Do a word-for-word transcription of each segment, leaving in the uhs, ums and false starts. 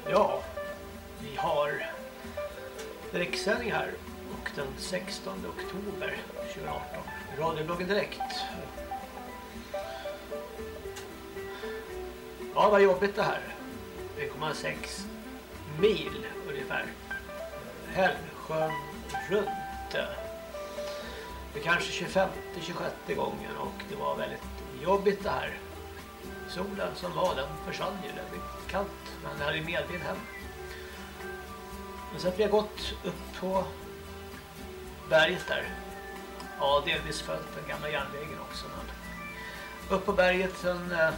Ja, vi har direktsändning här och den sextonde oktober tjugoarton. Radiobloggen direkt. Ja, vad jobbigt det här. ett komma sex mil ungefär. Hällsjön runt. Det kanske tjugofemte till tjugosjätte gången och det var väldigt jobbigt det här. Solen som var, den försvann ju, det blev kallt, men det hade medvind hem. Men så att vi har gått upp på berget där. Ja, delvis följt den gamla järnvägen också, men upp på berget sen eh,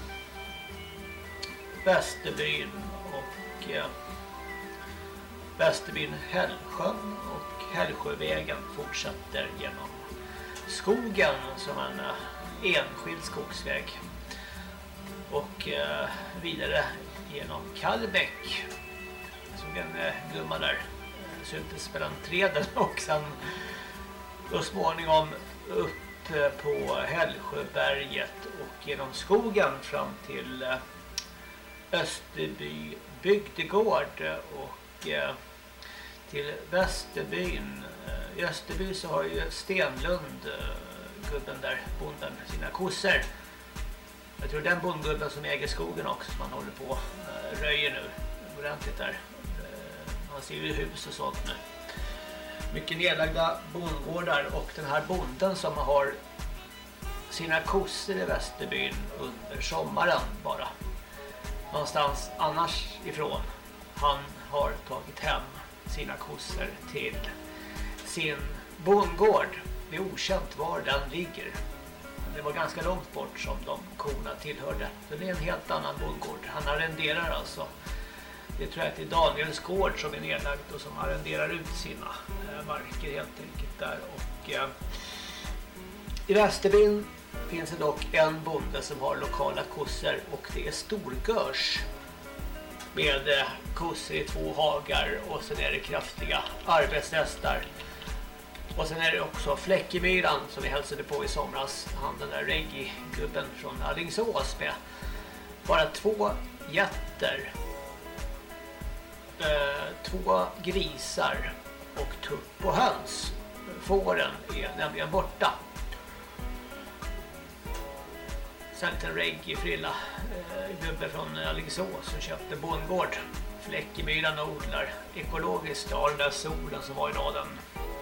Västerbyn och eh, Västerbyn Hällsjön och Hällsjövägen fortsätter genom skogen som en eh, enskild skogsväg och eh, vidare genom Kallbäck. Jag såg en eh, gumma där eh, syntes mellan träden och sen så småningom upp eh, på Hällsjöberget och genom skogen fram till eh, Österby bygdegård och eh, till Västerbyn. Eh, I Österby så har ju Stenlund, eh, gubben där, bonden, sina kossor. Jag tror den bondgubben som äger skogen också som man håller på eh, röjer nu ordentligt där. Eh, man ser ju hus och sånt nu. Mycket nedlagda bondgårdar och den här bonden som har sina kossor i Västerbyn under sommaren bara. Någonstans annars ifrån. Han har tagit hem sina kossor till sin bondgård. Det är okänt var den ligger. Det var ganska långt bort som de korna tillhörde. Det är en helt annan bondgård. Han arrenderar alltså. Det tror jag att det är Daniels gård som är nedlagd och som arrenderar ut sina eh, marker helt enkelt där. Och eh, i Västerbyn finns det dock en bonde som har lokala kossor och det är Storgörs. Med eh, kossor i två hagar och sen är det kraftiga arbetshästar. Och sen är det också Fläckemyran som vi hälsade på i somras. Han den där reggae-gubben från Alingsås med bara två jätter. Eh, två grisar och tupp och höns. Fåren är nämligen borta. Sen en reggae-frilla eh, gubbe från Alingsås som köpte bondgård. Fläckemyran och odlar ekologiskt. Ja, den där solen som var idag den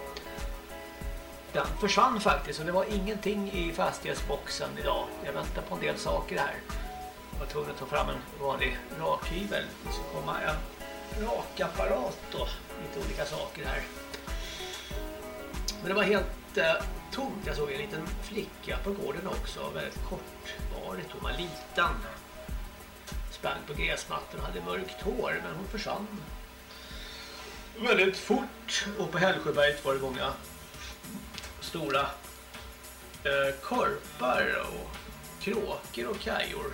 Den försvann faktiskt och det var ingenting i fastighetsboxen idag. Jag väntar på en del saker här. Jag var tvungen att ta fram en vanlig rakhyvel. Det ska komma en rakapparat och lite olika saker här. Men det var helt eh, tomt. Jag såg en liten flicka på gården också. Väldigt kortvarigt. Hon var liten. Sprang på gräsmattan och hade mörkt hår. Men hon försvann väldigt fort. Och på Hällsjöberget var det många stora eh, korpar och kråkor och kajor.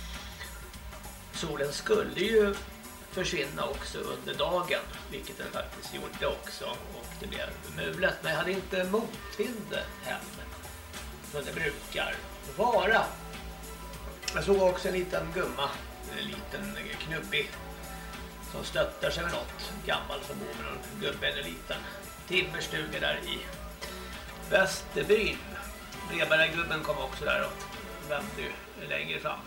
Solen skulle ju försvinna också under dagen, vilket den faktiskt gjorde också, och det blev mulet, men jag hade inte motvind hem som det brukar vara. Jag såg också en liten gumma, en liten knubbig som stöttar sig med något gammalt som bor med någon gubbe eller liten timmerstuga där i Västerbyn. Brevbärargubben kom också där och vände ju längre fram.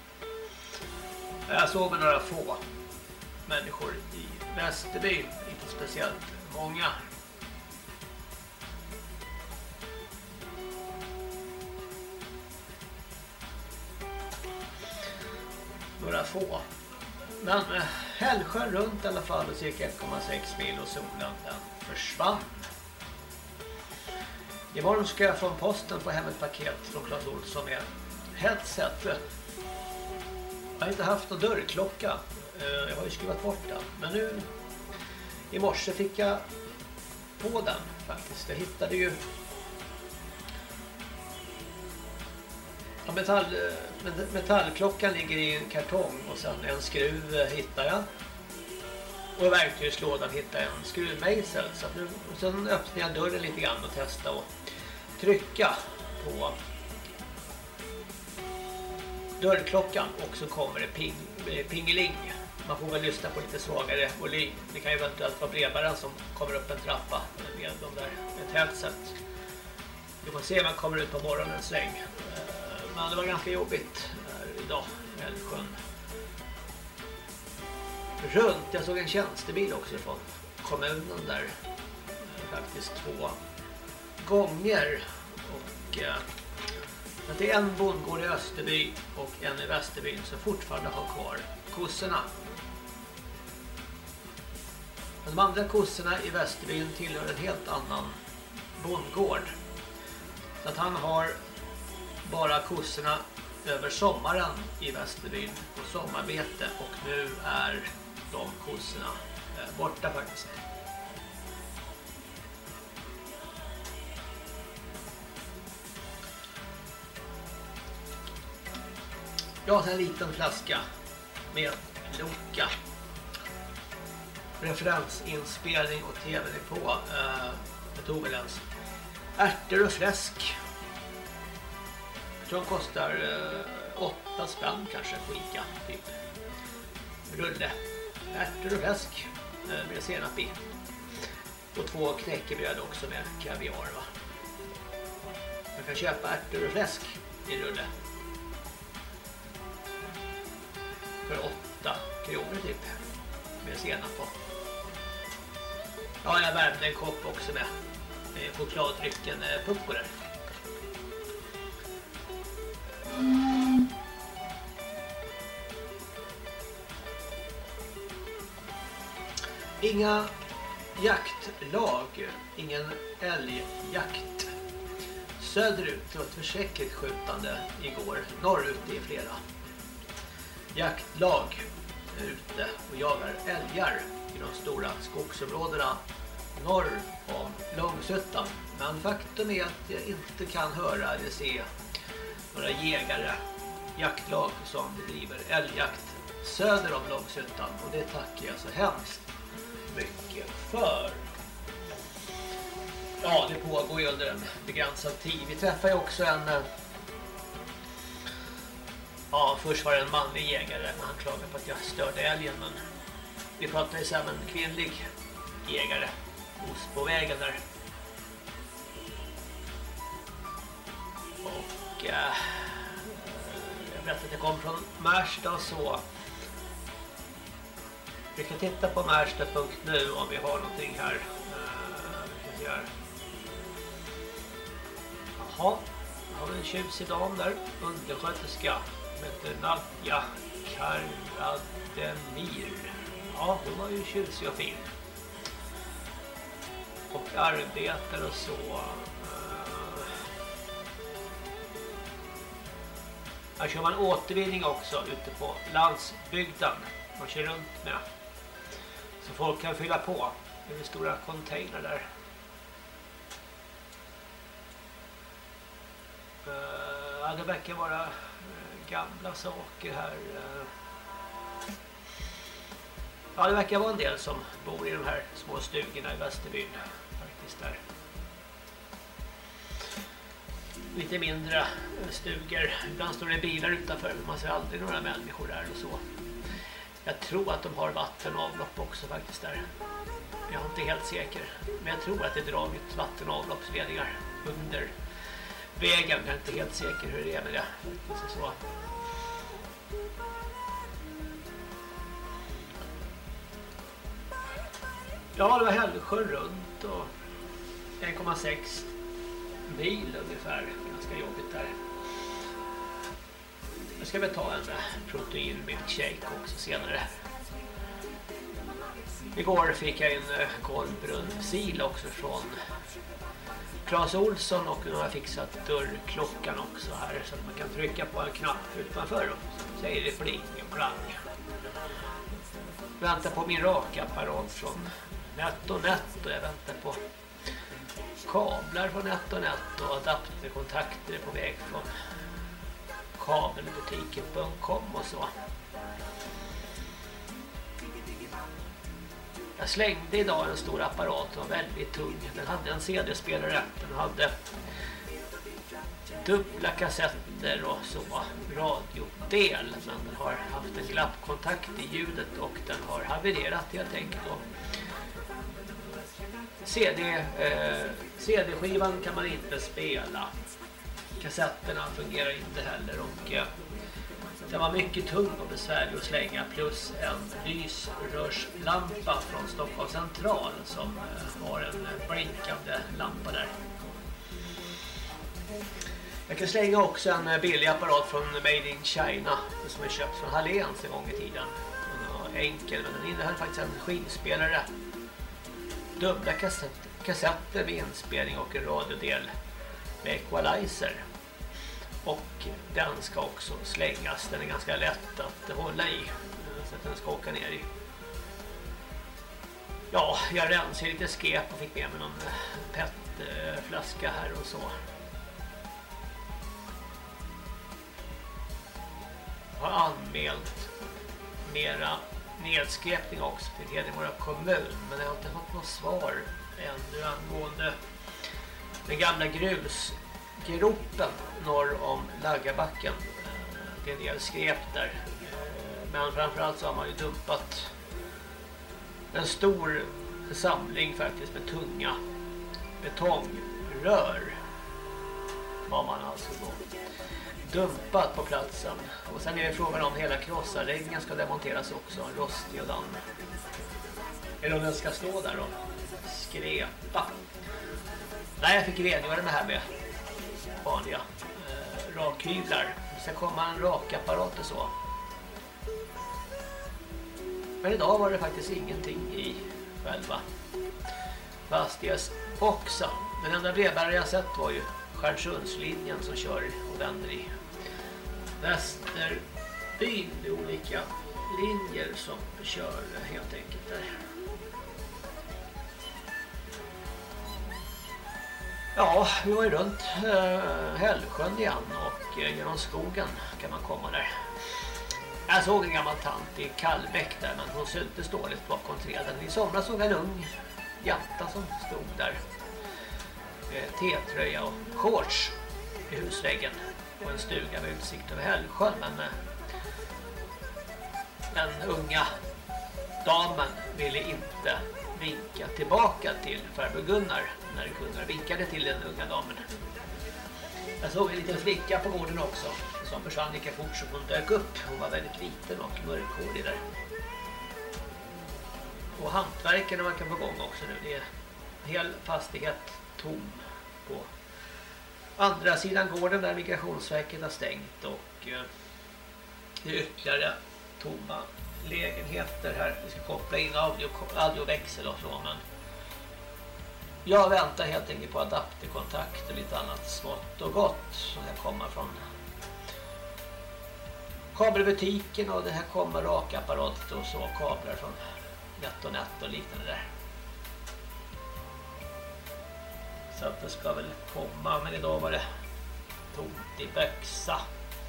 Jag såg med några få människor i Västerbyn, inte speciellt många. Några få. Men Hällsjön runt i alla fall och cirka ett komma sex mil och solen den försvann. Imorgon ska jag från posten få hem ett paket från Claes Olsson med headset. Jag har inte haft någon dörrklocka. Jag har ju skruvat bort den. Men nu i morse fick jag på den faktiskt. Jag hittade ju ja, metall, metallklockan ligger i en kartong och sen en skruv hittar jag. Och i verktygslådan hittade jag en skruvmejsel. Så nu, och sen öppnade jag dörren lite grann och testade och trycka på dörrklockan och så kommer det ping, pingeling. Man får väl lyssna på lite svagare volym. Det kan ju eventuellt vara brevbäraren som kommer upp en trappa med de där ett headset. Vi får se om man kommer ut på morgonen släng. Men det var ganska jobbigt idag i Älvsjön. Runt, jag såg en tjänstebil också från kommunen där. Faktiskt två gånger. Och att det är en bondgård i Österby och en i Västerbyn som fortfarande har kvar kossorna. De andra kossorna i Västerbyn tillhör en helt annan bondgård. Så att han har bara kossorna över sommaren i Västerbyn på sommarbete och nu är de kossorna borta faktiskt. Jag har en liten flaska med Loka. Referensinspelning och tvn är på. Jag tog väl ens ärtor och fläsk. Jag tror de kostar åtta spänn kanske på Ica. Typ. Rulle. Ärtor och fläsk med senap i. Och två knäckebröd också med kaviar. Va? Man kan köpa ärtor och fläsk i rulle. För åtta kronor typ. Med senap på. Ja, jag värmde en kopp också med, med chokladdrycken eh, Pucko där. Mm. Inga jaktlag, ingen älgjakt. Söderut var ett försäkert skjutande igår. Norrut är flera jaktlag ute och jagar älgar i de stora skogsområdena norr om Långshyttan. Men faktum är att jag inte kan höra eller se några jägare, jaktlag som bedriver älgjakt söder om Långshyttan, och det tackar jag så hemskt mycket för. Ja, det pågår ju under en begränsad tid. Vi träffar ju också en... Ja, först var det en manlig jägare, men han klagade på att jag störde älgen, men vi pratade ju sen med en kvinnlig jägare på vägen där. Och äh, jag berättade att jag kom från Märsta och så. Vi kan titta på märsta punkt nu om vi har någonting här. Uh, Jaha, har vi en tjusig dam där, undersköterska. Heter Nadja Karademir. Ja, hon var ju tjusig och fin. Och arbetar och så. Här kör man återvinning också ute på landsbygden. Man kör runt med. Så folk kan fylla på. Det är stora container där. Ja, det verkar vara gamla saker här. Ja, det verkar vara en del som bor i de här små stugorna i Västerbyn. Faktiskt där. Lite mindre stugor. Ibland står det bilar utanför, men man ser aldrig några människor där och så. Jag tror att de har vatten och avlopp också faktiskt där. Jag är inte helt säker. Men jag tror att det är dragit vatten och avloppsledningar under vägen. Jag är inte helt säker hur det är med det. Faktiskt så. Ja, det var Hällsjön runt och en komma sex mil ungefär. Ganska jobbigt där. Nu ska vi ta en protein milkshake också senare. Igår fick jag en kolbrunn sil också från Claes Olsson, och nu har jag fixat dörrklockan också här så att man kan trycka på en knapp utanför och så säger det pling och klang. Väntar på min rakapparat från NetOnNet och jag väntar på kablar från NetOnNet och adapterkontakter är på väg från kabelbutiken punkt com och så. Jag slängde idag en stor apparat som var väldigt tung. Den hade en C D-spelare, den hade dubbla kassetter kassetter och så, radiodel, men den har haft en glappkontakt i ljudet och den har havererat helt enkelt. Och C D, eh, C D-skivan kan man inte spela. Kassetterna fungerar inte heller och eh, den var mycket tung och besvärlig att slänga, plus en lysrörslampa från Stockholm central som eh, har en blinkande lampa där. Jag kan slänga också en billig apparat från Made in China som är köpt från Halléns en gång i tiden. Den var enkel, men den innehöll faktiskt en skivspelare, dubbla kassetter, kassetter med inspelning och en radiodel med equalizer. Och den ska också slängas. Den är ganska lätt att hålla i så att den ska åka ner i. Ja, jag rensade lite skep och fick med mig någon petflaska här och så. Jag har anmält mera nedskräpning också till Hedemora kommun, men jag har inte fått något svar ännu angående den gamla grusgropen norr om Laggabacken. Det är en del skräp där, men framförallt så har man ju dumpat en stor samling faktiskt med tunga betongrör. Var man alltså då dumpat på platsen. Och sen är det frågan om hela krossanläggningen ska demonteras också, rostig och damm. Eller om den ska stå där och skräpa. Nej, jag fick rengöra det här med vanliga eh, rakhyvlar. Sen kommer en rakapparat och så. Men idag var det faktiskt ingenting i själva fastighetsboxen. Den enda brevbärare jag sett var ju Stjärnsundslinjen som kör och vänder i Västerbyn. Det är olika linjer som kör helt enkelt där. Ja, vi var ju runt äh, Hällsjön igen och äh, genom skogen kan man komma där. Jag såg en gammal tant i Kallbäck där, men hon syntes dåligt bakom träden. I somras såg en ung janta som stod där. T-tröja och shorts i husväggen och en stuga med utsikt över Hällsjön, men eh, den unga damen ville inte vinka tillbaka till farbror Gunnar när Gunnar vinkade till den unga damen. Jag såg en liten flicka på gården också som försvann lika fort som hon dök upp. Hon var väldigt liten och mörkhårig där. Och hantverkarna verkar på gång också nu. Det är en hel fastighet tom på andra sidan gården där Migrationsverket har stängt, och eh, det är ytterligare tomma lägenheter här. Vi ska koppla in audio, audioväxel och så, men jag väntar helt enkelt på adapterkontakt och lite annat smått och gott som ska komma från kabelbutiken, och det här kommer rakapparatet och så, kablar från NetOnNet och liknande där. Så att det ska väl komma, men idag var det tomt i Böxa.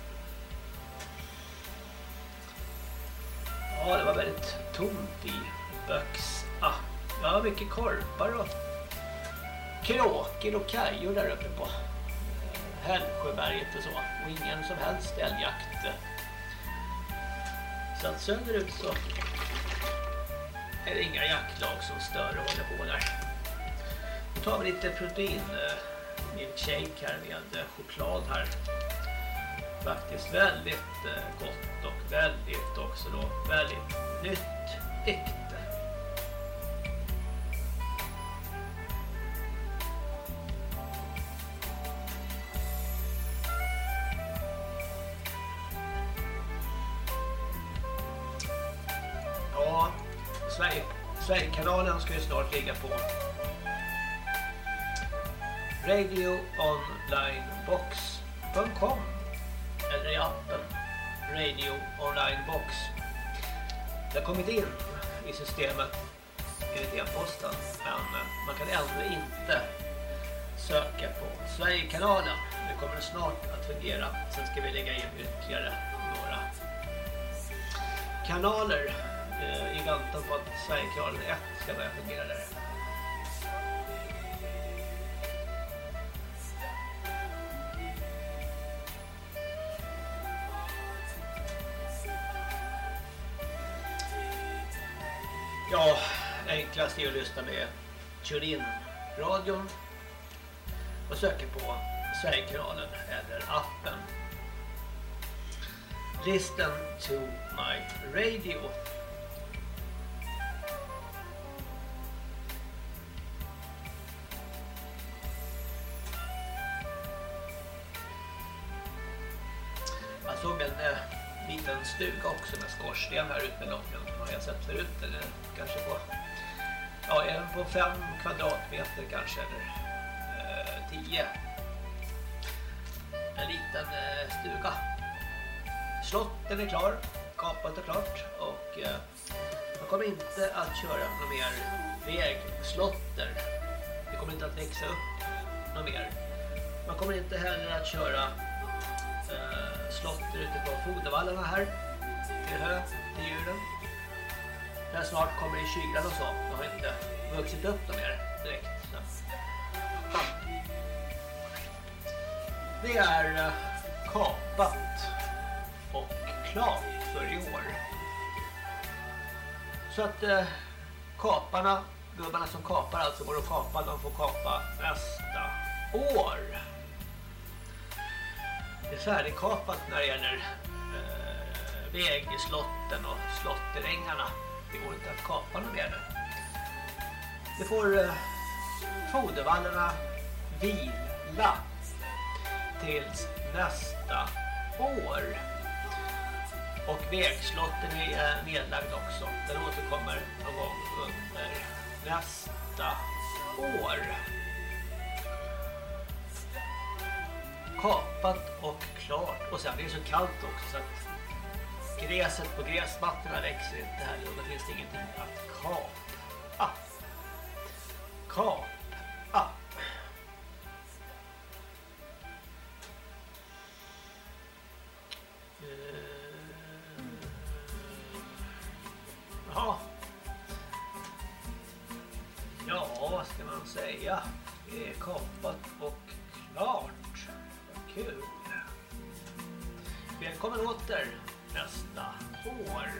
Ja, det var väldigt tomt i Böxa. Ja, mycket korpar och kråkor och kajor där uppe på Hällsjöberget och så. Och ingen som helst älgjakt. Så att söderut så är det inga jaktlag som stör och håller på där. Nu tar vi lite protein eh, milkshake här med eh, choklad här. Faktiskt väldigt eh, gott och väldigt också då väldigt nyttigt. Ja, Sverige, Sverigekanalen ska ju snart ligga på radio online box punkt com eller i appen Radio Online Box. Det har kommit in i systemet enligt e-posten, men man kan ändå inte söka på Sverigekanalen. Det kommer snart att fungera. Sen ska vi lägga in ytterligare några kanaler eh, i väntan på att Sverigekanalen ett ska börja fungera där. Ja, enklast är att lyssna med TuneIn-radion och söka på Sverigekanalen eller appen. Listen to my radio. Jag såg en eh, liten stuga också med skorsten här ute med lången. Har jag sett förut, eller kanske på ja, en på fem kvadratmeter kanske, eller eh, tio. En liten eh, stuga. Slotten är klar, kapat och klart, och eh, man kommer inte att köra några mer vägslotter. Det kommer inte att växa upp några mer. Man kommer inte heller att köra eh, slotter ute på fodervallarna här till hö, till djuren. När snart kommer i kylan och så, det har inte vuxit upp några mer direkt. Så. Det är eh, kapat och klart för i år. Så att eh, kaparna, gubbarna som kapar alltså går att kapa, de får kapa nästa år. Det är färdigkapat när det gäller eh, vägslotten och slotterängarna. Det går inte att kapa något mer nu. Det får eh, fodervallarna vila tills nästa år. Och vägslotten är nedlagd också. Den återkommer någon gång under nästa år. Kapat och klart. Och sen är det så kallt också så att gräset på gräsmattorna växer inte heller. Och då finns det ingenting att kapa. Kapa. Ja. Ja, vad ska man säga? Det är kapat och klart. Vad kul. Välkommen åter nästa år.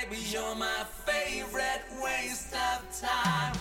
baby, you're my favorite waste of time.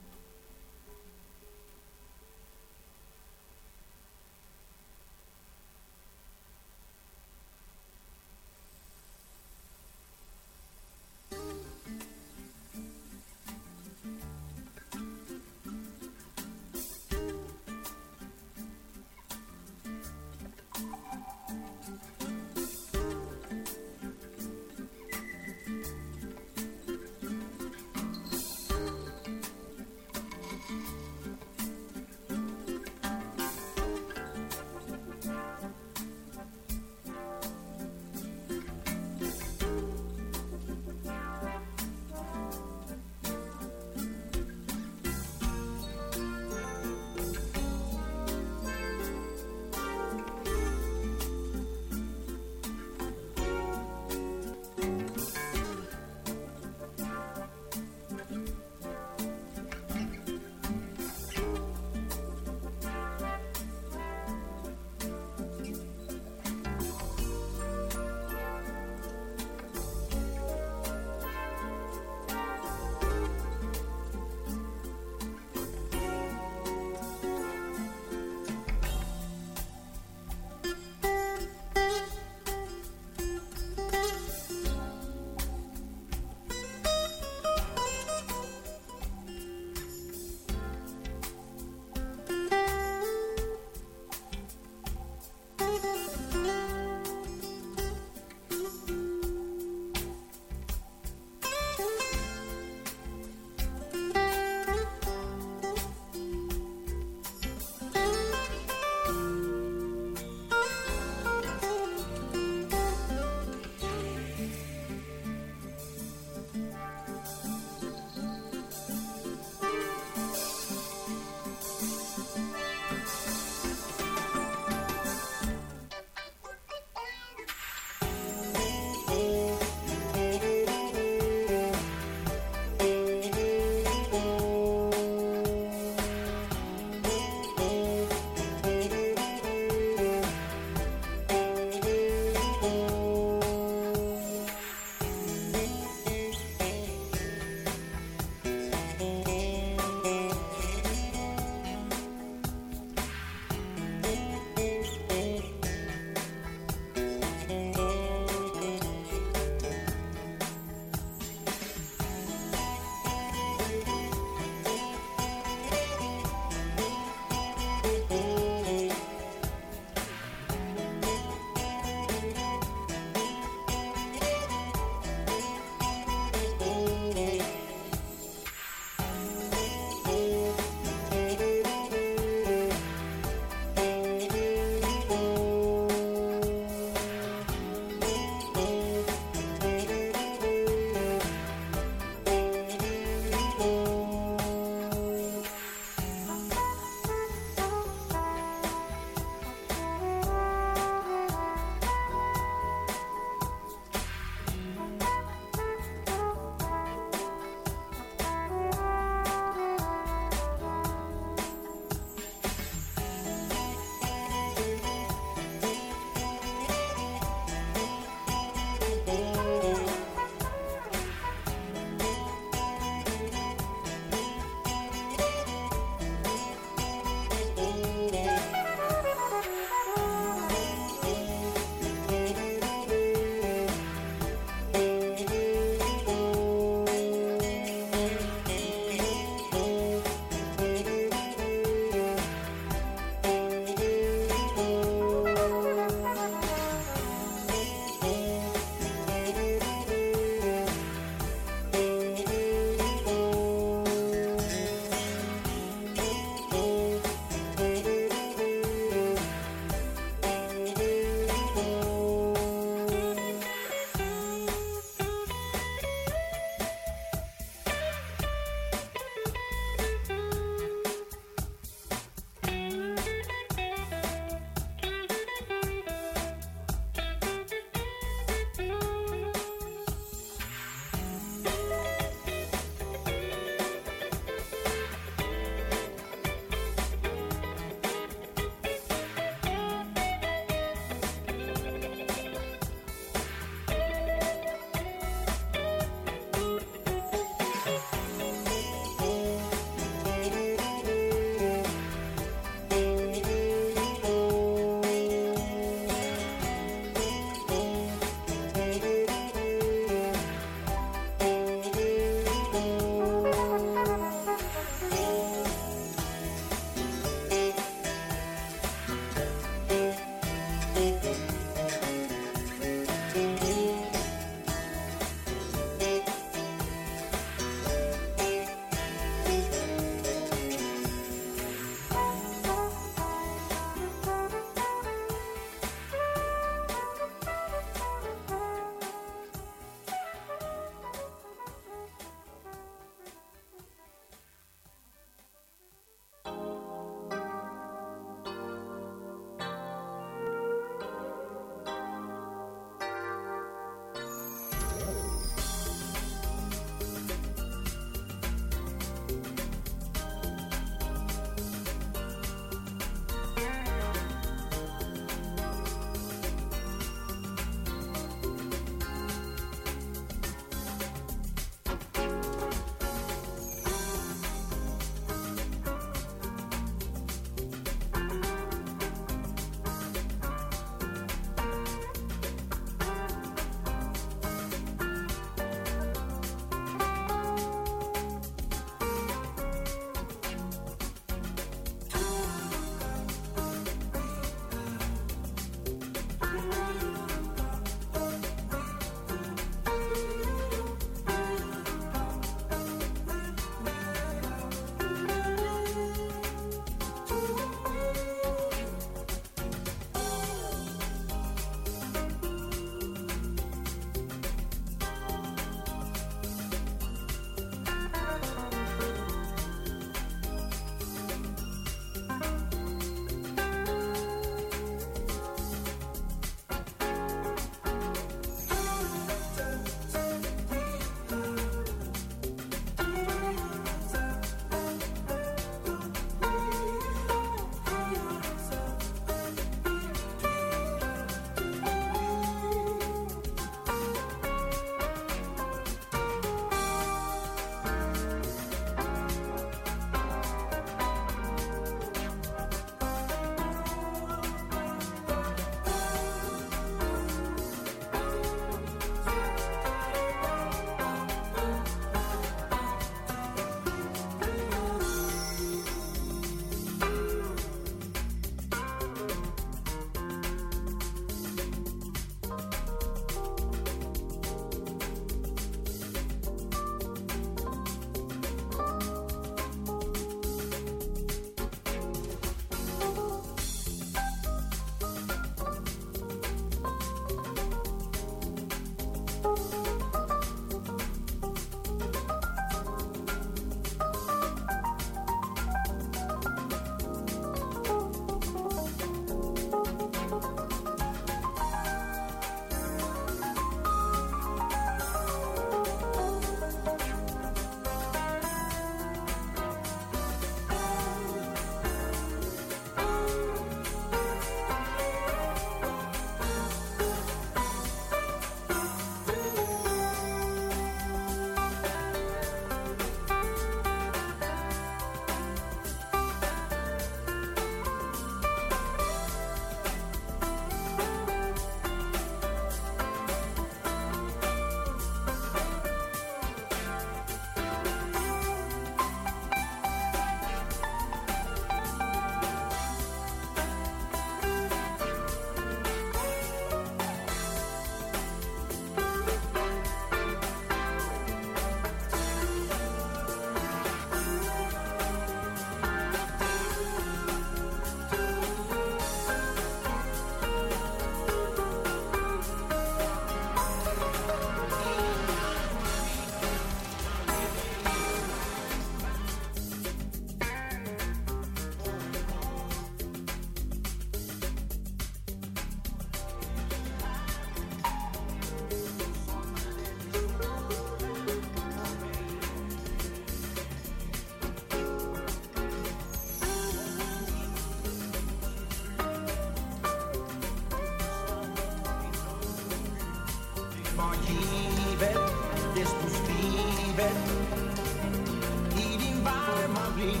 givet, det stod skrivet i din varma blick.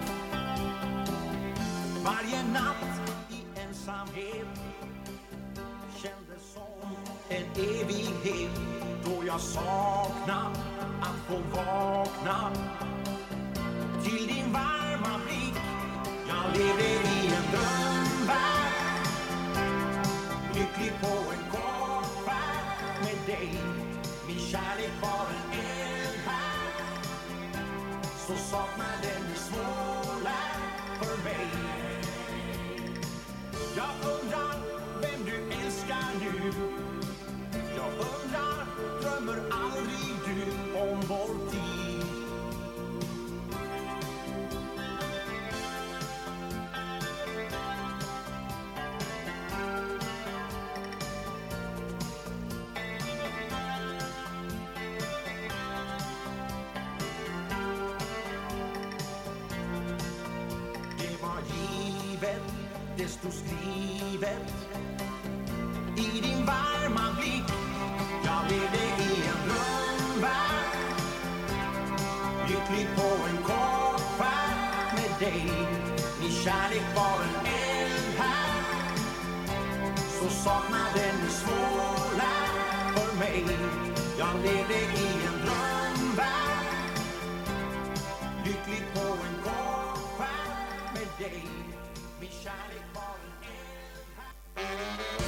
Varje natt i ensamhet kändes som en evighet, då jag saknar att få vakna till din varma blick. Jag levde i en drömvärld, lycklig på en kort färd med dig. Min kärlek var en eld här, så saknar den svårlär för mig. Jag undrar vem du älskar nu. Jag undrar, drömmer aldrig du om vår tid? Det var givet, det stod skrivet i din varma blick. Jag levde i en drömvärld, lycklig på en kort färd med dig. Min kärlek var en eld här, så saknar den svårlär för mig. Jag levde i en drömvärld, lycklig på en kort färd med dig. Min kärlek var en eld här.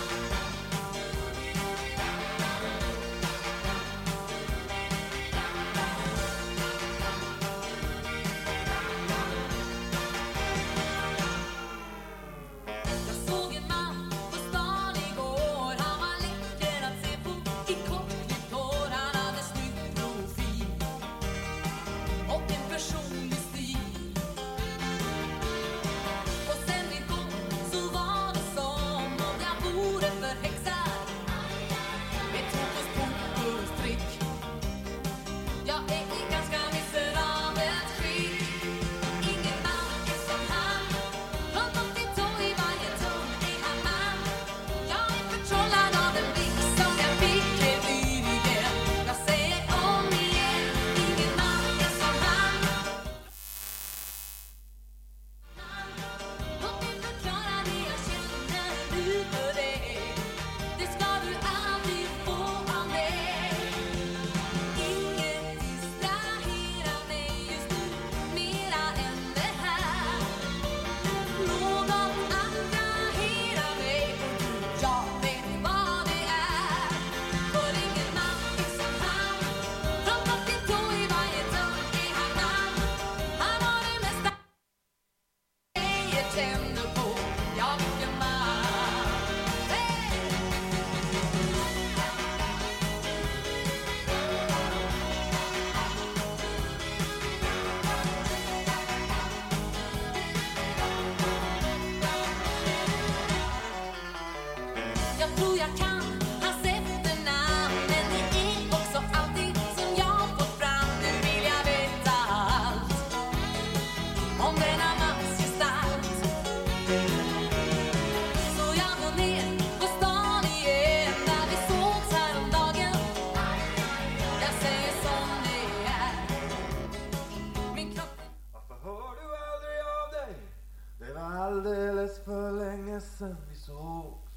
Alldeles för länge sedan vi sågs.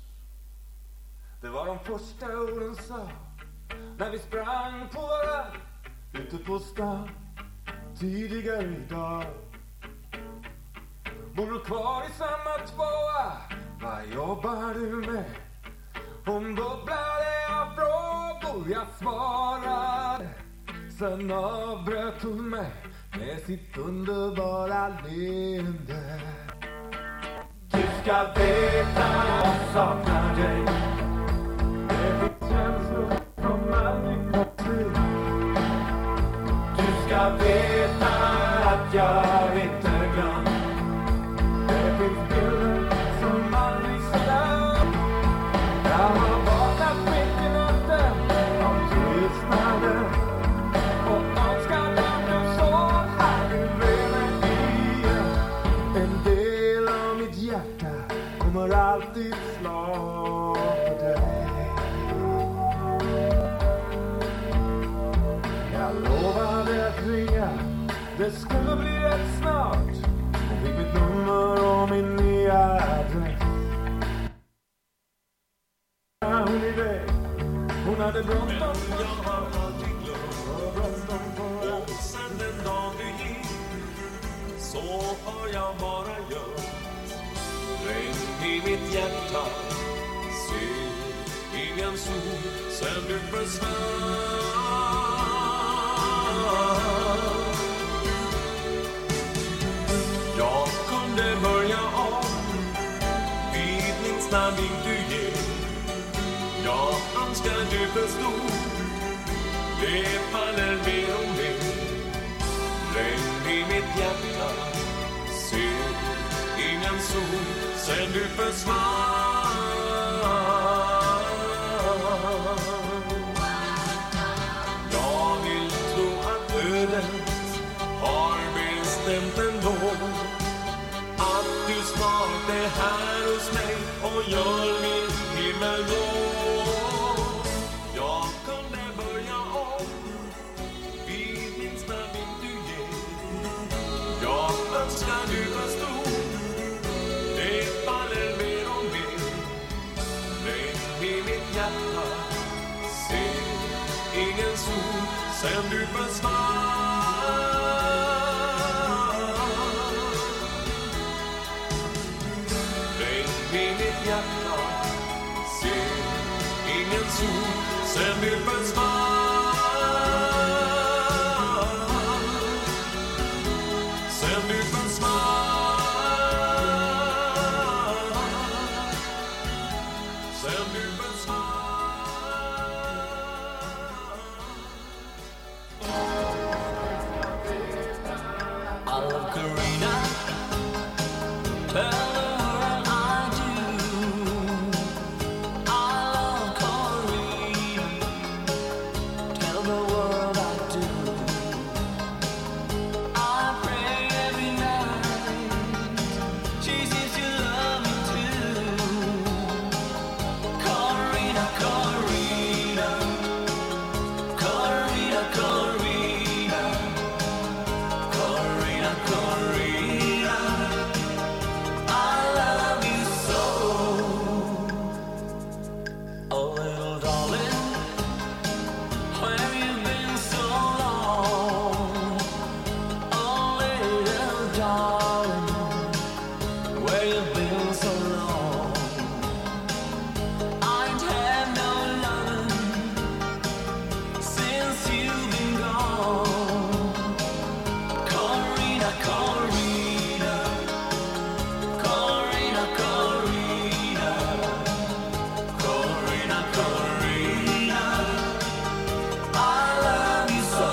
Det var de första orden sa när vi sprang på varann ute på stan tidigare idag. Bor du kvar i samma tvåa? Vad jobbar du med? Hon bubblade av frågor jag svarade. Sen avbröt hon mig med sitt underbara leende. Du ska veta jag saknar dig. Det finns känslor som aldrig tar slut. Du ska veta att jag inte glöm. Det finns bilder som aldrig släpp. Jag har vaknat mitt i natten av tystnaden och önskar att du såg här i vägen igen. En del av mitt hjärta kommer alltid slå på dig. det skulle bli rätt snart. Hon fick mitt nummer och min nya adress. Hon är väg. Hon hade bråttom. Jag har aldrig glömt. Och sen den dag du gick, så har jag bara gjort. Regn i mitt hjärta, se ingen sol sen du försvann. Jag kunde börja om vid minsta vink du ger. Jag önskar du förstod, det faller mer och mer. Regn i mitt hjärta, se ingen sol sen du försvann. Jag vill tro att ödet har bestämt ändå att du snart är här hos mig och gör min himmel blå. Jag kunde börja om vid minsta vink du ger. Jag önskar du förstod, det faller mer och mer. Regn i mitt hjärta, se ingen sol sen du försvann. Regn i mitt hjärta, se ingen sol sen du försvann. Sen du försvann. Sen du försvann. I love Karina. Tell the world I do. I love Karina. Tell the world I do. I pray every night. She says you love me too. Karina, Karina. Karina, Karina. Karina, Karina, I love you so. Oh, little darling, where you been so long? Oh, little darling, where you been so long? I'd have no loving since you've been gone. Karina, Karina, Karina, Karina, Karina, Karina, I love you so.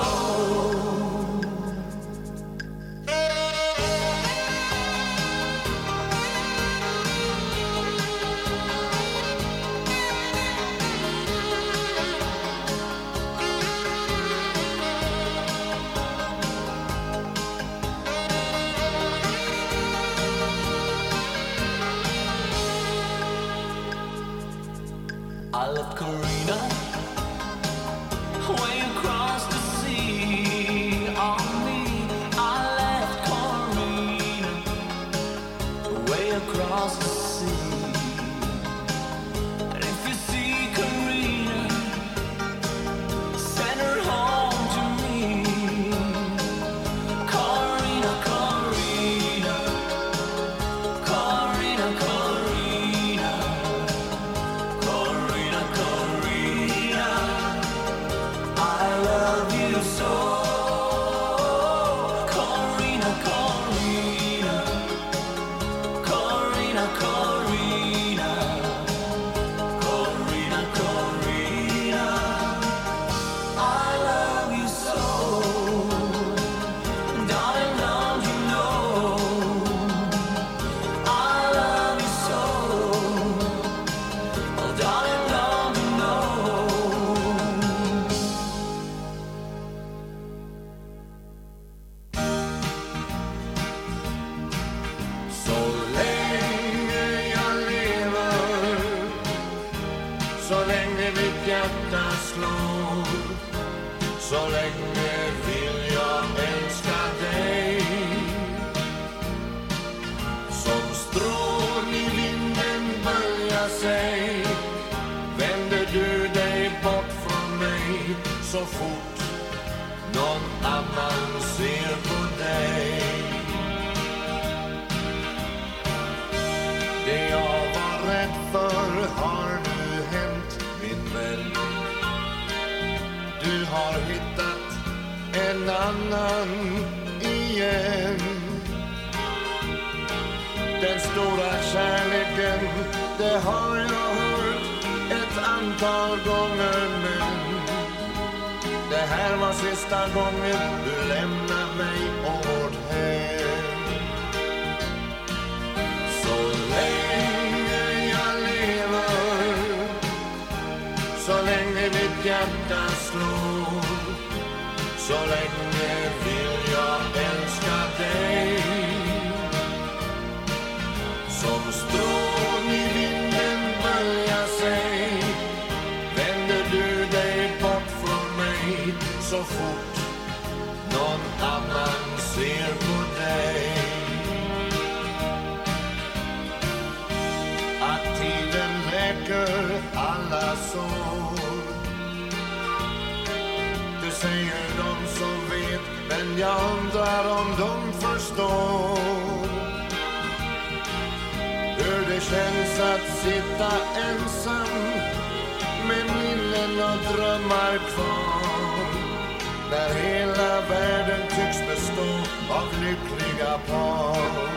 I love Karina, way across the sea. On me, I left Karina, way across the sea. And if you see Karina, send her home to me. Karina, Karina, Karina, Karina. Karina, Karina, I love you so. Karina, Karina, Karina, Karina, Karina, Karina, I love you so. Darling, don't you know I love you so. Oh, darling, don't you know? Så länge jag lever, så länge mitt hjärta slår, så länge vill jag älska dig. så fort någon annan ser på dig. Det jag var rädd för har nu hänt, min vän. Du har hittat en annan igen. Den stora kärleken, det har jag hört ett antal gånger, men det här var sista gången du lämnar mig och vårt hem. Så länge jag lever, så länge mitt hjärta slår, så länge vill jag älska dig. Som strån i vinden böljar sig, vänder du dig bort från mig så fort någon annan ser på dig. Att tiden läker alla sår, det säger de som vet, men jag undrar om de förstår hur det känns att sitta ensam med minnen och drömmar kvar, där hela världen tycks bestå av lyckliga par.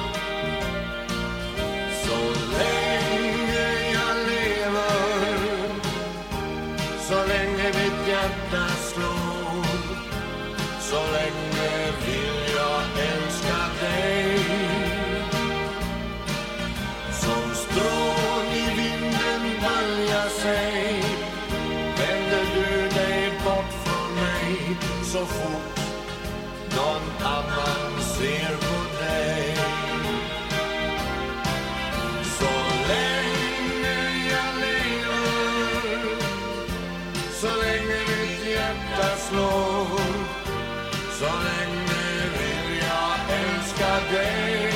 Så länge jag lever, så länge mitt hjärta slår, så länge vill jag älska dig. Som strån i vinden böljar sig, vänder du dig bort från mig så fort någon annan ser på dig. Så länge jag lever, så länge mitt hjärta slår, så länge vill jag älska dig.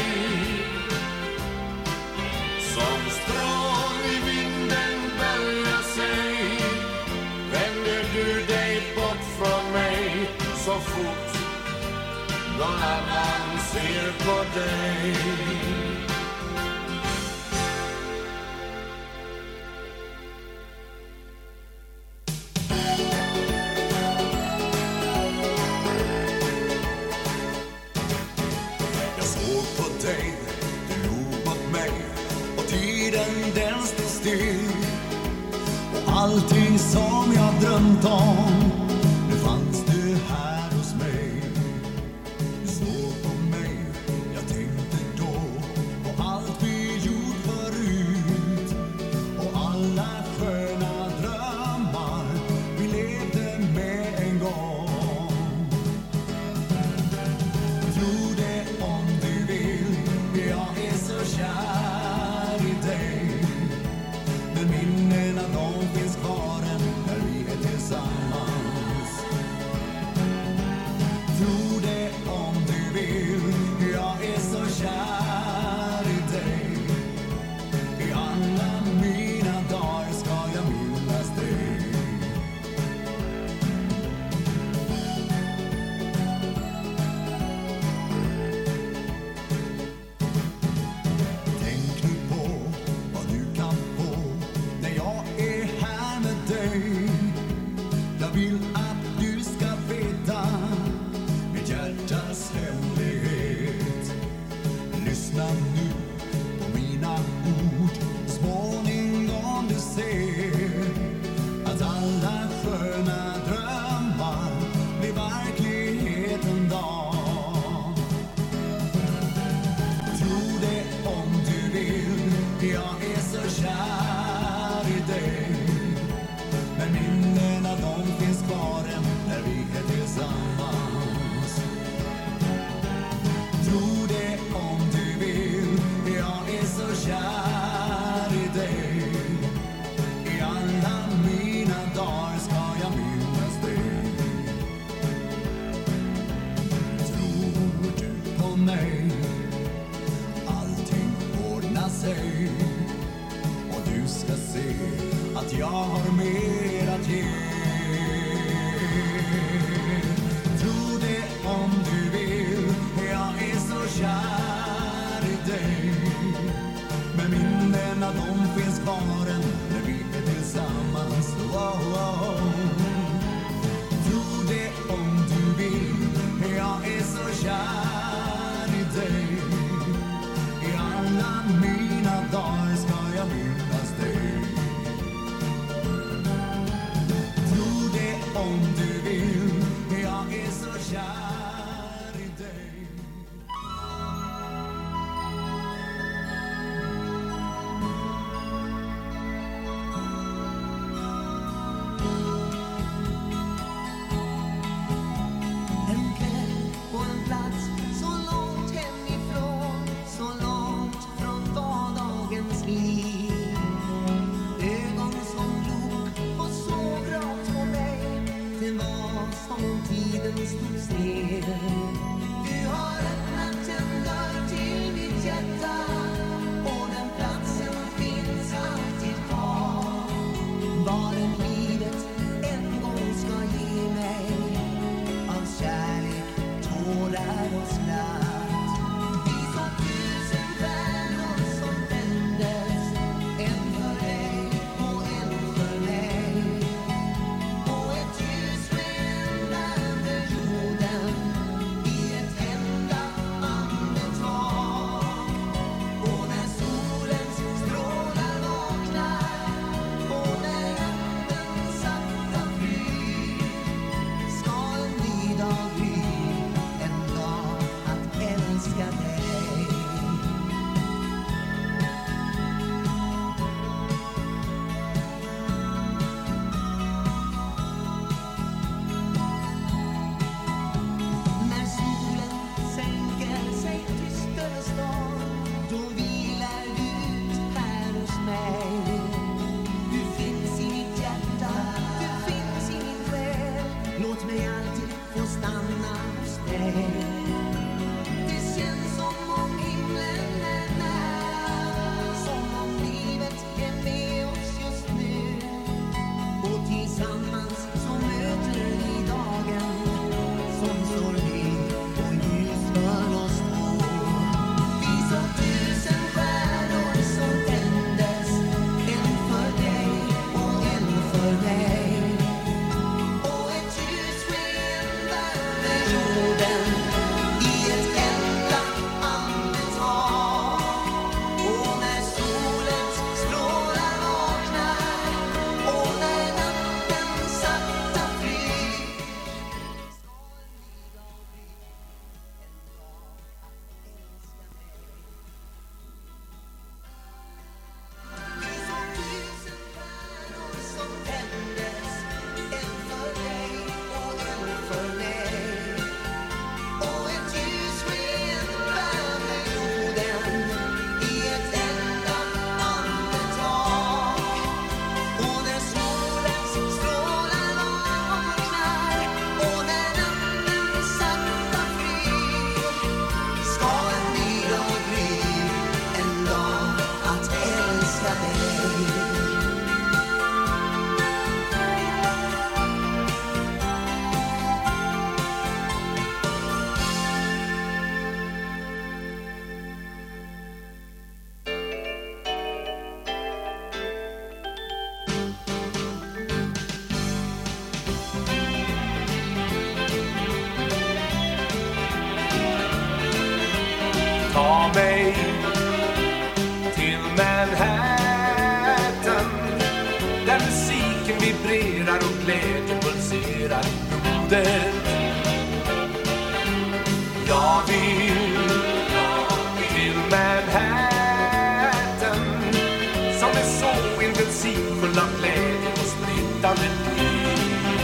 Som strån i vinden böljar sig, vänder du dig bort från mig så fort någon annan ser på dig. Jag såg på dig, du log mot mig, tiden den står still. Och allting som jag drömt om, nu fanns du här hos mig. Du såg på mig, jag tänkte då på allt vi gjort förut, och alla sköna drömmar vi levde med en gång. Tro det om du vill, jag är så kär i dig. Men minnena de finns kvar än när vi är tillsammans. Tro det om du vill, jag är så kär i dig. I alla mina dagar ska jag minnas dig. Tänk nu på vad du kan få när jag är här med dig. Jag vill att du ska veta mitt hjärtas hemlighet. Lyssna nu på mina ord, småningom du ser att alla sköna drömmar blir verklighet en dag. Tro det om du vill, jag är så kär i dig. Men minnena de finns kvar om du vill. Jag är så kär i dig. En kväll på en plats så långt hemifrån, så långt från vardagens liv. Ögon som log och såg rakt på mig. Det var som om tiden stod still. Du har öppnat en dörr till mitt hjärta, och den platsen finns alltid kvar. Vad den livet en gång ska ge mig av kärlek, tårar och skratt. Vi såg tusen stjärnor som tändes, en för dig och en för mig. Och ett ljus sken över jorden i ett enda andetag. Och när solens strålar vaknar och när natten sakta flyr, ska en ny dag bli en dag att älska dig. När solen sänker sig tyst över stan, då vilar du ut här hos mig. Du finns i mitt hjärta, du finns i min själ. Låt mig alltid få stanna hos dig. Det känns som om himlen är nära, som om livet är med oss just nu. Och tillsammans så möter vi dagen som står vid och ljus för oss två. Vi såg tusen stjärnor som tändes, en för dig och en för mig. Och ett ljus sken över jorden i ett enda andetag. Och när solens strålar vaknar och när natten sakta flyr, ska en ny dag bli en dag att älska dig. Vi såg tusen stjärnor som tändes, en för dig och en för mig. Och ett ljus sken över jorden i ett enda andetag. Och när solens strålar vaknar och när natten sakta flyr, ska en ny dag bli en dag att älska dig. Ta mig till Manhattan, där musiken vibrerar och glädjen pulserar i blodet. Jag vill till Manhattan, som är så intensivfull av glädje och sprittande liv.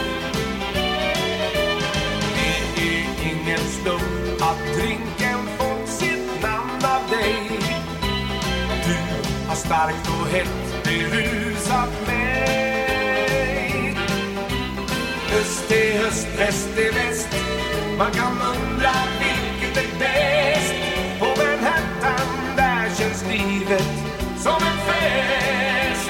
Det är ingen slump att drinken fått sitt namn av dig. Du har starkt och hett berusat mig. Höst är höst, väst är väst. Man kan undra vilket är bäst. På Manhattan där känns livet som en fest.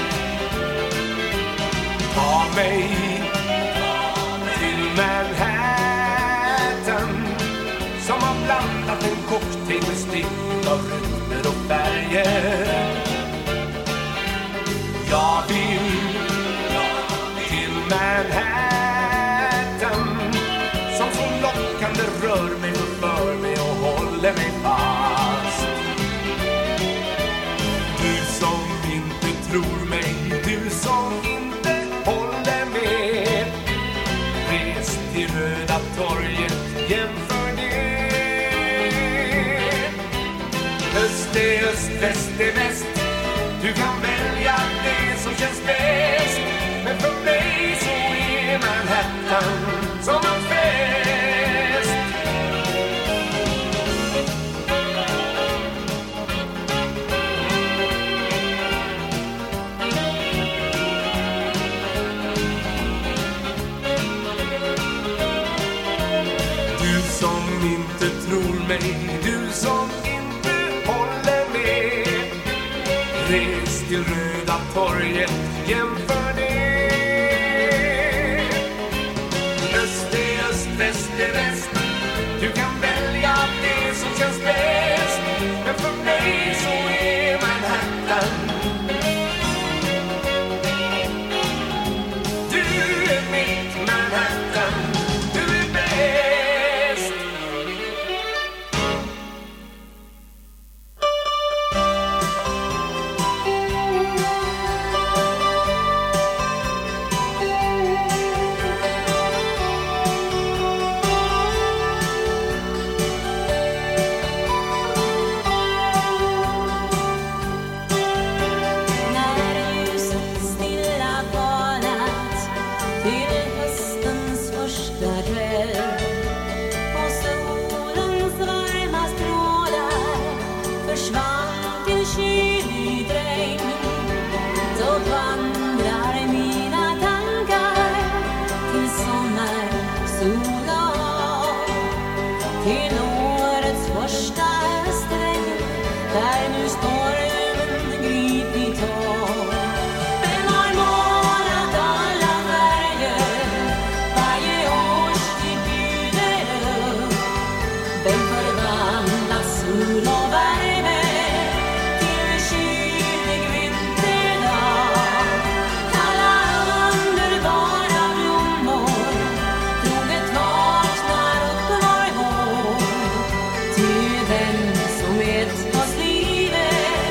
Ta mig till Manhattan, som har blandat en cocktail med stint av rutor och färger. Jag vill till Manhattan, som så lockande rör mig och för mig och håller mig fast. Du som inte tror mig, du som inte håller med, Röda torget, jämför det. Öst är öst, väst är väst. Du kan välja det som känns bäst. Men för mig så är Manhattan som en fest. Du som inte tror mig, du som inte håller med, res till Röda torget, jämför det. Öst är öst, väst är väst. Du kan välja det som känns bäst. Men för mig så är Manhattan. Du är mitt Manhattan. Du är bäst. När ljuset stilla dalat till höstens första kväll och solens varma strålar försvann till kylig regn, då vandrar mina tankar till sommar, sol och hav, till årets första höstregn där nu stormen gripit tag. Vem har målat alla färger varje årstid bjuder upp? Vem förvandlar sol och värme till kylig vinterdag? Alla underbara blommor troget vaknar upp var vår, ty den som vet vad livet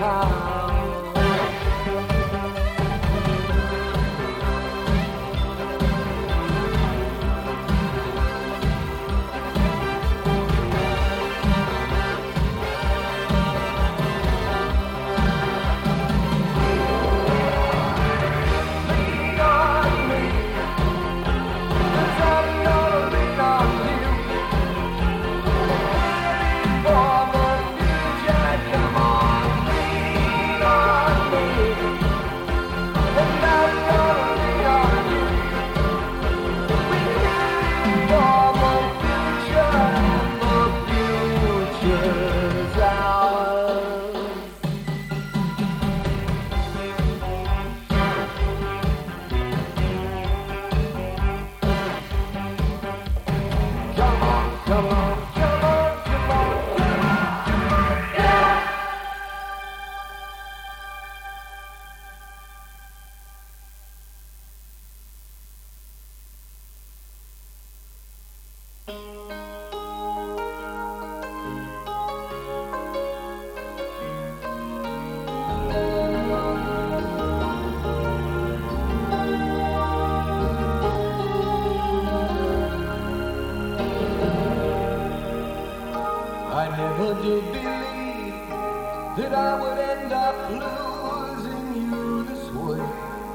I never did believe that I would end up losing you this way.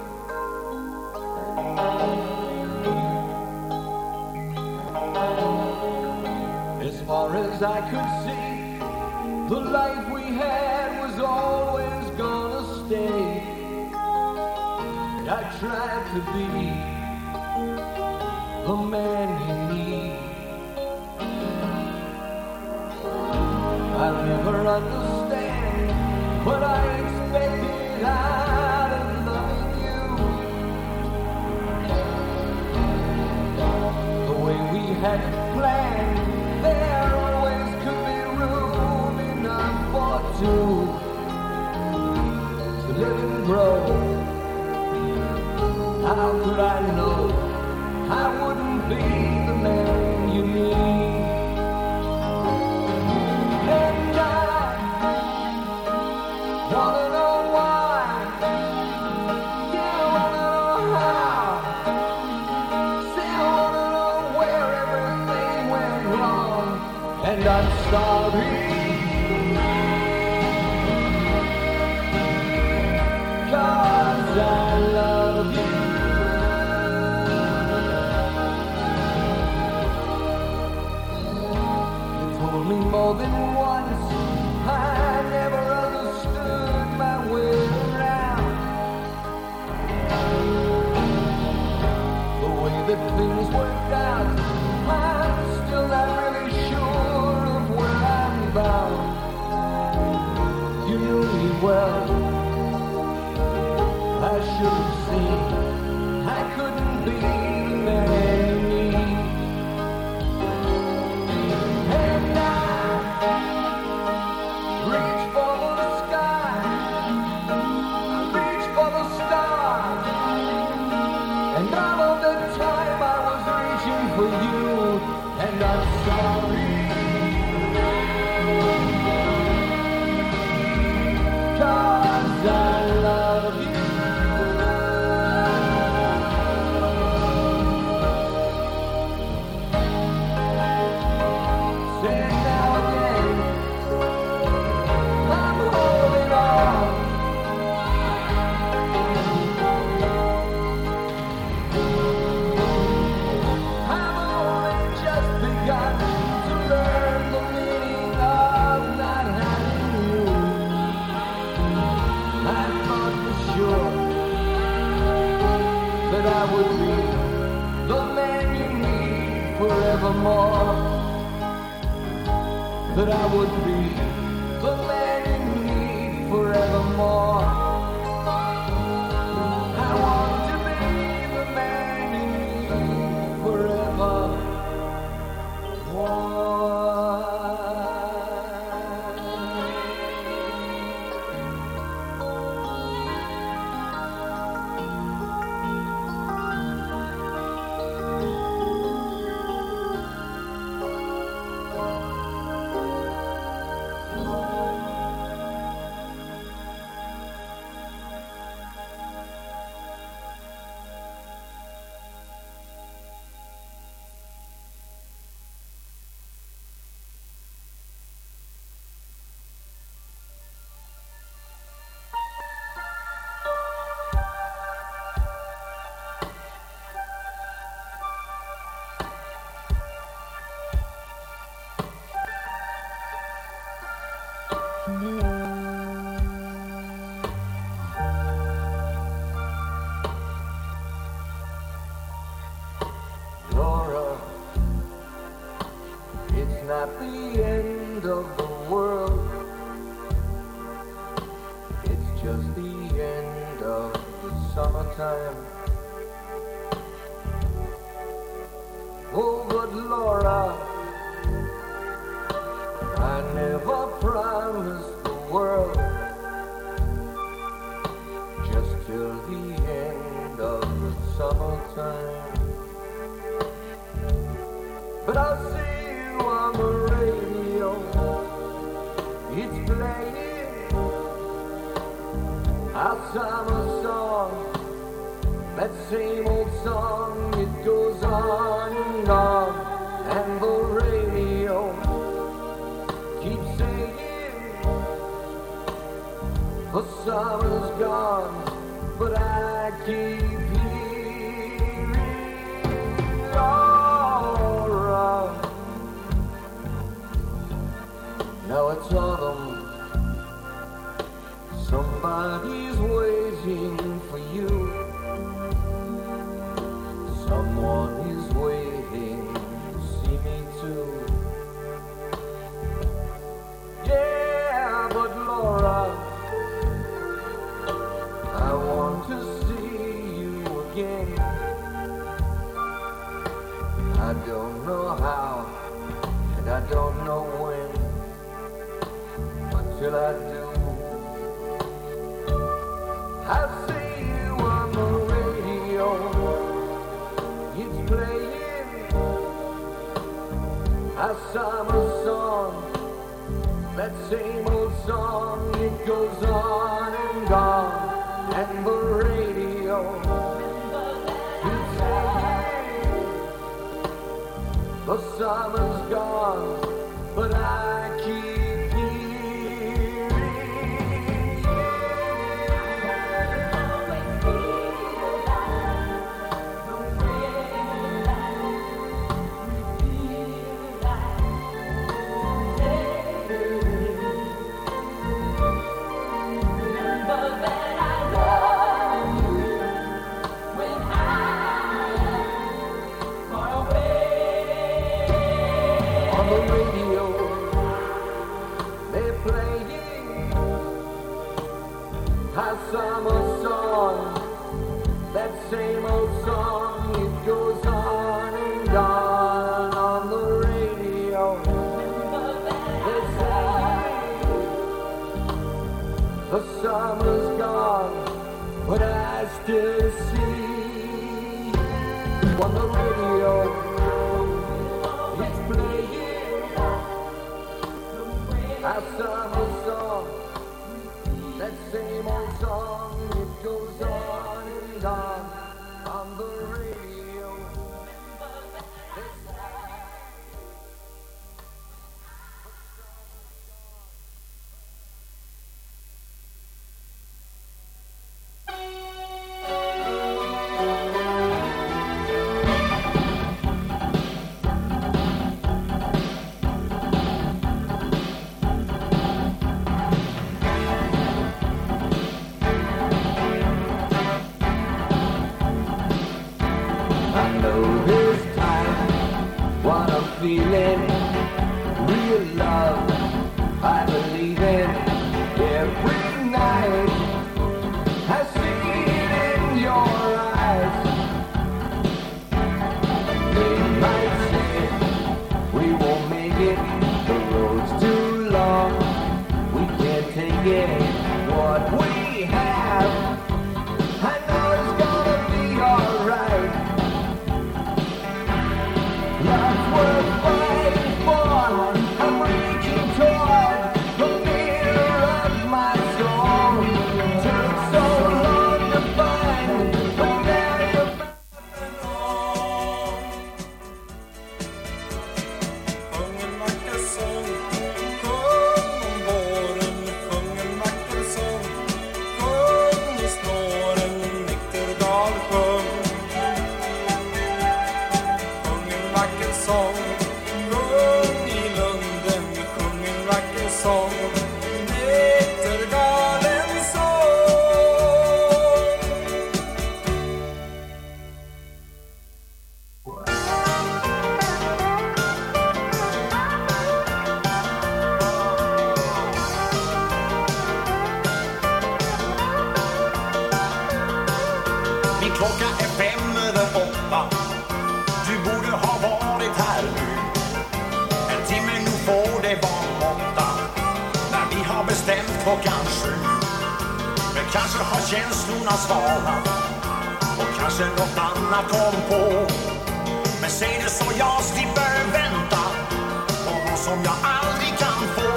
As far as I could see, the life we had was always gonna stay. I tried to be the man you need. I'll never understand what I expected out of loving you. The way we had planned, there always could be room enough for two to live and grow. How could I know I wouldn't be the man you need? Wanna know why? Yeah, wanna know how? Say, wanna know where everything went wrong? And I'm sorry, 'cause I love you. You told me more than once I never understood my way around. The way that things worked out, I'm still not really sure of where I'm bound. You knew me well, I should have seen I couldn't be the man you need. And I reach for the sky, I reach for the stars, and all of the time I was reaching for you, and I'm sorry, 'cause I love you. Say now again, I'm holding on. I've only just begun to learn the meaning of not having you. I thought for sure that I would be the man you need forevermore. That I would be the man you need forevermore. I want to be the man you need forevermore. Laura, it's not the end of the world. It's just the end of the summertime. Oh, but Laura, I never promised the world. Just till the end of the summertime. But I'll see you on the radio. It's playing our summer song. That same old song, it goes on and on. And the radio keeps saying the summer's gone. But I keep hearing Laura. Now it's autumn. Somebody's waiting for you. Someone is waiting to see me too. Yeah, but Laura, I want to see you again. I don't know how, and I don't know when, until I do. I'll see you on the radio. It's playing a summer song. That same old song, it goes on and on. And the radio keeps saying the summer's gone, but I keep hearing on the radio. They're playing a summer song. That same old song, it goes on and on on the radio. They say the summer's gone, but I still see on the radio. It's playing a summer song. That same old song, it goes on and on on the radio. I know this time what I'm feeling. Real love, I believe in every night. I see it in your eyes. They might say we won't make it. The road's too long. We can't take it. What we have, I know it's gonna be alright. Love's worth fighting for. I'm reaching toward the mirror of my soul. Took so long to find, but now you're back home. Sjung en vacker sång, kom om våren. Sjung en vacker sång, kom i klockan är fem över åtta. Du borde ha varit här nu. En timme nu får det vara åtta. När vi har bestämt klockan sju. Men kanske har känslorna svalnat. Och kanske något annat kom på. Men säg det så jag slipper vänta på något som jag aldrig kan få.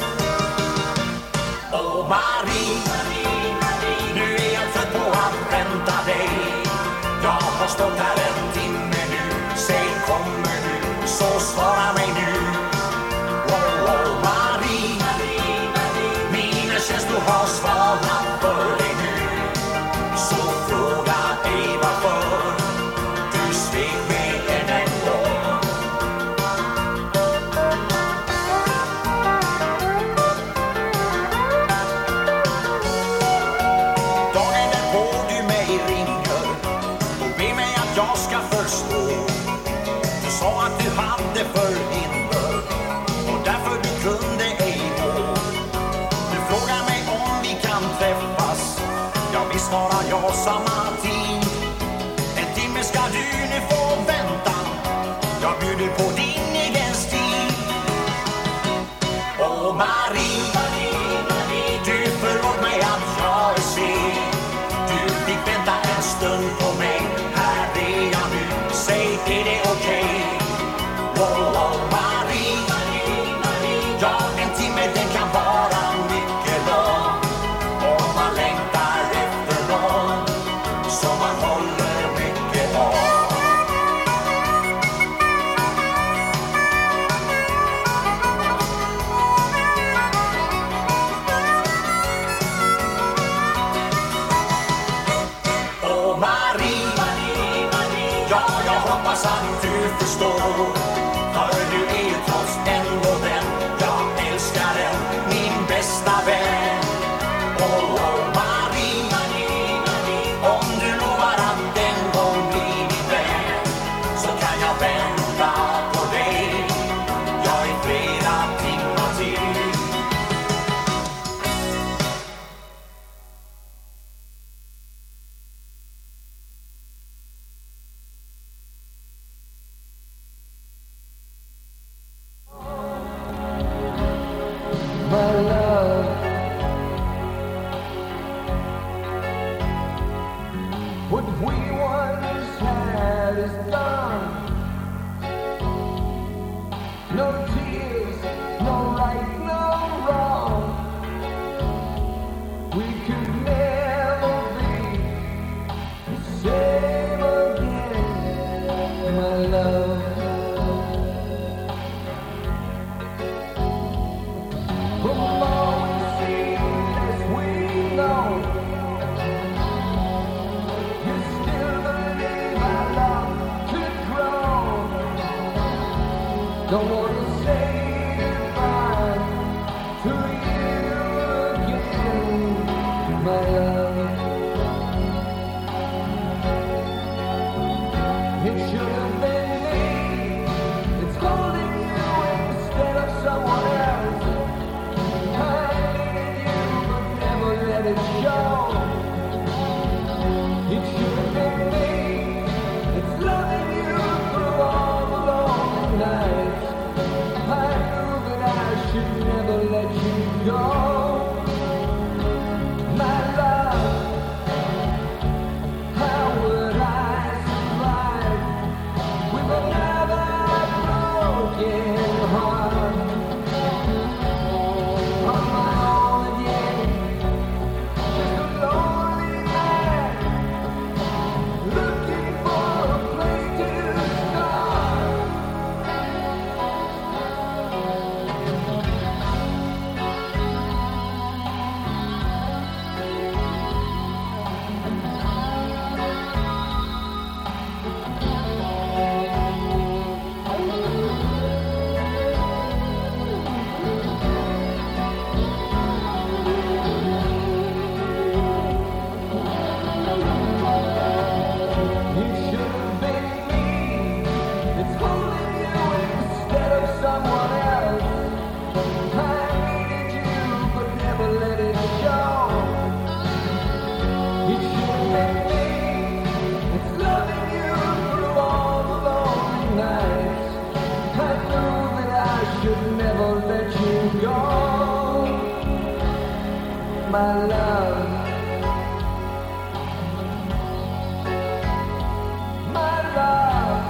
Åh Marie, nu är jag trött på att vänta dig. Jag har stått här en timme nu. Säg kommer du, så svara mig nu. Åh, åh Marie, mina känslor har svalnat för dig nu. Så fråga ej varför du svek mig än en gång. Dagen därpå du mig ringer och ber mig att jag ska förstå. Du sa att du hade förhinder och därför du kunde ej gå. Du frågar mig om vi kan träffas. Jag vill svara ja samma tid. En timme ska du nu få vänta. Jag bjuder på din egen stil. Åh Marie, du förlåt mig att jag är sen. Du fick vänta en stund på mig. Här är jag nu, säg är det okej? Åh, åh Marie, ja en timme den kan vara mycket lång. Om man längtar efter någon som man håller mycket om. Åh Marie, ja jag hoppas att du förstår. För du är ju trots ändå den jag älskar den, min bästa vän. Åh, åh Marie, om du lovar att en gång bli min vän, så kan jag vänta på dig. Jag är flera timmar till. My love, what we once had is done. No tears, no right, no wrong. We could never be the same again, my love. The more we see, less we know. You still believe our love could grow. Don't want to say goodbye to you again. my love, my love.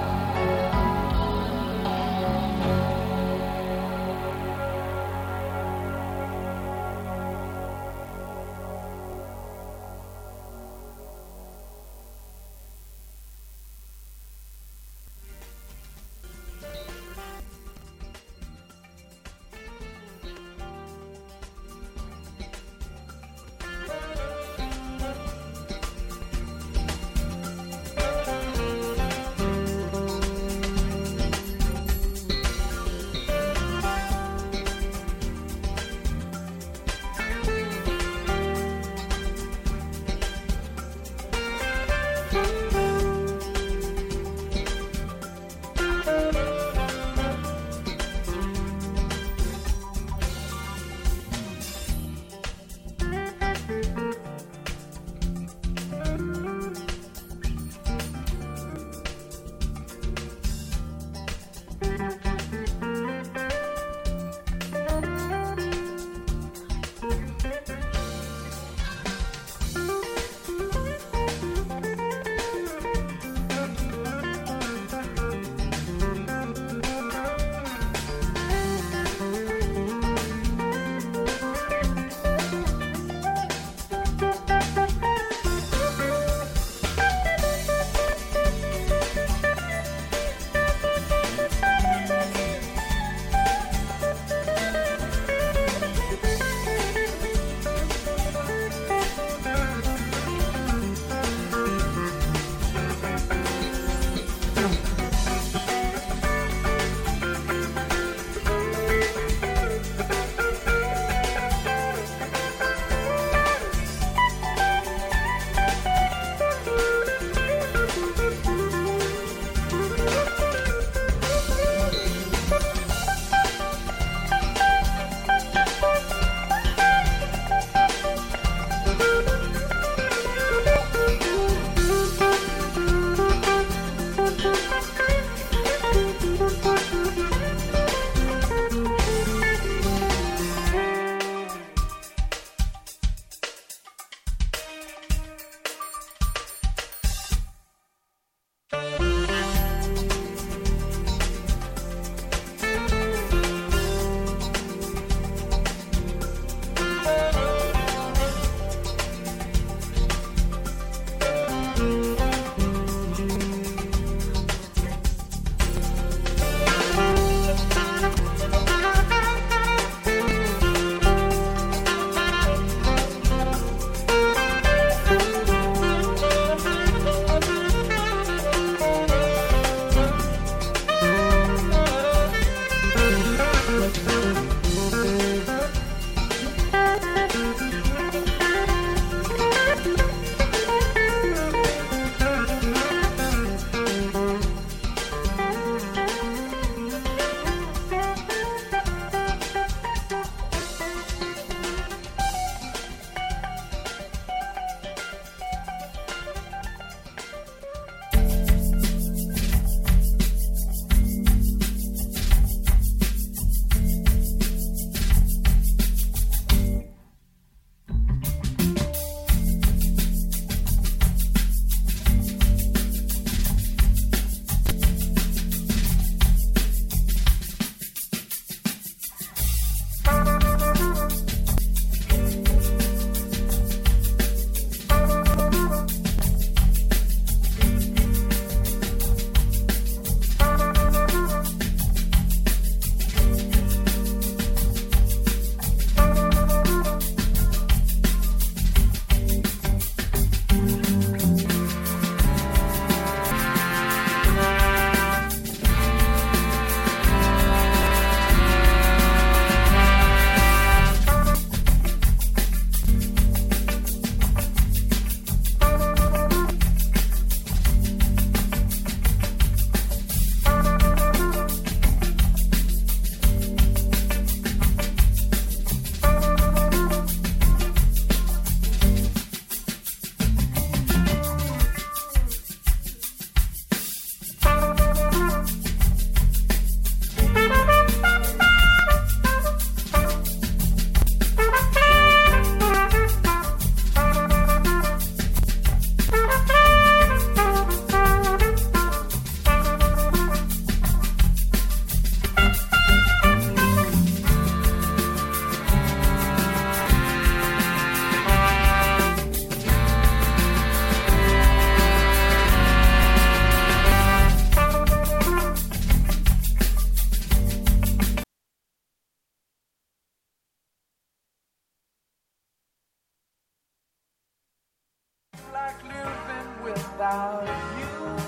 without you.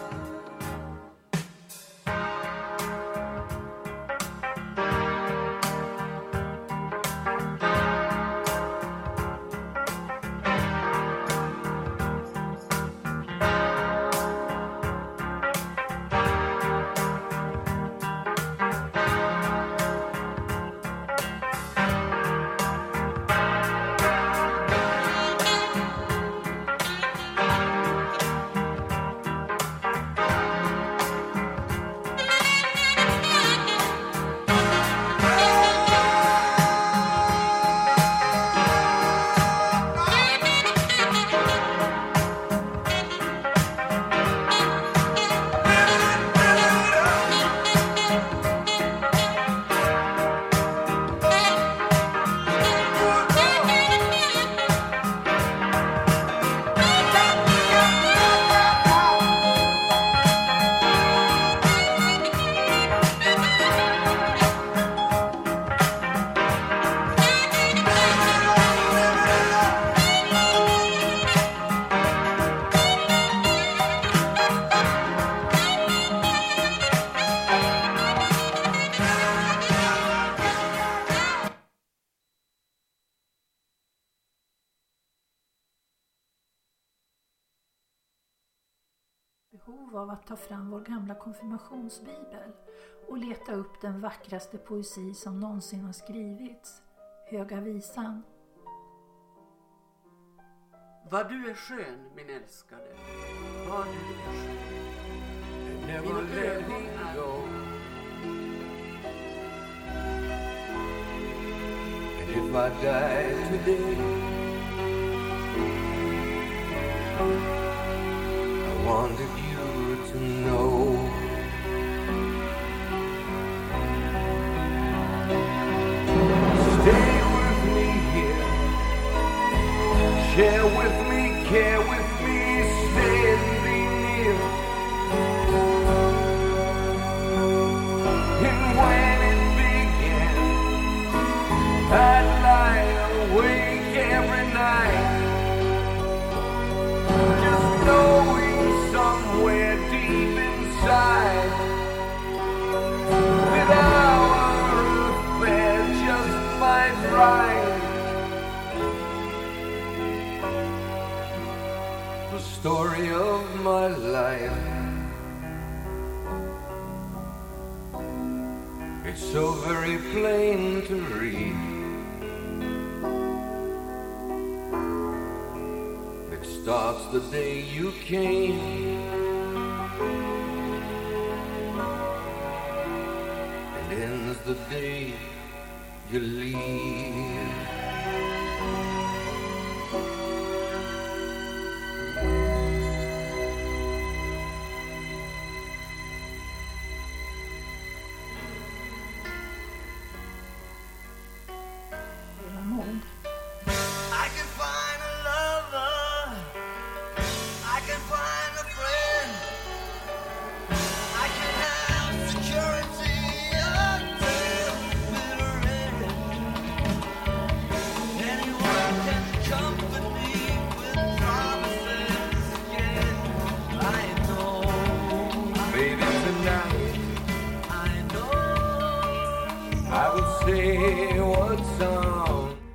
Behov av att ta fram vår gamla konfirmationsbibel och leta upp den vackraste poesi som någonsin har skrivits, Höga visan. Vad du är skön, min älskade. Vad du är skön. Never let me go. And if I die today, I wanted you to know. Stay with me here. Share with me, care with me, stay and be near. And when it began, I'd lie awake every night, just knowing somewhere deep inside that our affair just might right. The story of my life, it's so very plain to read. It starts the day you came and ends the day you leave. I can find a lover, I can find a friend, I can have security until bitter end. Anyone can comfort me with promises, yeah, I know. Baby, tonight I know. I will say what's on.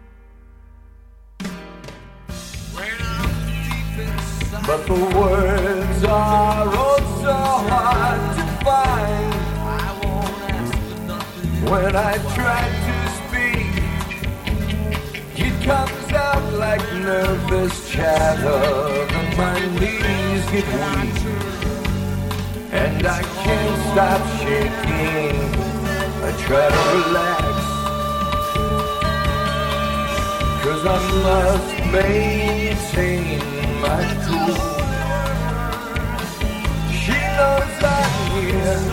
But the words are also hard to find. I won't ask for nothing. When I try to speak, it comes out like nervous chatter, and my knees get weak, and I can't stop shaking. I try to relax, 'cause I must maintain my cool. She knows I'm here.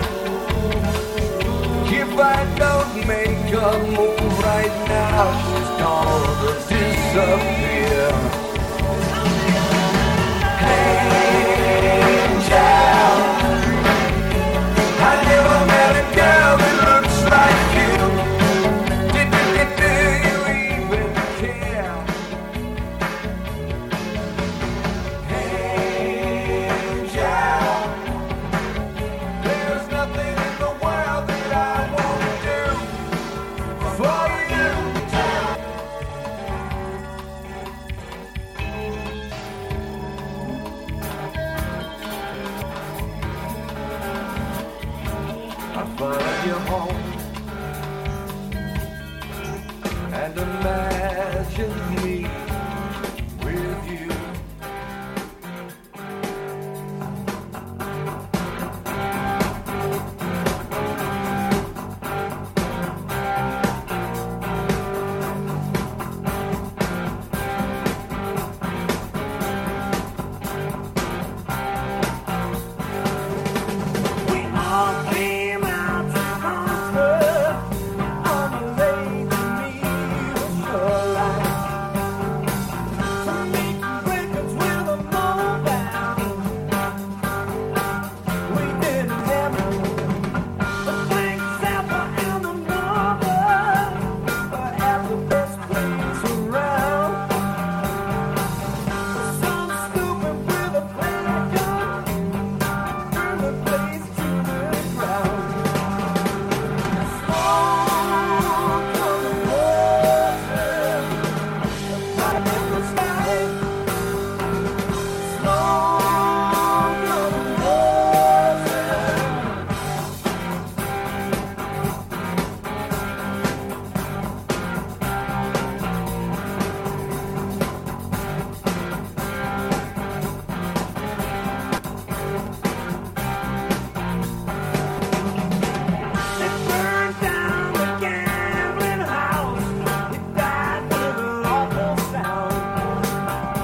If I don't make a move right now, she's gonna disappear. Angel, I never met a girl that looks like you. Do, do, do, do you even care? Angel, home and imagine me with you. We all came out to comfort on a lady shoreline to meet breakers with a mobile. We didn't have a blank Zappa and a Nova, but had the best place around. Some stupid with a flare gun turned the place to the ground. Smoke on the water, light in the sky. Smoke on the water. It burned down the gambling house. It died with an awful sound.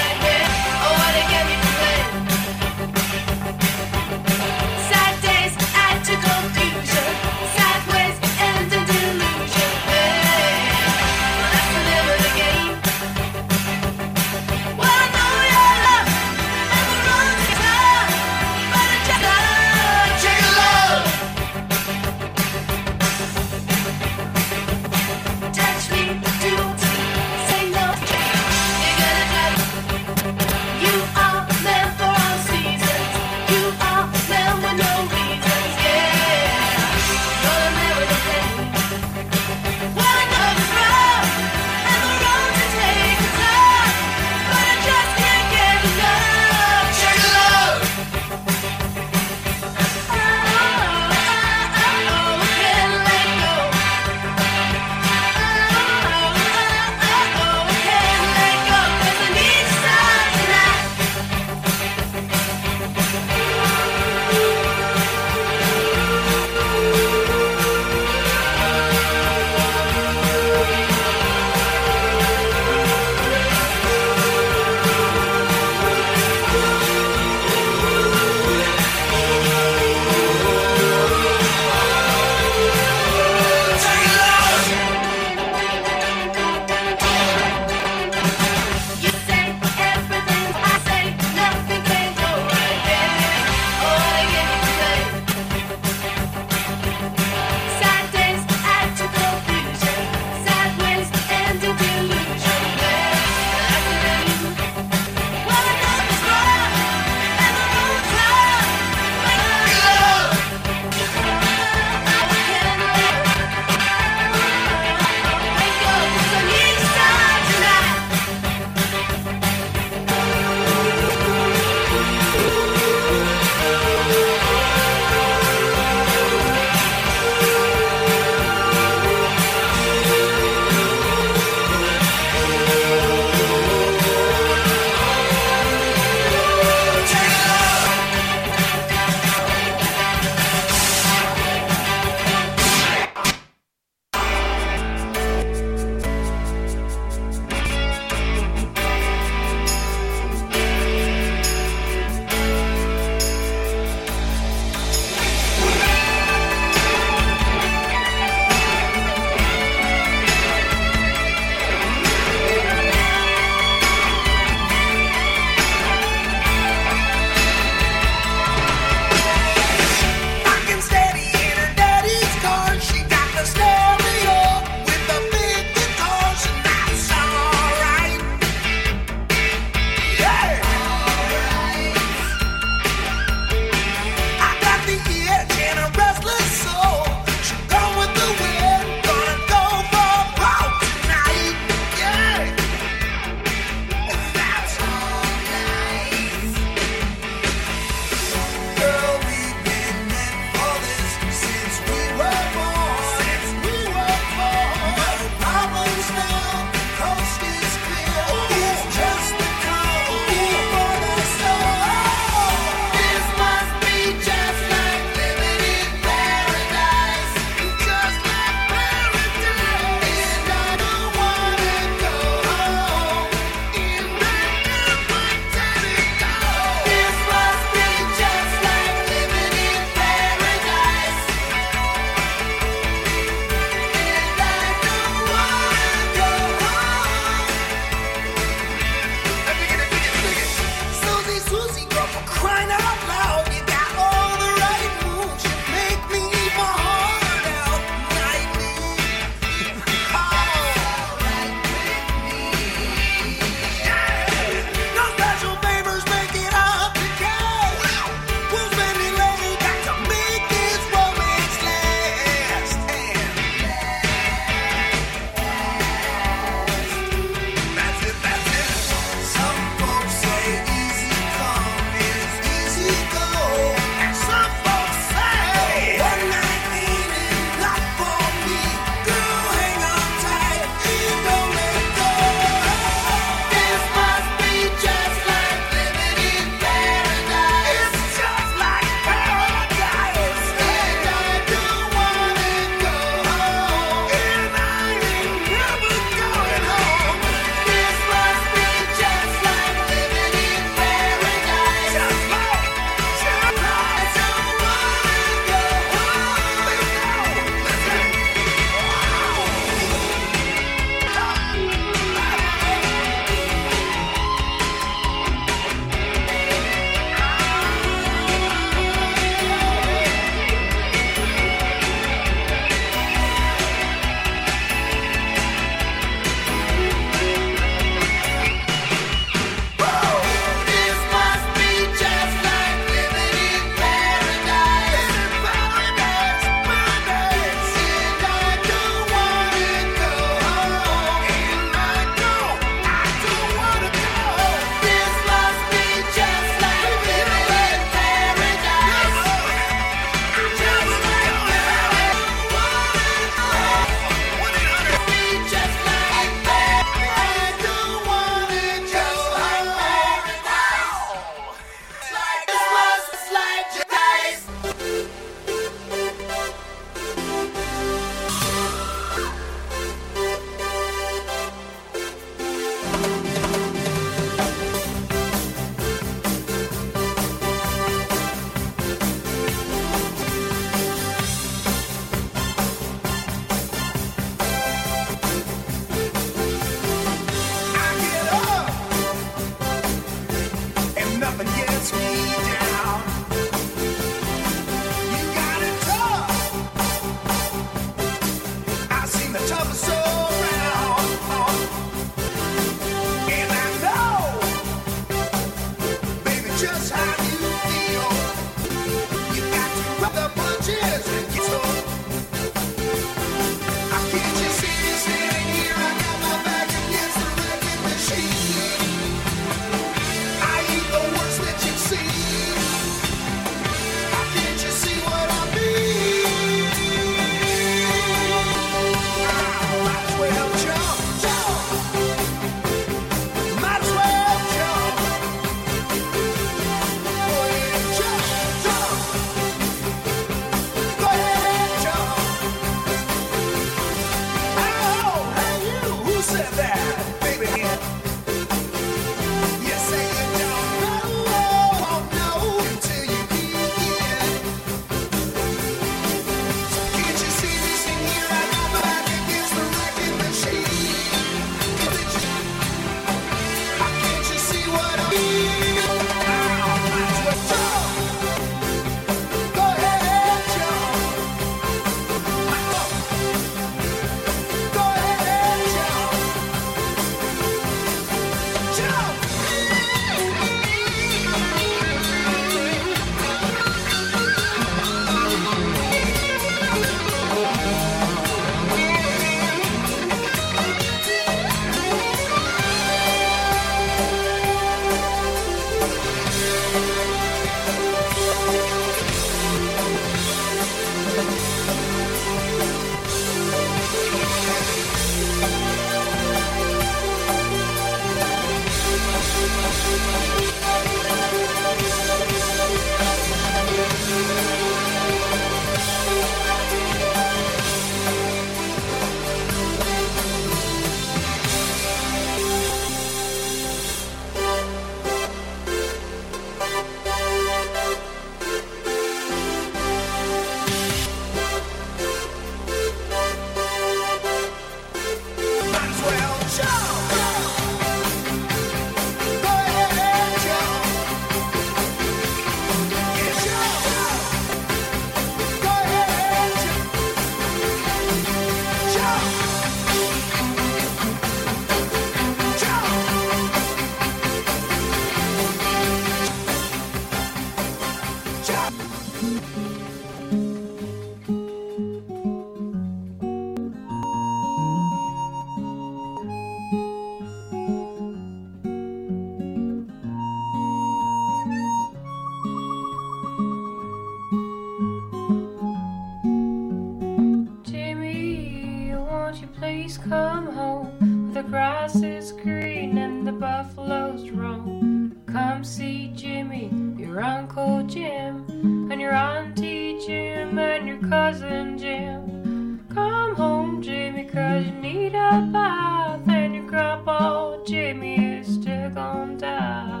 Jimmy, won't you please come home? The grass is green and the buffaloes roam. Come see Jimmy, your Uncle Jim, and your Auntie Jim, and your cousin Jim. Come home, Jimmy, 'cause you need a bath, and your grandpa Jimmy is still gonna die.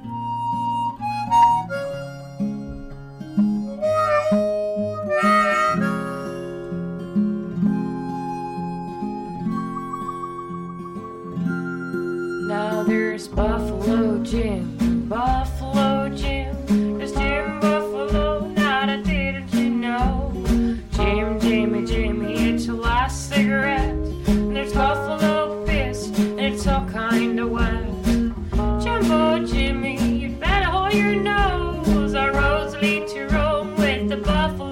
Now there's Buffalo Jim, Buffalo Jim. There's Jim Buffalo, now that didn't you know? Jim, Jimmy, Jimmy, it's your last cigarette. And there's Buffalo Fist, and it's all kinda wet. Jumbo Jimmy, you'd better hold your nose. Our roads lead to Rome with the buffalo.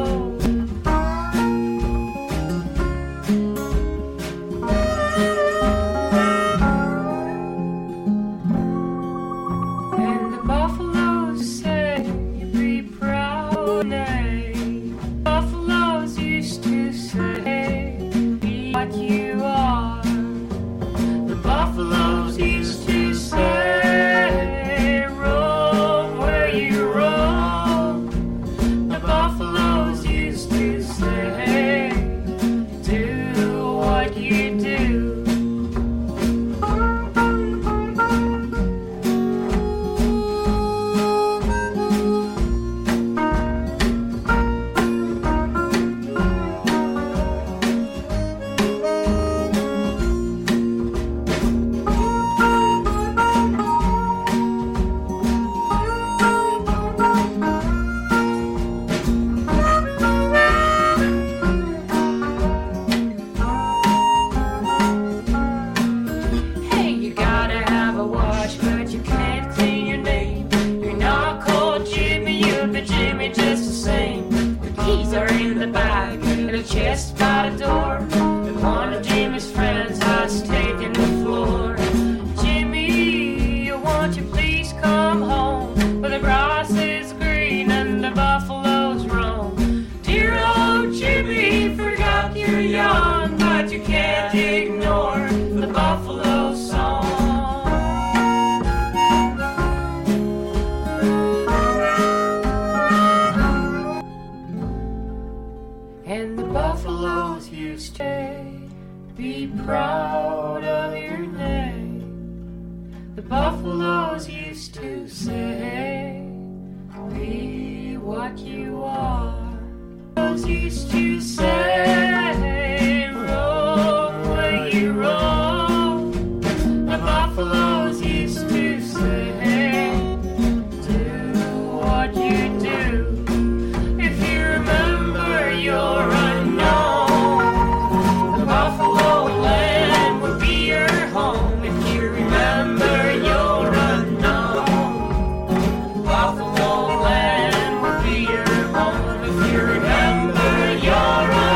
And the buffaloes say, be proud, nay. Buffaloes used to say, be what you are. The buffaloes used to say, roam where you roam. The buffaloes used to say, do what you do. Hey, you gotta have a wash, but you can't clean your name. You're not called Jimmy, you'll be Jimmy just the same. The keys are in the bag, and a chest by the door. And one of Jimmy's friends has taken the floor. Jimmy, won't you please come home? Where the grass is green and the buffaloes roam. Dear old Jimmy, forgot you're young, but you can't ignore the buffalo song. And the buffaloes used to say, be proud of your name. The buffaloes used to say, be what you are. Buffaloes used to say, roam where you roam. The buffaloes used to say, do what you do. If you remember your unknown, the buffalo land would be your home. If you remember your unknown, Buffalo land would be your home. If you remember your unknown.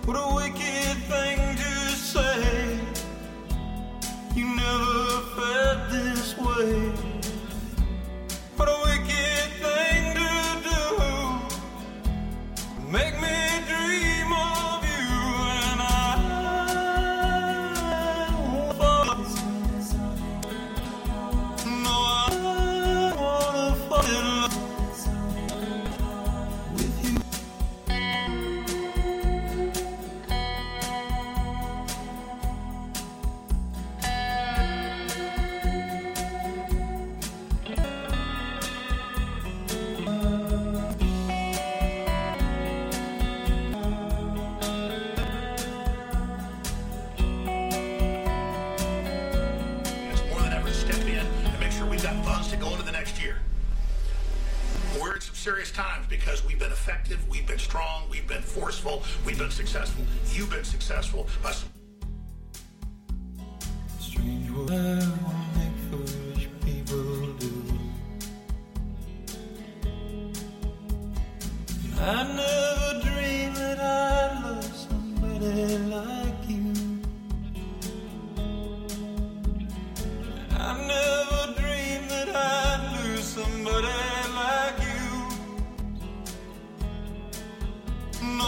What a wicked thing to say. You never felt this way. What a wicked thing to do. Make me dream of you and I won't fall. No, I wanna fall in love with you. It's more than ever to step in and make sure we've got funds to go into the next year. We're in some serious times because we've been effective, we've been strong, we've been forceful, we've been successful. You've been successful by some Strange what I wanna make foolish people do. I never dreamed that I'd love somebody like you. I never dreamed that I'd lose somebody like you. No,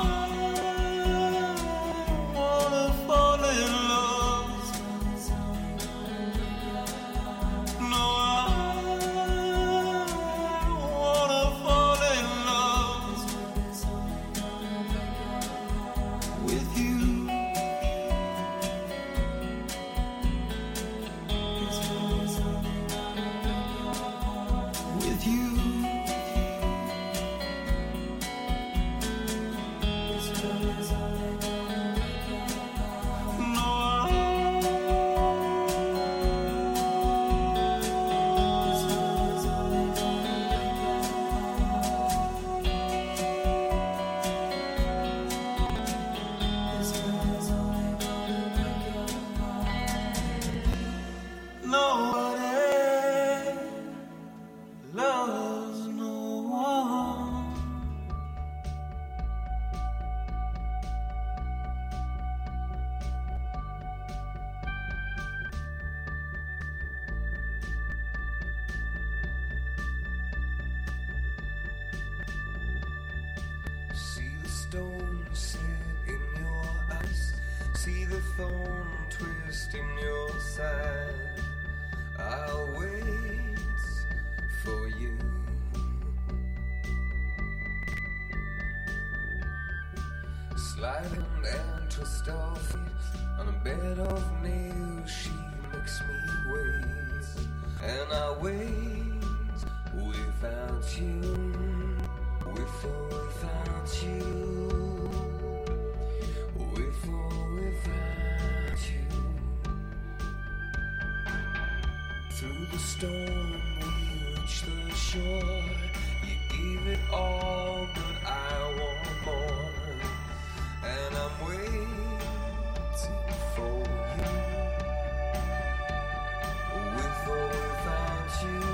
I wanna fall in love. No, I wanna fall in love with you. With you. Nobody loves no one. See the stone set in your eyes. See the thorn twist in your side. I'll wait for you. Slide and twist of feet on a bed of nails. She makes me wait, and I wait without you. With or without you. With or without you. Through the storm we reach the shore. You gave it all, but I want more. And I'm waiting for you. With or without you.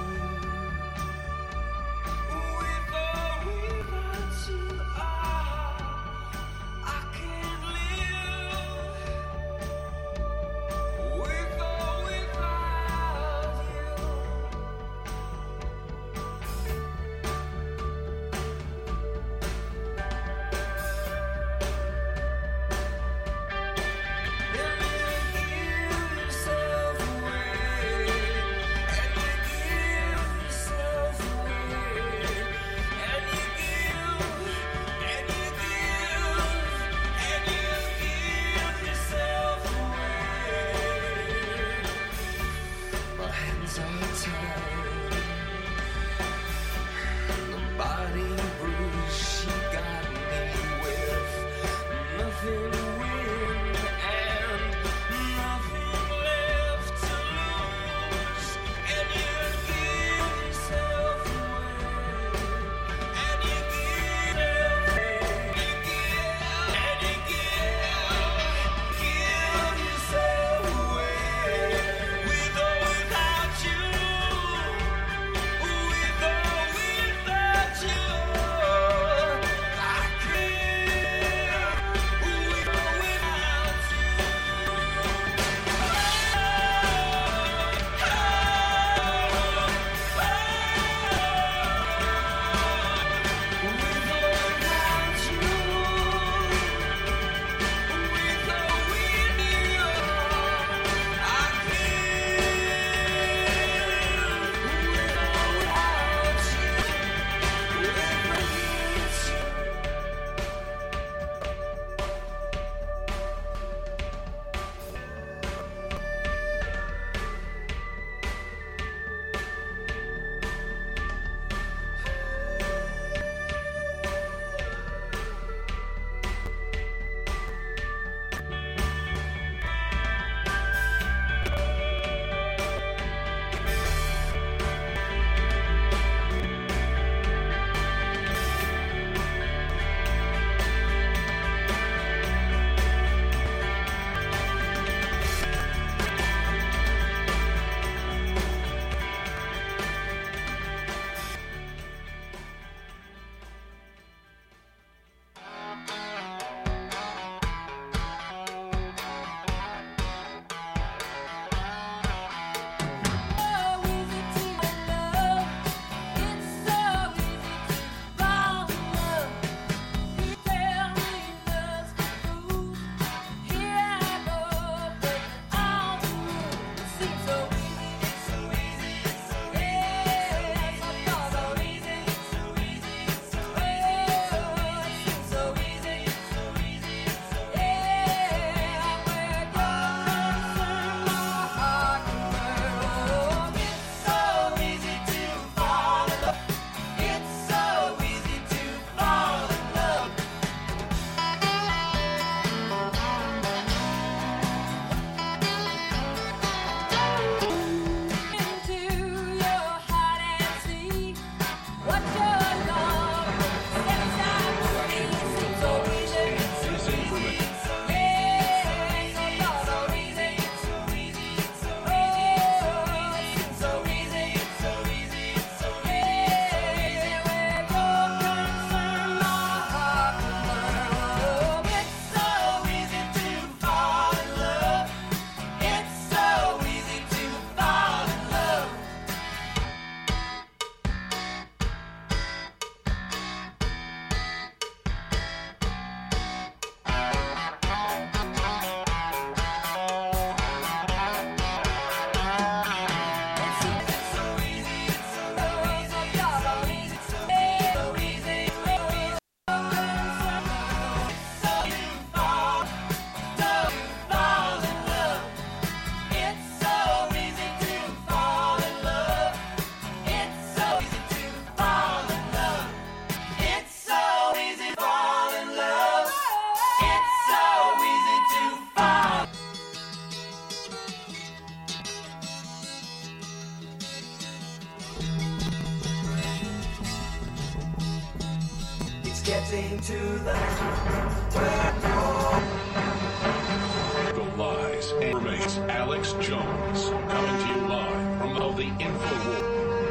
With or without you, I, I can't live. With or without you. getting to the The lies and remains Alex Jones, coming to you live from the InfoWars.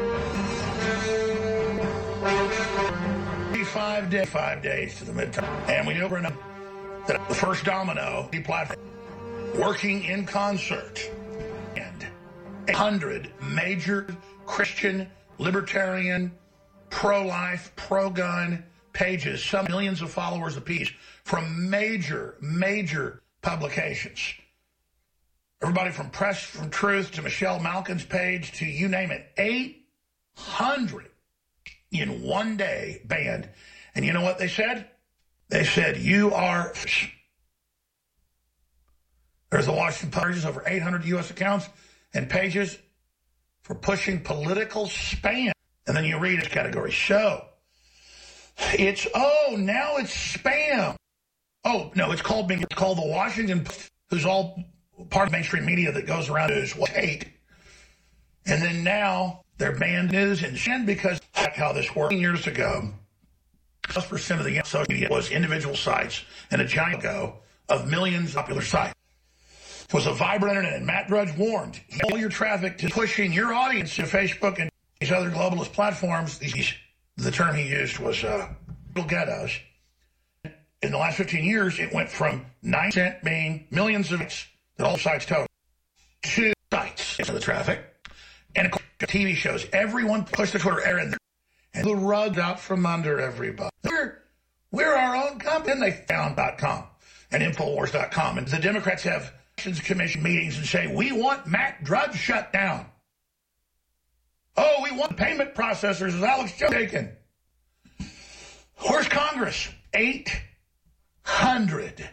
Five days, five days to the midterm, and we know we're in that the first domino, the platform, working in concert, and a hundred major Christian, libertarian, pro-life, pro-gun pages, some millions of followers apiece, from major, major publications. Everybody from Press from Truth to Michelle Malkin's page to you name it, eight hundred in one day banned. And you know what they said? They said, you are... There's the Washington Post, over eight hundred U S accounts and pages for pushing political spam. And then you read its category. So, it's, oh, now it's spam. Oh, no, it's called being, it's called the Washington Post, who's all part of mainstream media that goes around news was hate. And then now they're banned news and sin because that's how this worked. Years ago, plus percent of the social media was individual sites and a giant go of millions of popular sites. It was a vibrant internet, and Matt Drudge warned, all your traffic to pushing your audience to Facebook and these other globalist platforms. These, the term he used was uh, little ghettos. In the last fifteen years, it went from nine percent being millions of hits that all sites total to sites into the traffic. And of course, T V shows. Everyone pushed the Twitter era in there. And the rug out from under everybody. We're, we're our own company. And they found .com and Infowars dot com. And the Democrats have commission meetings and say, we want Matt Drudge shut down. Oh, we want payment processors as Alex Jones taken. Where's Congress? eight hundred.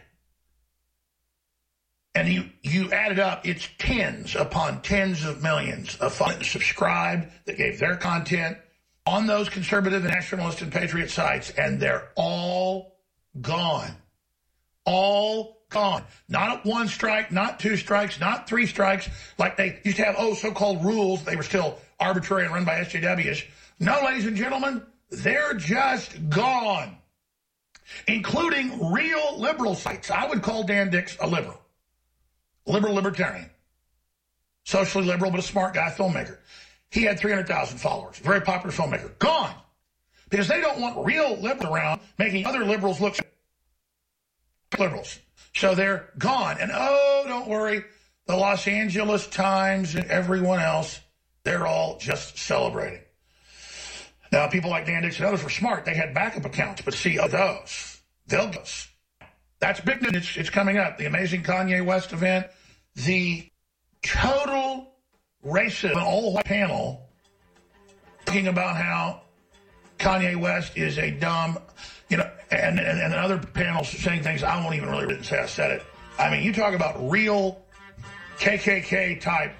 And you, you add it up, it's tens upon tens of millions of followers that subscribed, that gave their content on those conservative, nationalist, and patriot sites, and they're all gone. All gone. Not one strike, not two strikes, not three strikes, like they used to have, oh, so-called rules. They were still arbitrary and run by S J Ws. No, ladies and gentlemen, they're just gone, including real liberal sites. I would call Dan Dix a liberal. Liberal libertarian. Socially liberal, but a smart guy, filmmaker. He had three hundred thousand followers. Very popular filmmaker. Gone. Because they don't want real liberals around making other liberals look liberals. So they're gone. And oh, don't worry, the Los Angeles Times and everyone else, they're all just celebrating. Now, people like Dan Dix and others were smart. They had backup accounts, but see, of those, they'll go. That's big news. It's, it's coming up. The amazing Kanye West event, the total racist all-white panel talking about how Kanye West is a dumb, you know, and, and, and other panels saying things I won't even really read and say I said it. I mean, you talk about real K K K type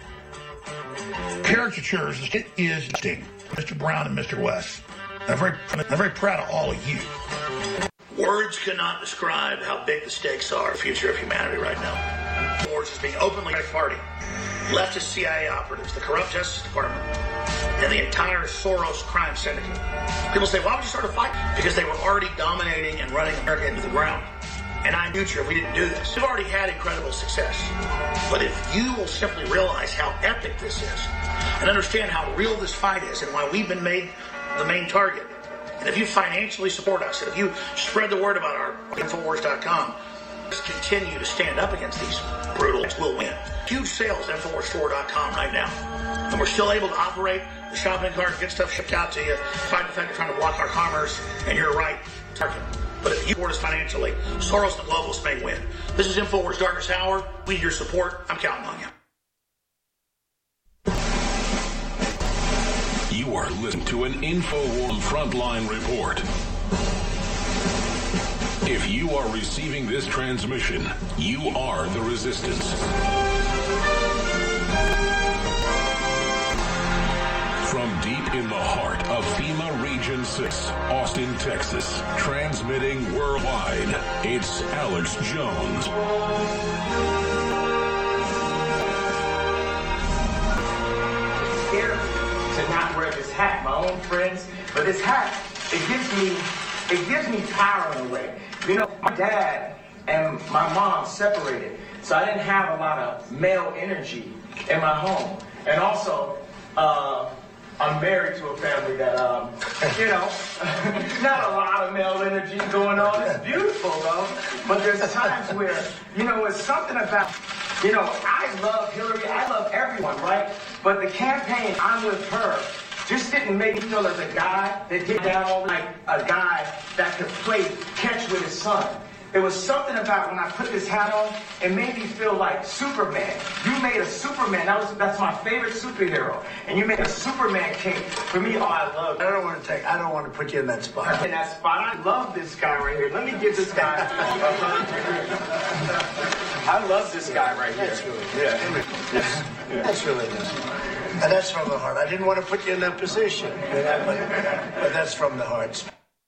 caricatures. It is interesting, Mister Brown and Mister West. I'm very, I'm very proud of all of you. Words cannot describe how big the stakes are for the future of humanity right now. Wars is being openly party. Leftist C I A operatives, the corrupt Justice Department, and the entire Soros crime syndicate. People say, why would you start a fight? Because they were already dominating and running America into the ground. And I'm future if we didn't do this. We've already had incredible success. But if you will simply realize how epic this is and understand how real this fight is and why we've been made the main target, and if you financially support us, and if you spread the word about our Infowars dot com, let's continue to stand up against these brutals, we'll win. Huge sales at Infowars Store dot com right now. And we're still able to operate the shopping cart, get stuff shipped out to you, despite the fact they're trying to block our commerce, and you're right, target. But if you support us financially, Soros and the globalists may win. This is Infowars Darkest Hour. We need your support. I'm counting on you. You are listening to an InfoWars Frontline Report. If you are receiving this transmission, you are the resistance. From deep in the heart of FEMA Region six, Austin, Texas, transmitting worldwide, it's Alex Jones. Scared to not wear this hat. My own friends, but this hat, it gives me it gives me power in a way. You know, my dad and my mom separated, so I didn't have a lot of male energy in my home. And also, uh, I'm married to a family that, um, you know, not a lot of male energy going on. It's beautiful, though. But there's times where, you know, it's something about, you know, I love Hillary. I love everyone, right? But the campaign, I'm with her, just didn't make me feel as a guy that did down all like a guy that could play catch with his son. There was something about when I put this hat on, it made me feel like Superman. You made a Superman. That was that's my favorite superhero. And you made a Superman cape. For me, oh, I love it. I don't want to take. I don't want to put you in that spot. In that spot, I love this guy right here. Let me give this guy. I love this guy right here. That's really nice. Yeah. Yes. Yeah. That's really nice. And that's from the heart. I didn't want to put you in that position, you know, but, but that's from the heart.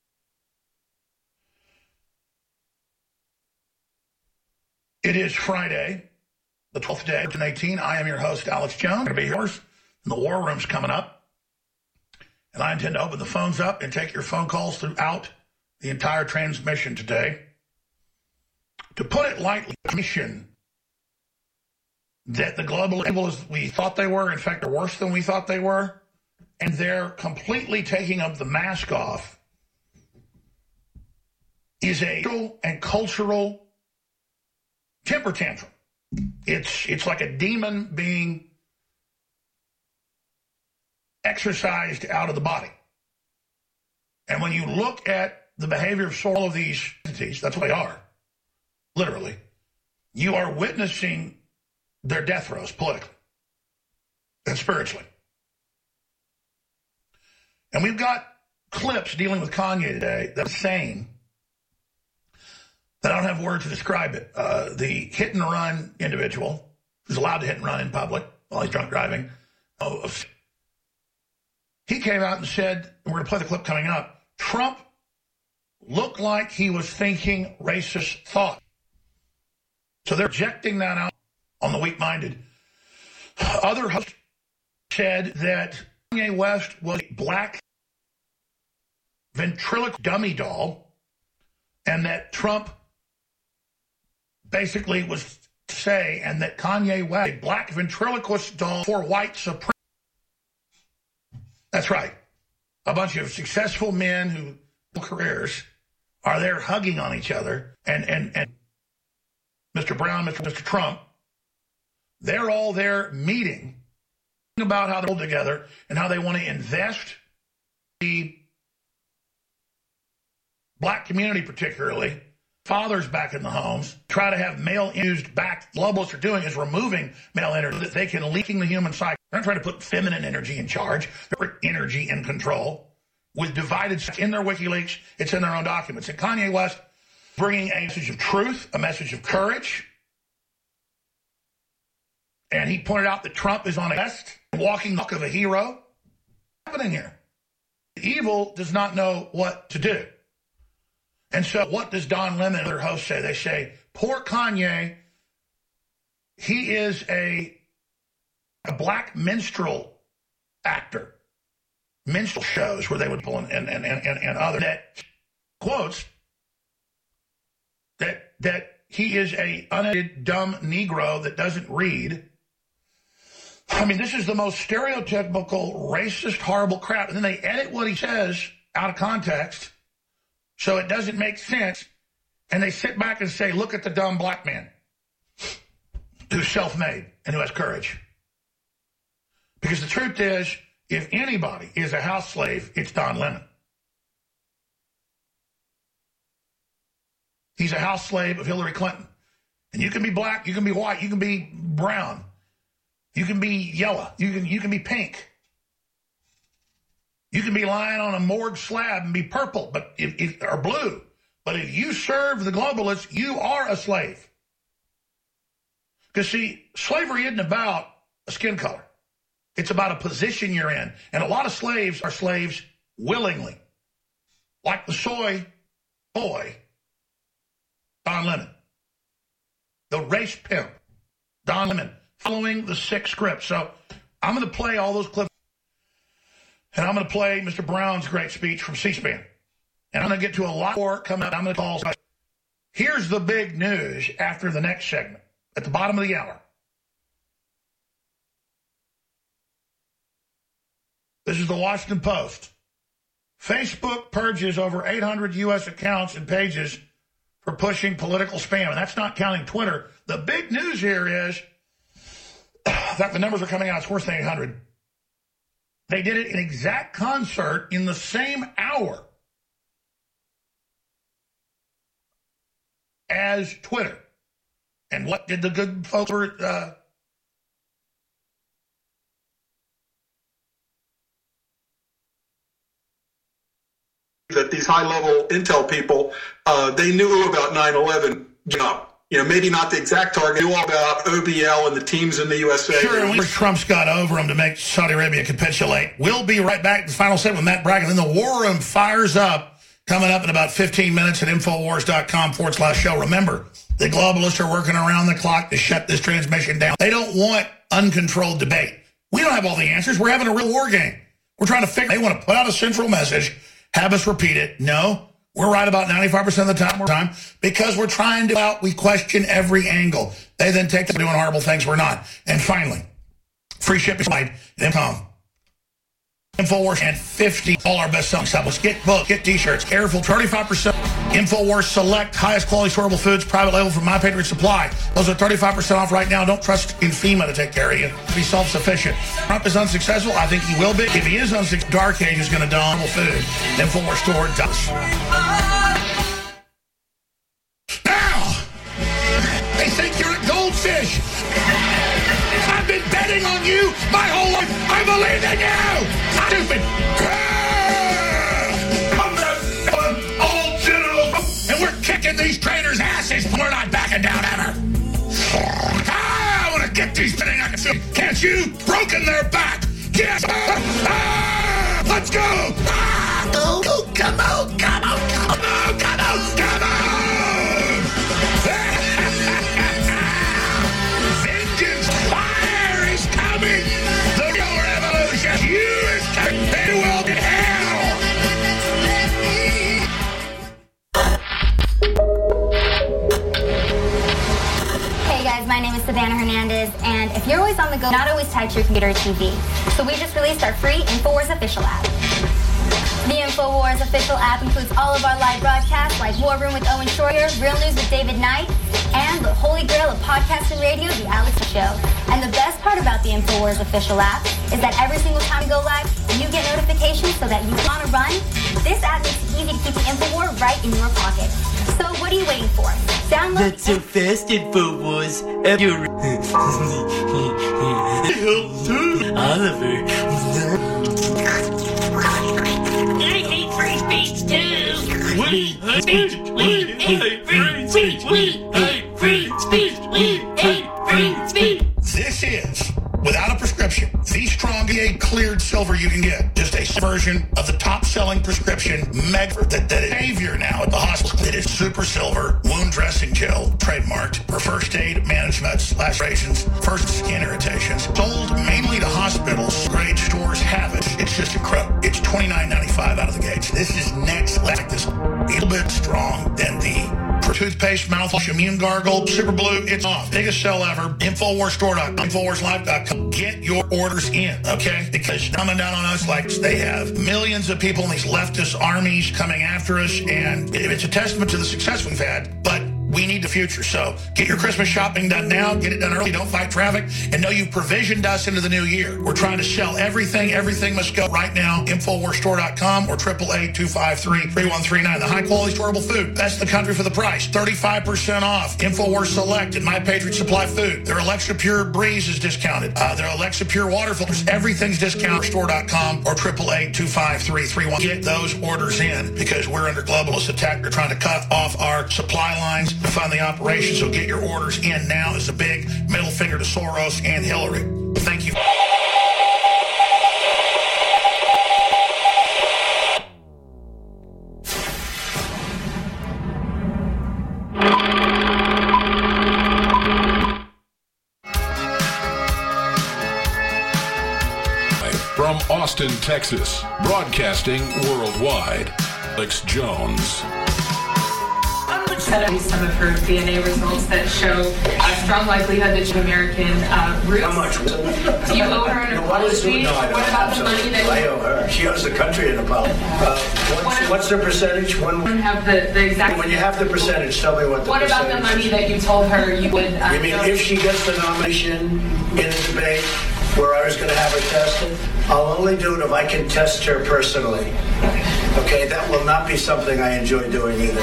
It is Friday, the twelfth day of two thousand eighteen. I am your host, Alex Jones. I'm going to be yours. And the War Room's coming up. And I intend to open the phones up and take your phone calls throughout the entire transmission today. To put it lightly, the mission that the global evil as we thought they were, in fact, are worse than we thought they were, and they're completely taking up the mask off, is a social and cultural temper tantrum. It's it's like a demon being exorcised out of the body. And when you look at the behavior of all of these entities, that's what they are, literally, you are witnessing their death throes politically and spiritually. And we've got clips dealing with Kanye today that are saying that I don't have words to describe it. Uh, the hit and run individual who's allowed to hit and run in public while he's drunk driving, oh, he came out and said, and we're going to play the clip coming up, Trump looked like he was thinking racist thought. So they're projecting that out on the weak-minded. Other hosts said that Kanye West was a black ventriloquist dummy doll and that Trump basically was to say, and that Kanye West, a black ventriloquist doll for white supremacy. That's right. A bunch of successful men who careers are there hugging on each other, and and and Mister Brown, Mister Mister Trump, they're all there meeting about how they're all together and how they want to invest the black community, particularly fathers back in the homes, try to have male used back. Globalists are doing is removing male energy that they can leaking the human cycle. They're not trying to put feminine energy in charge. They're energy in control with divided. It's in their WikiLeaks. It's in their own documents. And Kanye West bringing a message of truth, a message of courage. And he pointed out that Trump is on a quest, walking the walk of a hero. What's happening here? The evil does not know what to do. And so what does Don Lemon and other hosts say? They say, poor Kanye, he is a, a black minstrel actor. Minstrel shows where they would pull and, and, and, and, and other that quotes that that he is a uneducated, dumb Negro that doesn't read. I mean, this is the most stereotypical, racist, horrible crap. And then they edit what he says out of context so it doesn't make sense. And they sit back and say, look at the dumb black man who's self-made and who has courage. Because the truth is, if anybody is a house slave, it's Don Lemon. He's a house slave of Hillary Clinton. And you can be black, you can be white, you can be brown, you can be yellow, you can you can be pink. You can be lying on a morgue slab and be purple, but if, if or blue. But if you serve the globalists, you are a slave. Because see, slavery isn't about a skin color. It's about a position you're in. And a lot of slaves are slaves willingly. Like the soy boy, Don Lemon. The race pimp, Don Lemon, following the six scripts. So I'm going to play all those clips. And I'm going to play Mister Brown's great speech from C-SPAN. And I'm going to get to a lot more coming up. I'm going to call. Here's the big news after the next segment at the bottom of the hour. This is the Washington Post. Facebook purges over eight hundred U S accounts and pages for pushing political spam. And that's not counting Twitter. The big news here is that the numbers are coming out. It's worse than eight hundred. They did it in exact concert in the same hour as Twitter. And what did the good folks uh, that these high-level intel people, uh, they knew about nine eleven. You know, maybe not the exact target, knew all about O B L and the teams in the U S A. Sure, and Trump's got over them to make Saudi Arabia capitulate. We'll be right back to the final segment with Matt Bragg. And then the War Room fires up, coming up in about fifteen minutes at Infowars.com forward slash show. Remember, the globalists are working around the clock to shut this transmission down. They don't want uncontrolled debate. We don't have all the answers. We're having a real war game. We're trying to figure. They want to put out a central message, have us repeat it. No. We're right about ninety-five percent of the time, time because we're trying to out. We question every angle. They then take to doing horrible things. We're not. And finally, free shipping slide. Then come. Infowars and fifty all our best selling supplements. Get books, get t-shirts, Airful, thirty-five percent. Infowars Select, highest quality storable foods, private label from My Patriot Supply. Those are thirty-five percent off right now. Don't trust in FEMA to take care of you. Be self-sufficient. Trump is unsuccessful. I think he will be. If he is unsuccessful, Dark Age is going to don food. Infowars store does. Now, they think you're a goldfish. I've been betting on you my whole life. I believe in you. Stupid. I'm the old general. And we're kicking these traitors' asses. We're not backing down ever. Ah, I want to get these spinning. I can see. Can't you? Broken their back. Yes. Ah, let's go. Ah, go, go, come on, come on, come on, come on, come on. Vengeance, fire is coming. The real revolution. You is coming. They will be hell. Hey guys, my name is Savannah Hernandez, and if you're always on the go, not always tied to your computer or T V. So we just released our free InfoWars official app. The InfoWars official app includes all of our live broadcasts like War Room with Owen Schroyer, Real News with David Knight, and the holy grail of podcast and radio, The Alex Show. And the best part about the InfoWars official app is that every single time we go live, you get notifications so that you want to run. This app makes it easy to keep the InfoWar right in your pocket. So what are you waiting for? Download. That's so fast, InfoWars. You're Oliver. I hate free speech too. We hate speech. We hate free speech. We hate free speech. We hate free speech. This is, without a prescription, the strongest cleared silver you can get. Just a version of the top-selling prescription mega that, that is savior now at the hospital. It is super silver wound dressing gel, trademarked for first aid management, lacerations, first skin irritations. Sold mainly to hospitals. Great stores have it. It's just incredible. It's twenty-nine ninety-five out of the gates. This is next like this. A little bit strong than the toothpaste, mouthwash, immune gargle, super blue. It's off. Biggest sell ever. Infowars store dot com, Infowars live dot com. Get your orders in, okay? Because coming down on us like they have millions of people in these leftist armies coming after us, and it's a testament to the success we've had, but we need the future. So get your Christmas shopping done now. Get it done early. Don't fight traffic. And know you provisioned us into the new year. We're trying to sell everything. Everything must go right now. Infowars store dot com or eight eight eight, two five three, three one three nine. The high-quality storable food. Best in the country for the price. thirty-five percent off. Infowars Select and My Patriot Supply Food. Their Alexa Pure Breeze is discounted. Uh, their Alexa Pure Water Filters. Everything's discounted. store dot com or eight eight eight, two five three, three one. Get those orders in because we're under globalist attack. They're trying to cut off our supply lines to fund the operation, so get your orders in now as a big middle finger to Soros and Hillary. Thank you. From Austin, Texas, broadcasting worldwide. Alex Jones. Set up some of her D N A results that show a strong likelihood that she's American uh, roots. How much? Do you owe her an No, what is apology? no, I don't. What about the money that I you owe her. She owes the country an apology. Uh, what's, what's the percentage? When, don't have the, the exact? when you have the percentage, tell me what the What about percentage the money that you told her you would? Uh, You mean go- if she gets the nomination in the debate where I was going to have her tested? I'll only do it if I can test her personally. Okay, that will not be something I enjoy doing either.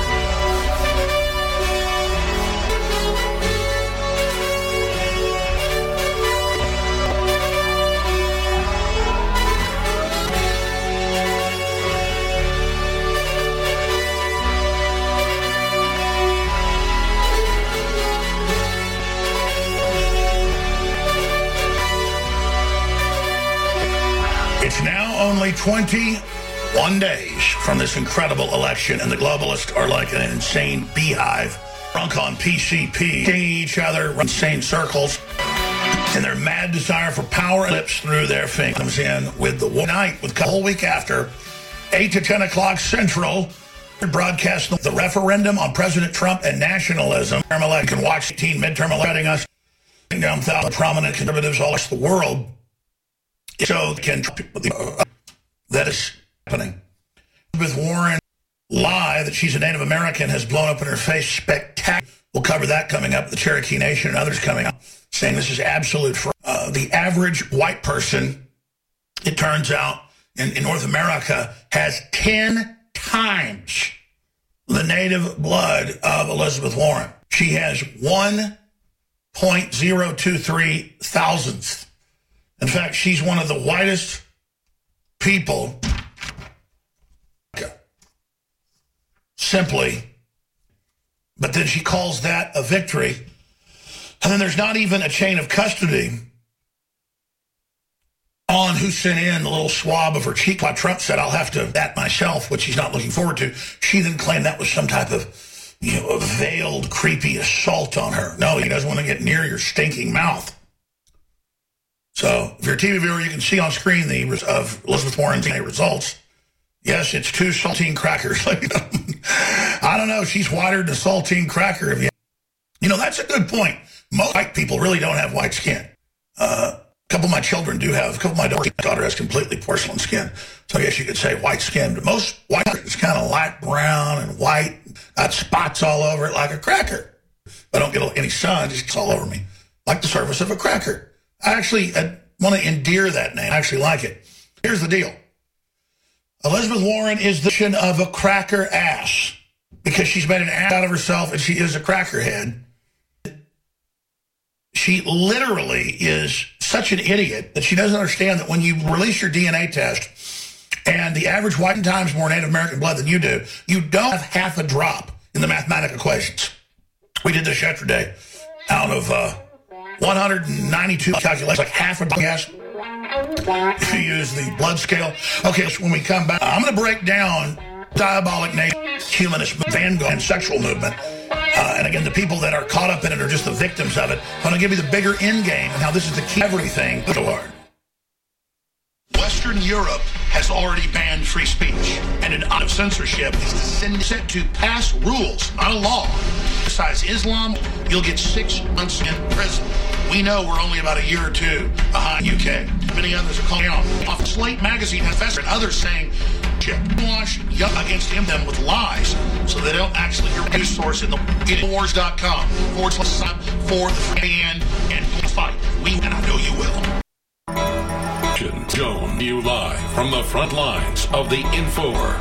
It's now only twenty-one days from this incredible election, and the globalists are like an insane beehive, drunk on P C P, stinging each other in insane circles, and their mad desire for power slips through their fingers in with the one night, with the whole week after, eight to ten o'clock Central, broadcast the referendum on President Trump and nationalism. You can watch eighteen midterm electing us, down thousand prominent conservatives all across the world. So can uh, that is happening. Elizabeth Warren lie that she's a Native American has blown up in her face spectacular. We'll cover that coming up. The Cherokee Nation and others coming up saying this is absolute fraud. Uh, the average white person, it turns out, in, in North America has ten times the native blood of Elizabeth Warren. She has one point zero two three thousandths. In fact, she's one of the whitest people, simply, but then she calls that a victory. And then there's not even a chain of custody on who sent in the little swab of her cheek. Like Trump said, I'll have to that myself, which he's not looking forward to. She then claimed that was some type of, you know, a veiled, creepy assault on her. No, he doesn't want to get near your stinking mouth. So if you're a T V viewer, you can see on screen the of Elizabeth Warren's D N A results. Yes, it's two saltine crackers. I don't know. She's whiter than a saltine cracker. If you, you know, that's a good point. Most white people really don't have white skin. Uh, a couple of my children do have. A couple of my daughter, daughter has completely porcelain skin. So I guess you could say white skin. But most white is kind of light brown and white. Got spots all over it like a cracker. If I don't get any sun, it just gets all over me. Like the surface of a cracker. I actually I want to endear that name. I actually like it. Here's the deal. Elizabeth Warren is the version of a cracker ass because she's made an ass out of herself and she is a crackerhead. She literally is such an idiot that she doesn't understand that when you release your D N A test and the average white times more Native American blood than you do, you don't have half a drop in the mathematical equations. We did this yesterday out of uh, one hundred ninety-two calculations, like half a guess. If you use the blood scale. Okay, so when we come back, I'm going to break down diabolic nation, humanist, vanguard, and sexual movement. Uh, and again, the people that are caught up in it are just the victims of it. I'm going to give you the bigger end game and how this is the key to everything to learn. Western Europe has already banned free speech, and an act of censorship is set to pass rules, not a law. Besides Islam, you'll get six months in prison. We know we're only about a year or two behind U K. Many others are calling out. Off Slate magazine has invested and others saying, wash young against him them with lies so they don't actually hear news source in the Infowars dot com forward slash sign for the free end and fight. We and I know you will. Joan, you live from the front lines of the Infowar.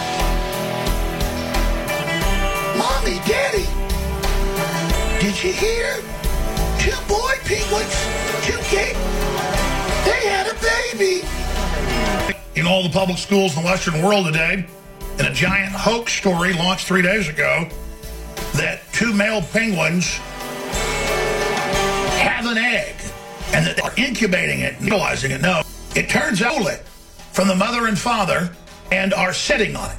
Mommy, Daddy, did you hear? Two boy penguins, two kids, they had a baby. In all the public schools in the Western world today, in a giant hoax story launched three days ago, that two male penguins have an egg and that they're incubating it and utilizing it. No, it turns out from the mother and father and are sitting on it.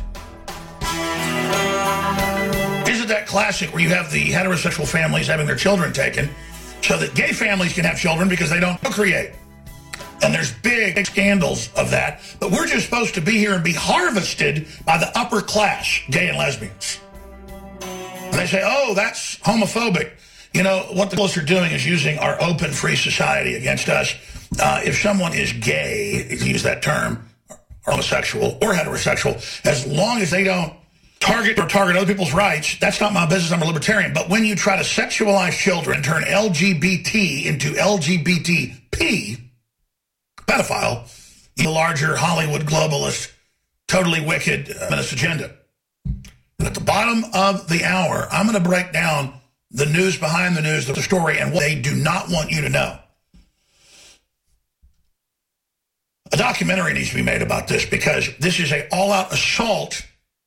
Isn't that classic where you have the heterosexual families having their children taken so that gay families can have children because they don't procreate? And there's big, big scandals of that. But we're just supposed to be here and be harvested by the upper class, gay and lesbians. And they say, oh, that's homophobic. You know, what the globalists are doing is using our open, free society against us. Uh, if someone is gay, if you use that term, or homosexual or heterosexual, as long as they don't target or target other people's rights, that's not my business. I'm a libertarian. But when you try to sexualize children, turn L G B T into L G B T P, pedophile, the larger Hollywood globalist, totally wicked feminist agenda. And at the bottom of the hour, I'm going to break down the news behind the news, the story, and what they do not want you to know. A documentary needs to be made about this because this is an all-out assault,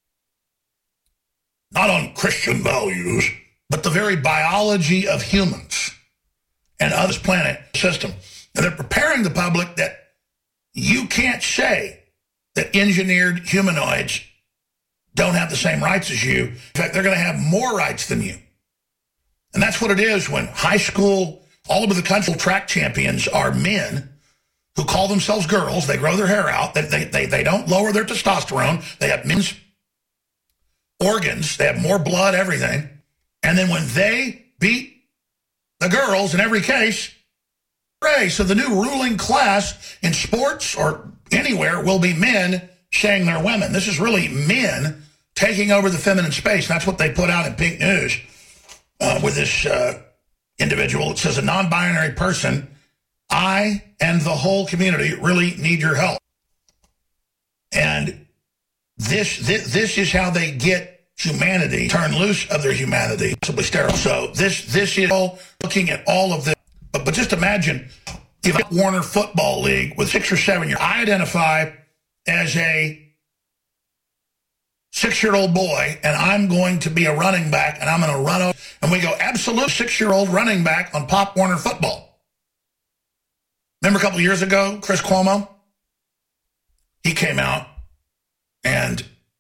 not on Christian values, but the very biology of humans and of this planet system. And they're preparing the public that you can't say that engineered humanoids don't have the same rights as you. In fact, they're going to have more rights than you. And that's what it is when high school, all over the country, track champions are men who call themselves girls. They grow their hair out. They, they, they, they don't lower their testosterone. They have men's organs. They have more blood, everything. And then when they beat the girls in every case, hooray. So the new ruling class in sports or anywhere will be men saying they're women. This is really men taking over the feminine space. That's what they put out in Pink News. Uh, with this uh, individual. It says, a non-binary person, I and the whole community really need your help. And this, this, this is how they get humanity turned loose of their humanity, possibly sterile. So this, this is all looking at all of this. But, but just imagine if Warner Football League with six or seven years, I identify as a six-year-old boy, and I'm going to be a running back, and I'm going to run over, and we go absolute six-year-old running back on Pop Warner Football. Remember a couple of years ago, Chris Cuomo? He came out, and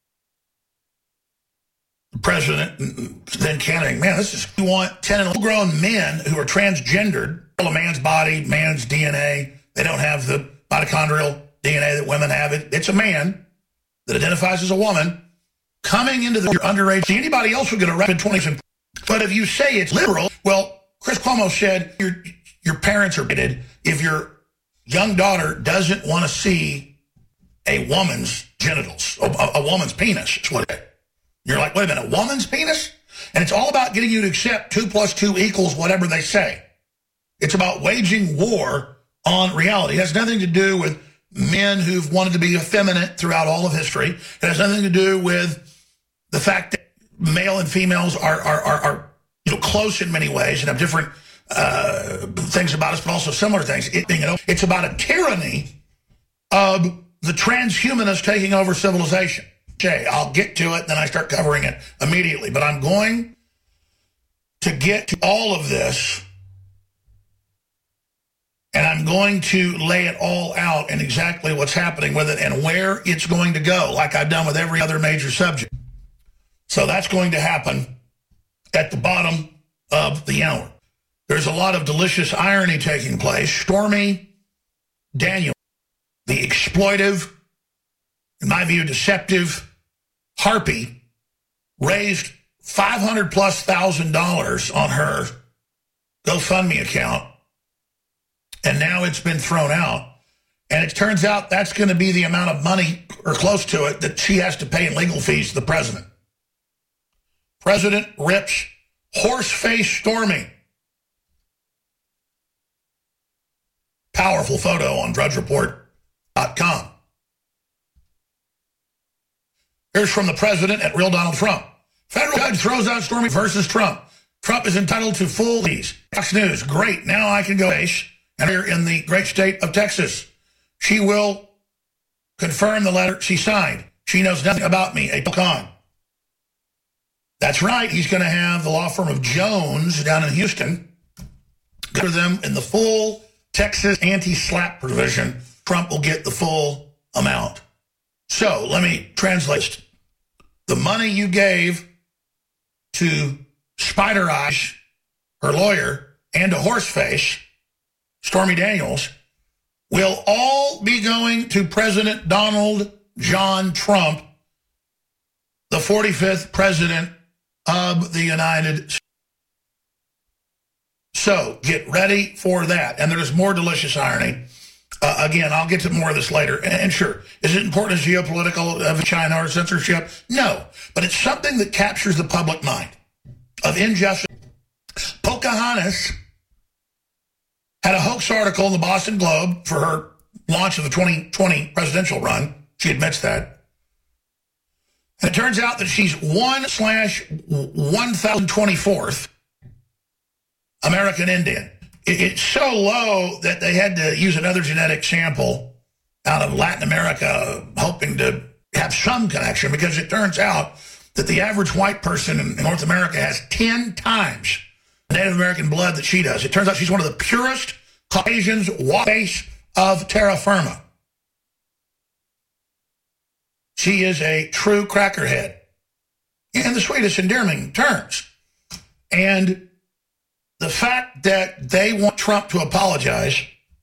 the president then candidating, man, this is, we want ten and grown men who are transgendered, a man's body, man's D N A. They don't have the mitochondrial D N A that women have. It, it's a man that identifies as a woman coming into the underage. Anybody else would get arrested twenty. But if you say it's liberal, well, Chris Cuomo said your your parents are bigoted if your young daughter doesn't want to see a woman's genitals, a, a woman's penis. Is what it is. You're like, wait a minute, a woman's penis? And it's all about getting you to accept two plus two equals whatever they say. It's about waging war on reality. It has nothing to do with men who've wanted to be effeminate throughout all of history. It has nothing to do with the fact that male and females are are are, are you know close in many ways and have different uh, things about us, but also similar things. It, you know, it's about a tyranny of the transhumanists taking over civilization. Okay, I'll get to it, then I start covering it immediately. But I'm going to get to all of this, and I'm going to lay it all out and exactly what's happening with it and where it's going to go, like I've done with every other major subject. So that's going to happen at the bottom of the hour. There's a lot of delicious irony taking place. Stormy Daniels, the exploitive, in my view, deceptive harpy, raised five hundred plus thousand dollars on her GoFundMe account, and now it's been thrown out. And it turns out that's going to be the amount of money, or close to it, that she has to pay in legal fees to the president. President rips horse-face Stormy. Powerful photo on drudge report dot com. Here's from the president at Real Donald Trump. Federal judge throws out Stormy versus Trump. Trump is entitled to full fees. Fox News, great. Now I can go and here in the great state of Texas. She will confirm the letter she signed. She knows nothing about me, a con. That's right. He's going to have the law firm of Jones down in Houston cover them in the full Texas anti-slap provision. Trump will get the full amount. So let me translate. The money you gave to Spider Eyes, her lawyer, and to Horseface, Stormy Daniels, will all be going to President Donald John Trump, the forty-fifth president of the United States. So get ready for that. And there's more delicious irony. Uh, again, I'll get to more of this later. And, and sure, is it important as geopolitical of China or censorship? No, but it's something that captures the public mind of injustice. Pocahontas had a hoax article in the Boston Globe for her launch of the twenty twenty presidential run. She admits that. And it turns out that she's one slash one thousand twenty-fourth American Indian. It's so low that they had to use another genetic sample out of Latin America, hoping to have some connection, because it turns out that the average white person in North America has ten times the Native American blood that she does. It turns out she's one of the purest Caucasians face of terra firma. She is a true crackerhead in the sweetest endearing terms. And the fact that they want Trump to apologize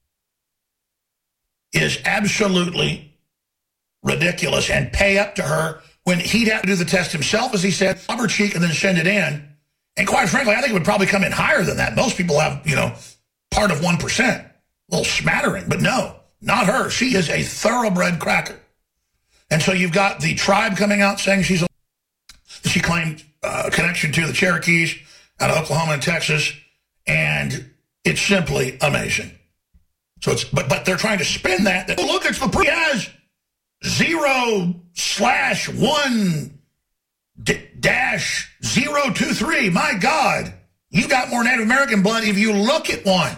is absolutely ridiculous, and pay up to her when he'd have to do the test himself, as he said, rub her cheek and then send it in. And quite frankly, I think it would probably come in higher than that. Most people have, you know, part of one percent, a little smattering, but no, not her. She is a thoroughbred cracker. And so you've got the tribe coming out saying she's a, she claimed uh, connection to the Cherokees out of Oklahoma and Texas, and it's simply amazing. So it's, but but they're trying to spin that. that oh, look, it's the pre has zero slash one d- dash zero two three. My God, you got more Native American blood if you look at one.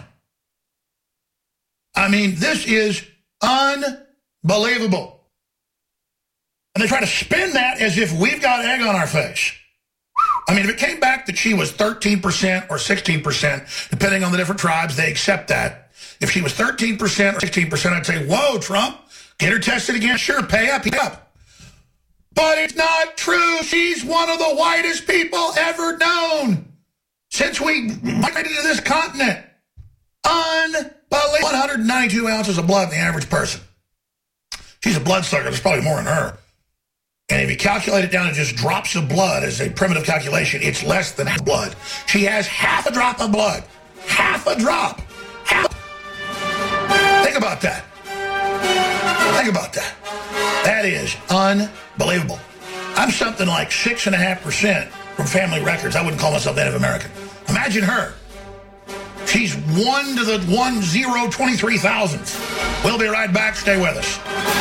I mean, this is unbelievable. And they try to spin that as if we've got egg on our face. I mean, if it came back that she was thirteen percent or sixteen percent, depending on the different tribes, they accept that. If she was thirteen percent or sixteen percent, I'd say, whoa, Trump, get her tested again. Sure, pay up, pay up. But it's not true. She's one of the whitest people ever known since we migrated to this continent. Unbelievable. one hundred ninety-two ounces of blood in the average person. She's a bloodsucker. There's probably more in her. And if you calculate it down to just drops of blood as a primitive calculation, it's less than half blood. She has half a drop of blood. Half a drop. Half. Think about that. Think about that. That is unbelievable. I'm something like six and a half percent from family records. I wouldn't call myself Native American. Imagine her. She's one to the one zero twenty-three thousandth. We'll be right back. Stay with us.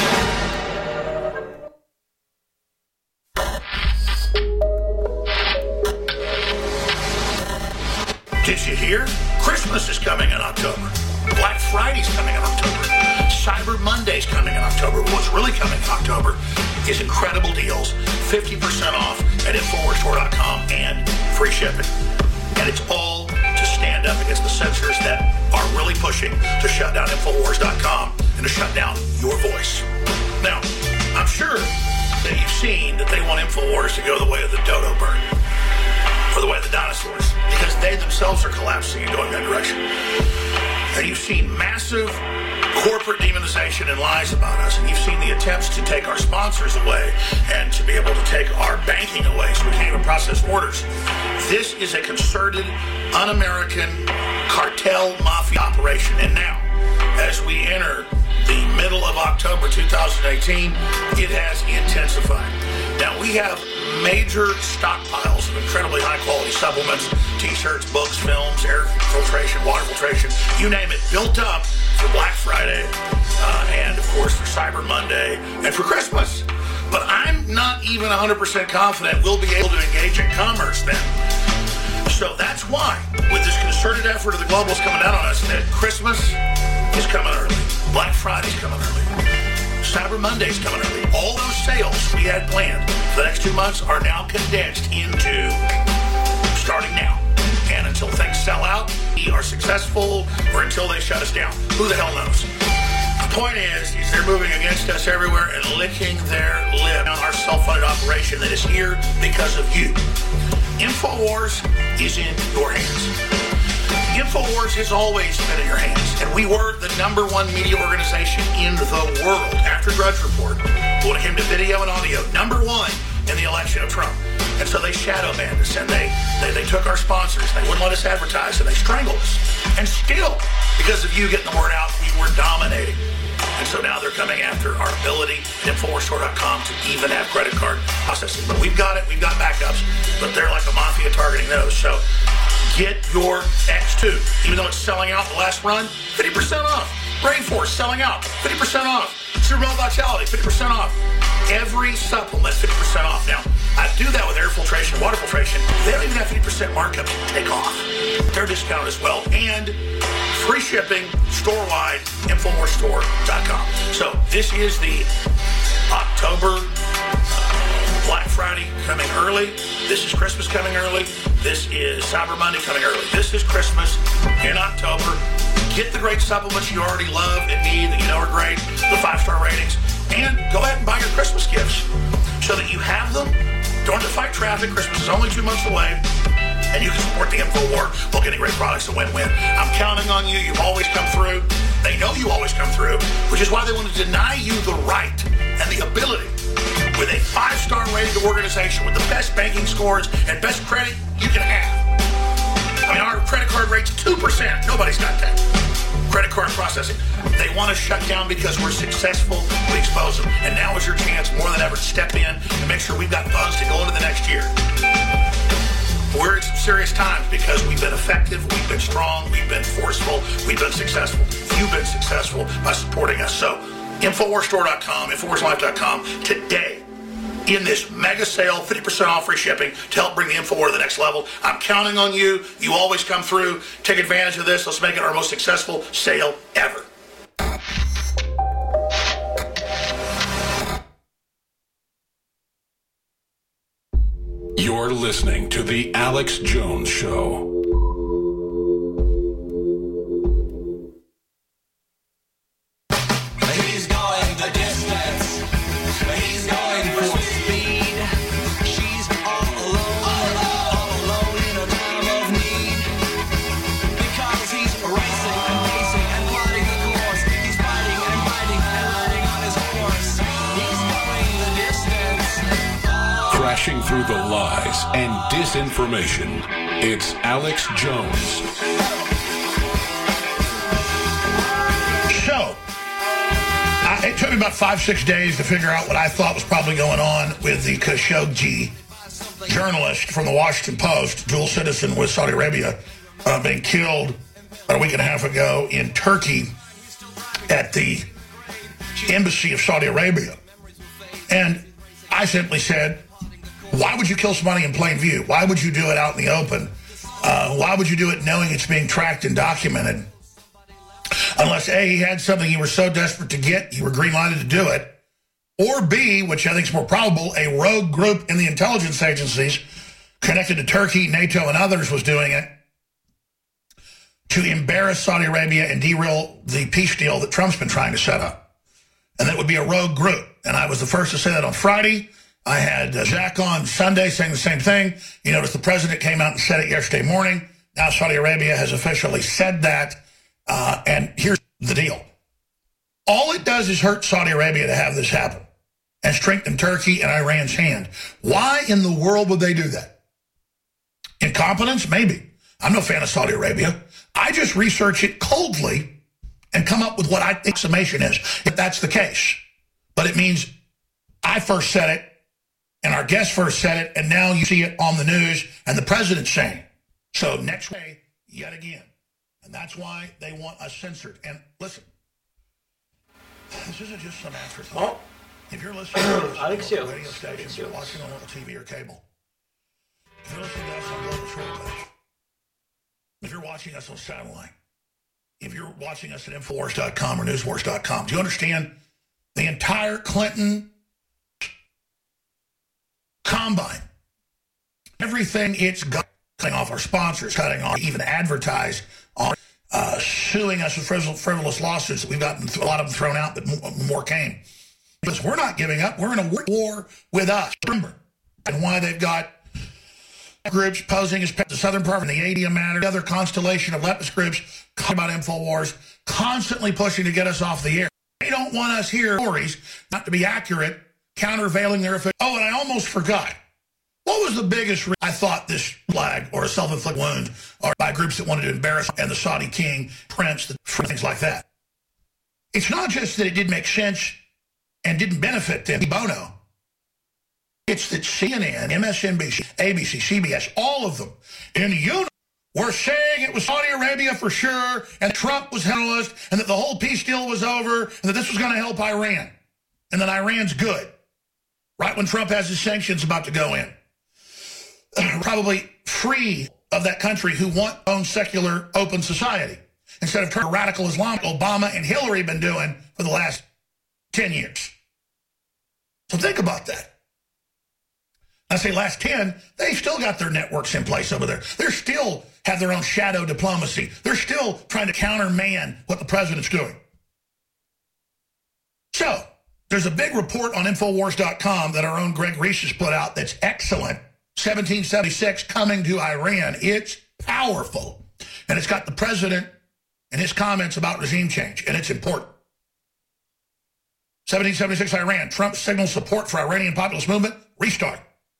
Did you hear? Christmas is coming in October. Black Friday's coming in October. Cyber Monday's coming in October. What's really coming in October is incredible deals. fifty percent off at Infowars Store dot com and free shipping. And it's all to stand up against the censors that are really pushing to shut down Infowars dot com and to shut down your voice. Now, I'm sure that you've seen that they want Infowars to go the way of the dodo bird, or the way of the dinosaurs, because they themselves are collapsing and going that direction. And you've seen massive corporate demonization and lies about us, and you've seen the attempts to take our sponsors away and to be able to take our banking away so we can't even process orders. This is a concerted, un-American cartel mafia operation. And now, as we enter the middle of October two thousand eighteen, it has intensified. Now, we have major stockpiles of incredibly high-quality supplements, T-shirts, books, films, air filtration, water filtration, you name it, built up for Black Friday, uh, and, of course, for Cyber Monday, and for Christmas. But I'm not even one hundred percent confident we'll be able to engage in commerce then. So that's why, with this concerted effort of the globals coming down on us, that Christmas is coming early, Black Friday's coming early, Cyber Monday's coming early. All those sales we had planned for the next two months are now condensed into starting now. And until things sell out, we are successful, or until they shut us down. Who the hell knows? The point is, is they're moving against us everywhere and licking their lip on our self-funded operation that is here because of you. InfoWars is in your hands. InfoWars has always been in your hands, and we were the number one media organization in the world after Drudge Report. When it came to video and audio, number one in the election of Trump. And so they shadow banned us, and they, they, they took our sponsors, they wouldn't let us advertise, and they strangled us. And still, because of you getting the word out, we were dominating. And so now they're coming after our ability at Infowars Store dot com to even have credit card processing. But we've got it, we've got backups, but they're like a mafia targeting those. So get your X two. Even though it's selling out the last run, fifty percent off. Rainforest selling out, fifty percent off. Supermelt Vitality, fifty percent off. Every supplement, fifty percent off. Now, I do that with air filtration, water filtration. They don't even have fifty percent markup to take off. They're discounted as well. And free shipping, store-wide, Infowars Store dot com. So this is the October uh, Black Friday coming early. This is Christmas coming early. This is Cyber Monday coming early. This is Christmas in October. Get the great supplements you already love and need that you know are great, the five-star ratings, and go ahead and buy your Christmas gifts so that you have them. Don't have to fight traffic. Christmas is only two months away, and you can support the InfoWar while getting great products. A win-win. I'm counting on you. You've always come through. They know you always come through, which is why they want to deny you the right and the ability with a five-star rated organization with the best banking scores and best credit you can have. I mean, our credit card rate's two percent. Nobody's got that. Credit card processing. They want to shut down because we're successful. We expose them. And now is your chance more than ever to step in and make sure we've got funds to go into the next year. We're in some serious times because we've been effective, we've been strong, we've been forceful, we've been successful. You've been successful by supporting us. So, Infowars Store dot com, Infowars Life dot com today. In this mega sale, fifty percent off free shipping to help bring the InfoWar to the next level. I'm counting on you. You always come through. Take advantage of this. Let's make it our most successful sale ever. You're listening to The Alex Jones Show. He's going the distance. He's going for speed. She's all alone, all alone in a time of need. Because he's racing and pacing and plotting the course. He's fighting and fighting and riding on his horse. He's going the distance. Crashing through the lies and disinformation, it's Alex Jones. So, I, it took me about five, six days to figure out what I thought was probably going on with the Khashoggi journalist from the Washington Post, dual citizen with Saudi Arabia, uh, being killed about a week and a half ago in Turkey at the embassy of Saudi Arabia. And I simply said, why would you kill somebody in plain view? Why would you do it out in the open? Uh, why would you do it knowing it's being tracked and documented? Unless A, he had something you were so desperate to get, you were green-lighted to do it, or B, which I think is more probable, a rogue group in the intelligence agencies connected to Turkey, NATO, and others was doing it to embarrass Saudi Arabia and derail the peace deal that Trump's been trying to set up. And that would be a rogue group. And I was the first to say that on Friday. I had uh, Zach on Sunday saying the same thing. You notice the president came out and said it yesterday morning. Now Saudi Arabia has officially said that. Uh, and here's the deal. All it does is hurt Saudi Arabia to have this happen and strengthen Turkey and Iran's hand. Why in the world would they do that? Incompetence? Maybe. I'm no fan of Saudi Arabia. I just research it coldly and come up with what I think summation is, if that's the case. But it means I first said it, and our guest first said it, and now you see it on the news, and the president's saying it. So next way, yet again. And that's why they want us censored. And listen, this isn't just some afterthought. If you're listening to us on local radio stations, you're watching on local T V or cable, if you're listening to us on Global Shortwave, if you're watching us on satellite, if you're watching us at Infowars dot com or Newswars dot com, do you understand the entire Clinton combine, everything it's got, cutting off our sponsors, cutting off, even advertise on, uh, suing us with frivolous, frivolous lawsuits that we've gotten a lot of them thrown out, but more came. Because we're not giving up. We're in a war with us. Remember, and why they've got groups posing as the Southern part of the Adium Matter, the other constellation of leftist groups about InfoWars, constantly pushing to get us off the air. They don't want us here stories not to be accurate, countervailing their official. Oh, and I almost forgot. What was the biggest re- I thought this flag or a self-inflicted wound or by groups that wanted to embarrass and the Saudi king, prince, the, things like that. It's not just that it didn't make sense and didn't benefit them, bono. It's that C N N, M S N B C, A B C, C B S, all of them in unison were saying it was Saudi Arabia for sure, and Trump was analyst, and that the whole peace deal was over, and that this was going to help Iran, and that Iran's good. Right when Trump has his sanctions about to go in. Probably free of that country who want own secular, open society, instead of turning radical Islam, Obama and Hillary been doing for the last ten years. So think about that. I say last ten, they've still got their networks in place over there. They're still have their own shadow diplomacy. They're still trying to counterman what the president's doing. So, there's a big report on Infowars dot com that our own Greg Reese has put out that's excellent. seventeen seventy-six coming to Iran. It's powerful. And it's got the president and his comments about regime change, and it's important. seventeen seventy-six Iran. Trump signals support for Iranian populist movement. Restart.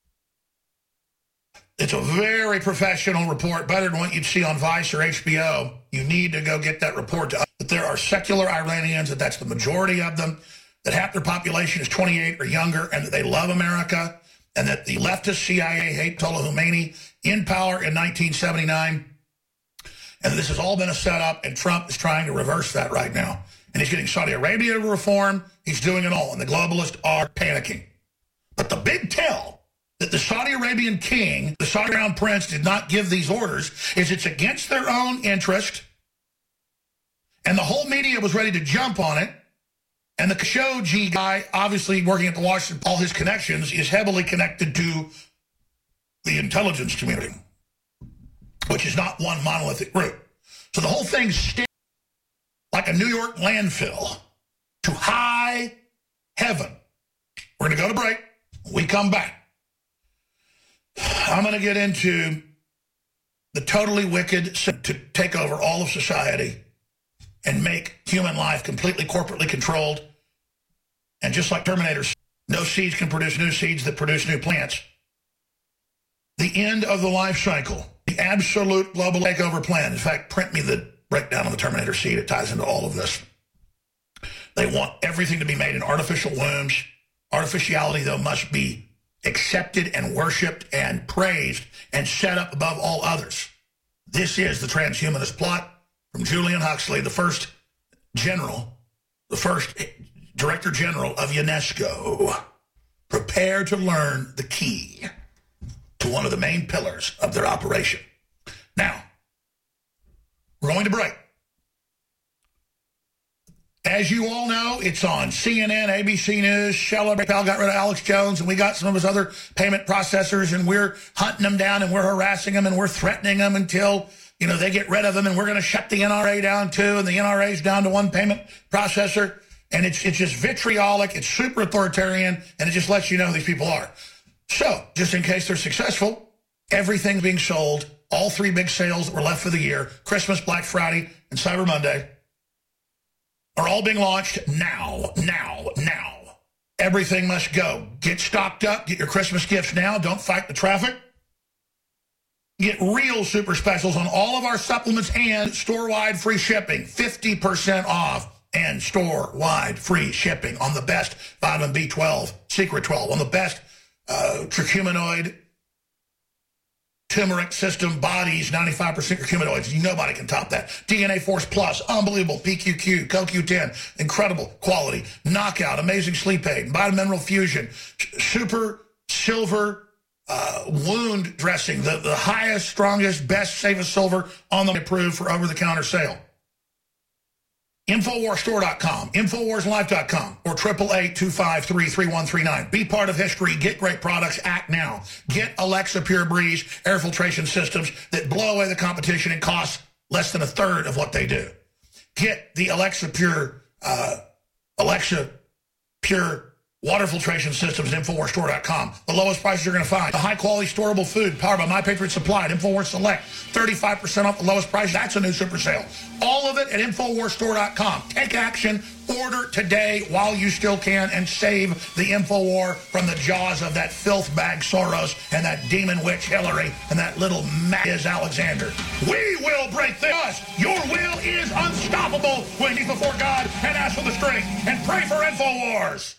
It's a very professional report, better than what you'd see on Vice or H B O. You need to go get that report to us. That there are secular Iranians, that that's the majority of them, that half their population is twenty-eight or younger, and that they love America, and that the leftist C I A hate Ayatollah Khomeini in power in nineteen seventy-nine. And this has all been a setup, and Trump is trying to reverse that right now. And he's getting Saudi Arabia to reform. He's doing it all, and the globalists are panicking. But the big tell that the Saudi Arabian king, the Saudi Crown Prince, did not give these orders is it's against their own interest, and the whole media was ready to jump on it. And the Khashoggi guy, obviously working at the Washington, all his connections, is heavily connected to the intelligence community, which is not one monolithic group. So the whole thing stinks like a New York landfill to high heaven. We're going to go to break. When we come back, I'm going to get into the totally wicked to take over all of society and make human life completely corporately controlled. And just like Terminator, no seeds can produce new seeds that produce new plants. The end of the life cycle, the absolute global takeover plan. In fact, print me the breakdown on the Terminator seed. It ties into all of this. They want everything to be made in artificial wombs. Artificiality, though, must be accepted and worshipped and praised and set up above all others. This is the transhumanist plot from Julian Huxley, the first general, the first director general of UNESCO. Prepare to learn the key to one of the main pillars of their operation. Now, we're going to break. As you all know, it's on C N N, A B C News. Shell PayPal got rid of Alex Jones, and we got some of his other payment processors, and we're hunting them down, and we're harassing them, and we're threatening them until, you know, they get rid of them, and we're going to shut the N R A down too, and the N R A's down to one payment processor. And it's it's just vitriolic, it's super authoritarian, and it just lets you know who these people are. So, just in case they're successful, everything's being sold. All three big sales that were left for the year, Christmas, Black Friday, and Cyber Monday, are all being launched now, now, now. Everything must go. Get stocked up. Get your Christmas gifts now. Don't fight the traffic. Get real super specials on all of our supplements and store-wide free shipping. fifty percent off and store-wide free shipping on the best vitamin B twelve, Secret twelve, on the best uh, curcuminoid turmeric system bodies, ninety-five percent curcuminoids. Nobody can top that. D N A Force Plus, unbelievable. P Q Q, Co Q ten, incredible quality. Knockout, amazing sleep aid. Vitamin Fusion, super silver uh, wound dressing, the, the highest, strongest, best, safest silver on the approved for over-the-counter sale. Infowars Store dot com, Infowars Life dot com, or eight eight eight, two five three, three one three nine. Be part of history. Get great products. Act now. Get Alexa Pure Breeze air filtration systems that blow away the competition and cost less than a third of what they do. Get the Alexa Pure, uh, Alexa Pure Water filtration systems at Infowars Store dot com. The lowest prices you're going to find. The high-quality storable food powered by My Patriot Supply at Infowars Select. thirty-five percent off the lowest price. That's a new super sale. All of it at Infowars Store dot com. Take action. Order today while you still can and save the Infowar from the jaws of that filth bag Soros and that demon witch Hillary and that little Matt Alexander. We will break this. Your will is unstoppable when you before God and ask for the strength and pray for Infowars.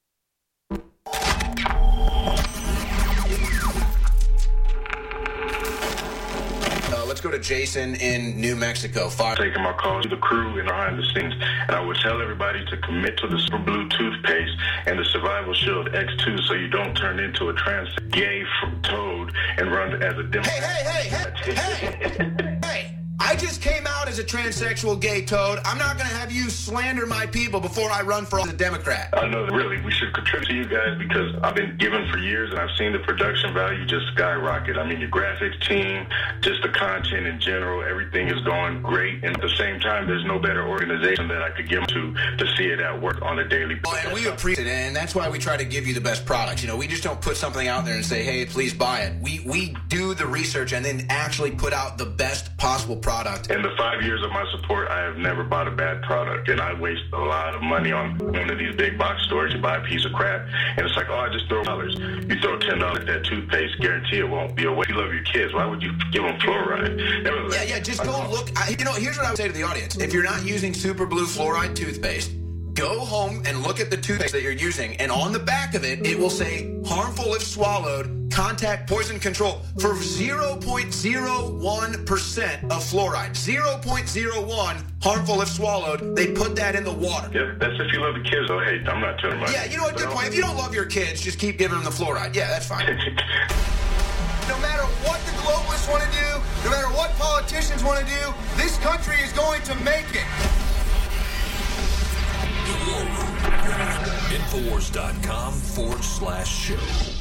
Uh, let's go to Jason in New Mexico. Fire. Taking my calls to the crew and behind the scenes, and I would tell everybody to commit to the Super Blue toothpaste and the Survival Shield X two so you don't turn into a trans gay toad and run as a Democrat. Hey, hey, hey, hey, hey! I just came out as a transsexual gay toad. I'm not going to have you slander my people before I run for a Democrat. I know that really we should contribute to you guys because I've been given for years and I've seen the production value just skyrocket. I mean, your graphics team, just the content in general, everything is going great. And at the same time, there's no better organization that I could give to to see it at work on a daily basis. Well, and we appreciate it, and that's why we try to give you the best products. You know, we just don't put something out there and say, hey, please buy it. We, we do the research and then actually put out the best possible product. Product. In the five years of my support, I have never bought a bad product, and I waste a lot of money on one of these big box stores. You buy a piece of crap, and it's like, oh, I just throw dollars. You throw ten dollars at that toothpaste, guarantee it won't be a waste. You love your kids. Why would you give them fluoride? Nevertheless, yeah, yeah, just go look. I, you know, here's what I would say to the audience. If you're not using Super Blue Fluoride toothpaste, go home and look at the toothpaste that you're using, and on the back of it, it will say, harmful if swallowed, contact poison control for zero point zero one percent of fluoride. zero point zero one harmful if swallowed. They put that in the water. Yeah, that's if you love the kids, though. Hey, I'm not telling my... Yeah, you know what, good point. If you don't love your kids, just keep giving them the fluoride. Yeah, that's fine. No matter what the globalists want to do, no matter what politicians want to do, this country is going to make it. Infowars.com forward slash show.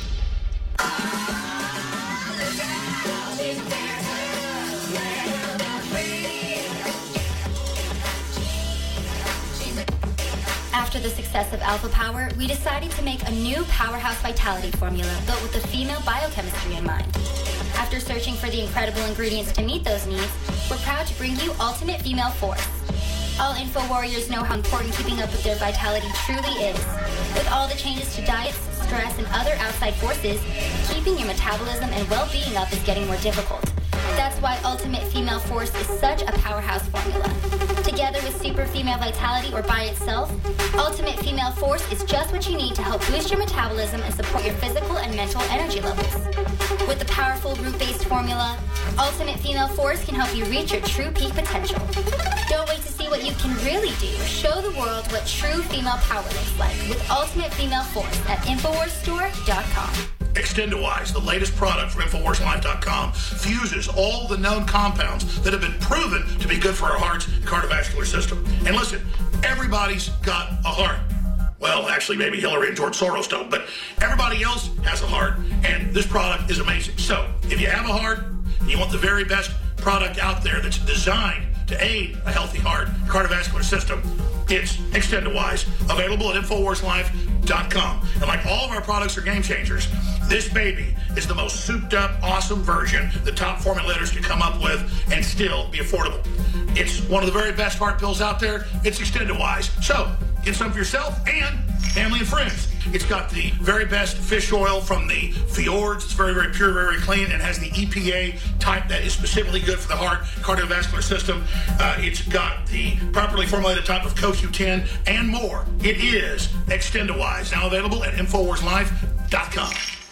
After the success of Alpha Power, we decided to make a new powerhouse vitality formula built with the female biochemistry in mind. After searching for the incredible ingredients to meet those needs, we're proud to bring you Ultimate Female Force. All Info Warriors know how important keeping up with their vitality truly is. With all the changes to diets, stress, and other outside forces, keeping your metabolism and well-being up is getting more difficult. That's why Ultimate Female Force is such a powerhouse formula. Together with Super Female Vitality or by itself, Ultimate Female Force is just what you need to help boost your metabolism and support your physical and mental energy levels. With the powerful root-based formula, Ultimate Female Force can help you reach your true peak potential. Don't wait to see what you can really do. Show the world what true female power looks like with Ultimate Female Force at Infowars Store dot com. Extendawise, the latest product from Infowars Life dot com, fuses all the known compounds that have been proven to be good for our hearts and cardiovascular system. And listen, everybody's got a heart. Well, actually, maybe Hillary and George Soros don't, but everybody else has a heart, and this product is amazing. So, if you have a heart, and you want the very best product out there that's designed to aid a healthy heart, cardiovascular system, it's Extendawise, available at Infowars Life dot com. And like all of our products are game changers, this baby is the most souped up, awesome version the top formulators can come up with and still be affordable. It's one of the very best heart pills out there. It's Extendawise. So, get some for yourself and family and friends. It's got the very best fish oil from the fjords. It's very, very pure, very clean, and has the E P A type that is specifically good for the heart, cardiovascular system. Uh, it's got the properly formulated type of C O Q ten and more. It is Extendawise, now available at Infowars Life dot com.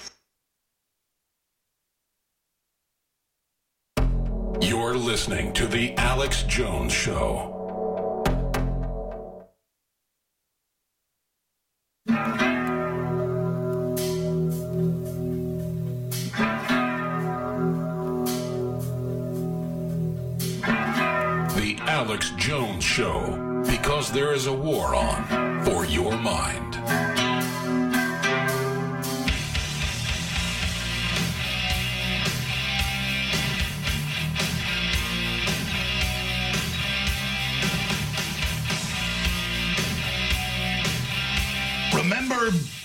You're listening to The Alex Jones Show. The Alex Jones Show, because there is a war on for your mind. Remember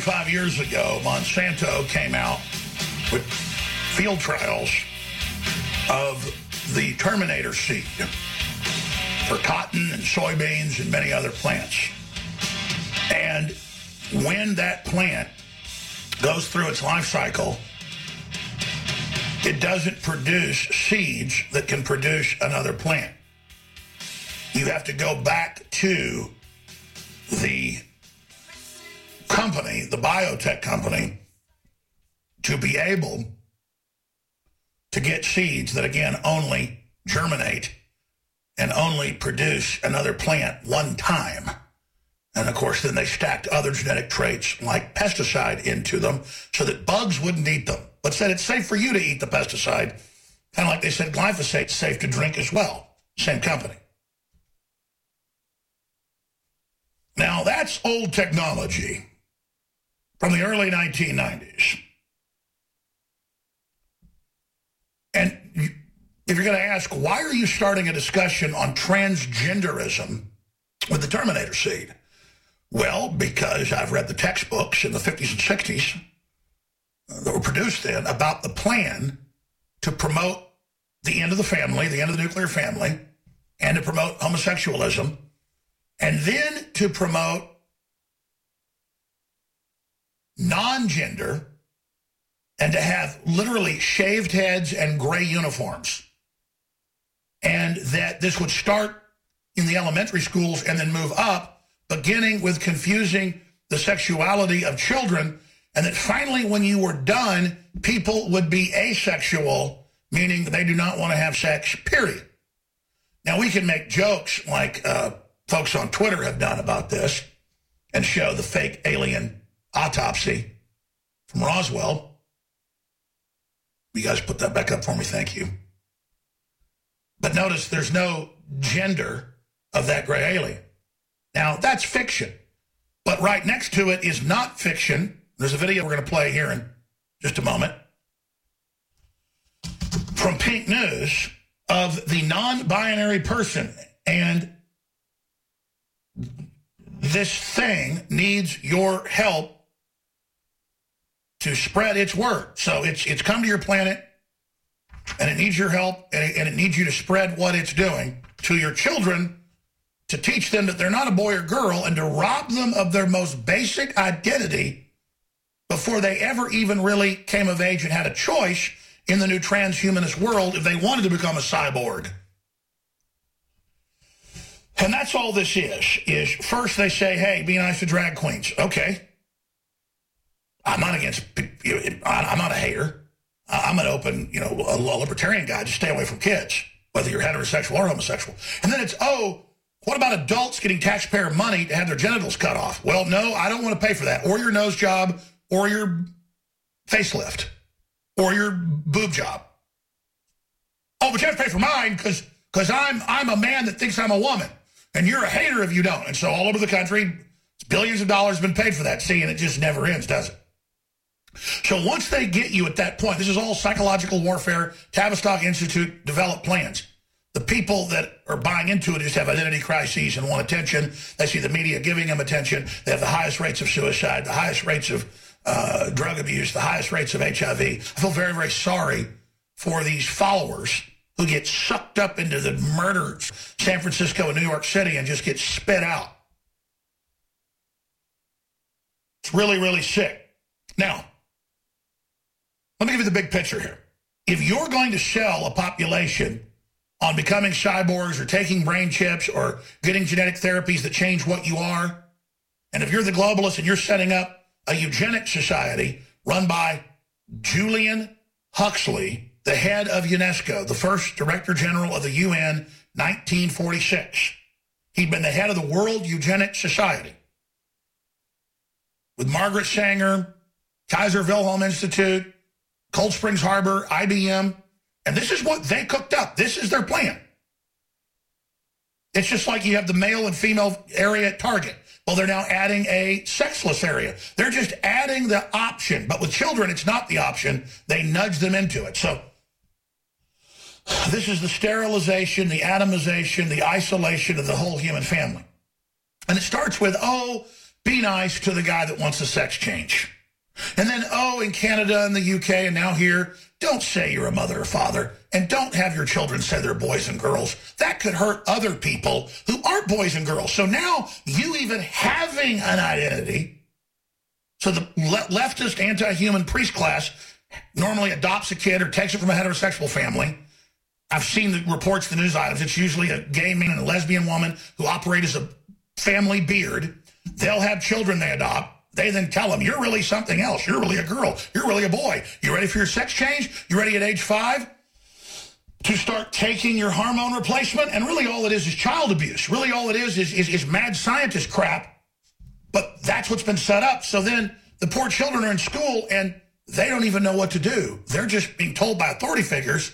twenty-five years ago, Monsanto came out with field trials of the Terminator seed for cotton and soybeans and many other plants. And when that plant goes through its life cycle, it doesn't produce seeds that can produce another plant. You have to go back to the company, the biotech company, to be able to get seeds that, again, only germinate and only produce another plant one time. And, of course, then they stacked other genetic traits like pesticide into them so that bugs wouldn't eat them, but said it's safe for you to eat the pesticide, kind of like they said glyphosate's safe to drink as well. Same company. Now, that's old technology from the early nineteen nineties. And if you're going to ask, why are you starting a discussion on transgenderism with the Terminator seed? Well, because I've read the textbooks in the fifties and sixties that were produced then about the plan to promote the end of the family, the end of the nuclear family, and to promote homosexualism, and then to promote non-gender, and to have literally shaved heads and gray uniforms. And that this would start in the elementary schools and then move up, beginning with confusing the sexuality of children, and that finally when you were done, people would be asexual, meaning they do not want to have sex, period. Now, we can make jokes like uh, folks on Twitter have done about this and show the fake alien autopsy from Roswell. You guys put that back up for me, thank you. But notice there's no gender of that gray alien. Now, that's fiction. But right next to it is not fiction. There's a video we're going to play here in just a moment from Pink News of the non-binary person. And this thing needs your help to spread its word. So it's it's come to your planet, and it needs your help, and it, and it needs you to spread what it's doing to your children, to teach them that they're not a boy or girl, and to rob them of their most basic identity before they ever even really came of age and had a choice in the new transhumanist world if they wanted to become a cyborg. And that's all this is, is first they say, hey, be nice to drag queens. Okay. I'm not against, I'm not a hater. I'm an open, you know, a libertarian guy. Just stay away from kids, whether you're heterosexual or homosexual. And then it's, oh, what about adults getting taxpayer money to have their genitals cut off? Well, no, I don't want to pay for that. Or your nose job, or your facelift, or your boob job. Oh, but you have to pay for mine because because I'm I'm a man that thinks I'm a woman, and you're a hater if you don't. And so all over the country, billions of dollars have been paid for that. See, and it just never ends, does it? So once they get you at that point, this is all psychological warfare. Tavistock Institute developed plans. The people that are buying into it just have identity crises and want attention. They see the media giving them attention. They have the highest rates of suicide, the highest rates of uh, drug abuse, the highest rates of H I V. I feel very, very sorry for these followers who get sucked up into the murders, San Francisco and New York City, and just get spit out. It's really, really sick. Now, let me give you the big picture here. If you're going to sell a population on becoming cyborgs or taking brain chips or getting genetic therapies that change what you are, and if you're the globalist and you're setting up a eugenic society run by Julian Huxley, the head of UNESCO, the first Director General of the U N, nineteen forty-six. He'd been the head of the World Eugenic Society. With Margaret Sanger, Kaiser Wilhelm Institute, Cold Springs Harbor, I B M. And this is what they cooked up. This is their plan. It's just like you have the male and female area at Target. Well, they're now adding a sexless area. They're just adding the option. But with children, it's not the option. They nudge them into it. So this is the sterilization, the atomization, the isolation of the whole human family. And it starts with, oh, be nice to the guy that wants a sex change. And then, oh, in Canada and the U K and now here, don't say you're a mother or father, and don't have your children say they're boys and girls. That could hurt other people who aren't boys and girls. So now you even having an identity, so the le- leftist anti-human priest class normally adopts a kid or takes it from a heterosexual family. I've seen the reports, the news items. It's usually a gay man and a lesbian woman who operate as a family beard. They'll have children they adopt. They then tell them, you're really something else. You're really a girl. You're really a boy. You ready for your sex change? You ready at age five to start taking your hormone replacement? And really all it is is child abuse. Really all it is is, is, is mad scientist crap. But that's what's been set up. So then the poor children are in school and they don't even know what to do. They're just being told by authority figures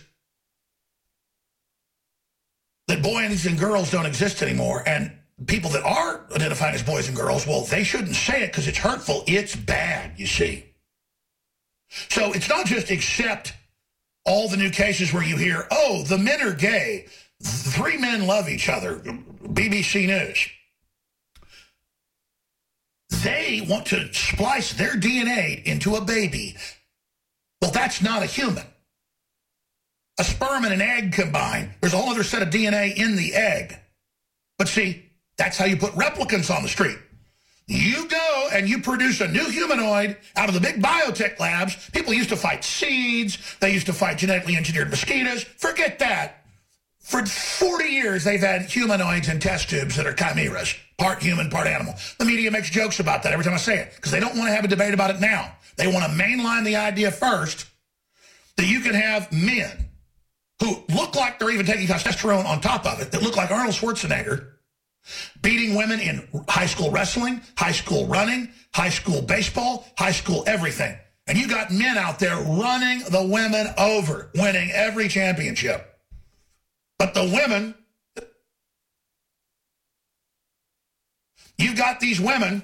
that boys and girls don't exist anymore. And people that are identified as boys and girls, well, they shouldn't say it because it's hurtful. It's bad, you see. So it's not just accept all the new cases where you hear, oh, the men are gay. Three men love each other. B B C News. They want to splice their D N A into a baby. Well, that's not a human. A sperm and an egg combine. There's a whole other set of D N A in the egg. But see, that's how you put replicants on the street. You go and you produce a new humanoid out of the big biotech labs. People used to fight seeds. They used to fight genetically engineered mosquitoes. Forget that. For forty years, they've had humanoids in test tubes that are chimeras, part human, part animal. The media makes jokes about that every time I say it because they don't want to have a debate about it now. They want to mainline the idea first that you can have men who look like they're even taking testosterone on top of it, that look like Arnold Schwarzenegger, beating women in high school wrestling, high school running, high school baseball, high school everything. And you got men out there running the women over, winning every championship. But the women, you got these women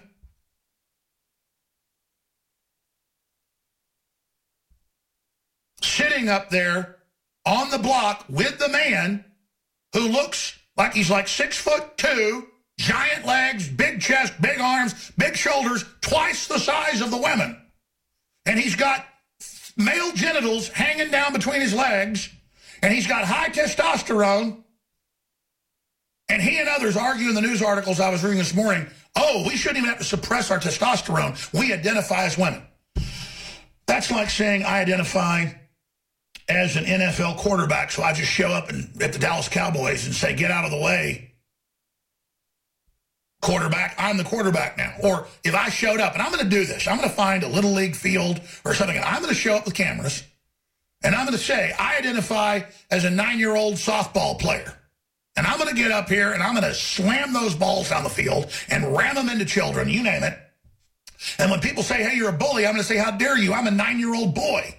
sitting up there on the block with the man who looks like he's like six foot two, giant legs, big chest, big arms, big shoulders, twice the size of the women. And he's got male genitals hanging down between his legs, and he's got high testosterone. And he and others argue in the news articles I was reading this morning, oh, we shouldn't even have to suppress our testosterone. We identify as women. That's like saying I identify as an N F L quarterback, so I just show up and, at the Dallas Cowboys and say, get out of the way, quarterback. I'm the quarterback now. Or if I showed up, and I'm going to do this, I'm going to find a little league field or something, and I'm going to show up with cameras, and I'm going to say, I identify as a nine-year-old softball player. And I'm going to get up here, and I'm going to slam those balls down the field and ram them into children, you name it. And when people say, hey, you're a bully, I'm going to say, how dare you? I'm a nine-year-old boy.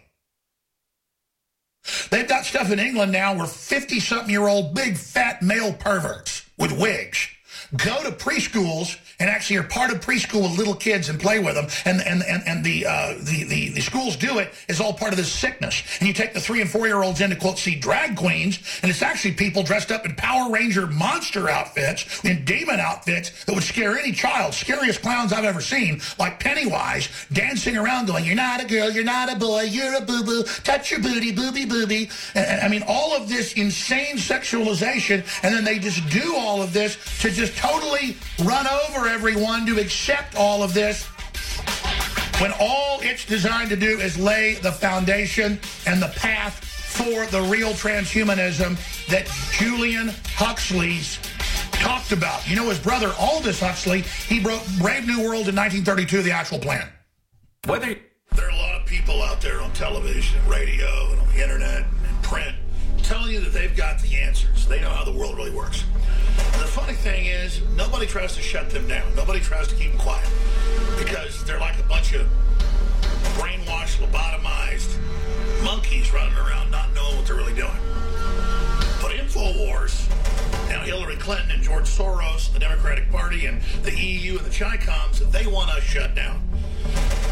They've got stuff in England now where fifty-something-year-old big fat male perverts with wigs go to preschools and actually are part of preschool with little kids and play with them. And and and, and the, uh, the, the, the schools do it as all part of this sickness. And you take the three- and four-year-olds in to, quote, see drag queens, and it's actually people dressed up in Power Ranger monster outfits, in demon outfits that would scare any child. Scariest clowns I've ever seen, like Pennywise, dancing around going, you're not a girl, you're not a boy, you're a boo-boo, touch your booty, booby, booby. And, and, I mean, all of this insane sexualization, and then they just do all of this to just totally run over everyone to accept all of this, when all it's designed to do is lay the foundation and the path for the real transhumanism that Julian Huxley's talked about. You know, his brother Aldous Huxley, he wrote Brave New World in nineteen thirty-two, the actual plan. Whether there are a lot of people out there on television and radio and on the internet and print telling you that they've got the answers. They know how the world really works. And the funny thing is, nobody tries to shut them down. Nobody tries to keep them quiet because they're like a bunch of brainwashed, lobotomized monkeys running around not knowing what they're really doing. But InfoWars, now Hillary Clinton and George Soros, the Democratic Party, and the E U and the Chi-Coms, they want us shut down. Because you see,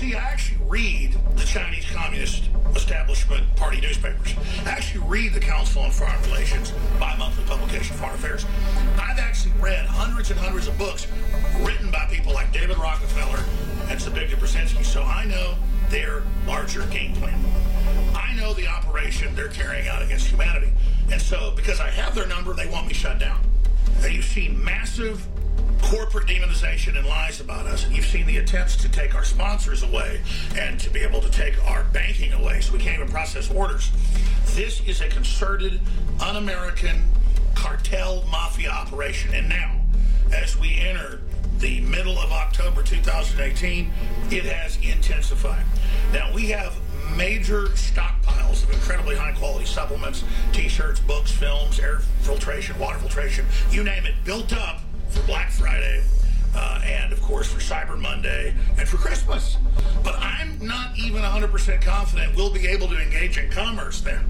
See, I actually read the Chinese Communist Establishment Party newspapers. I actually read the Council on Foreign Relations bi-monthly publication, Foreign Affairs. I've actually read hundreds and hundreds of books written by people like David Rockefeller and Zbigniew Brzezinski, so I know their larger game plan. I know the operation they're carrying out against humanity. And so, because I have their number, they want me shut down. And you've seen massive corporate demonization and lies about us, and you've seen the attempts to take our sponsors away and to be able to take our banking away so we can't even process orders. This is a concerted, un-American cartel mafia operation. And now, as we enter the middle of October two thousand eighteen, it has intensified. Now, we have major stockpiles of incredibly high-quality supplements, T-shirts, books, films, air filtration, water filtration, you name it, built up for Black Friday, uh, and of course for Cyber Monday and for Christmas. But I'm not even one hundred percent confident we'll be able to engage in commerce then.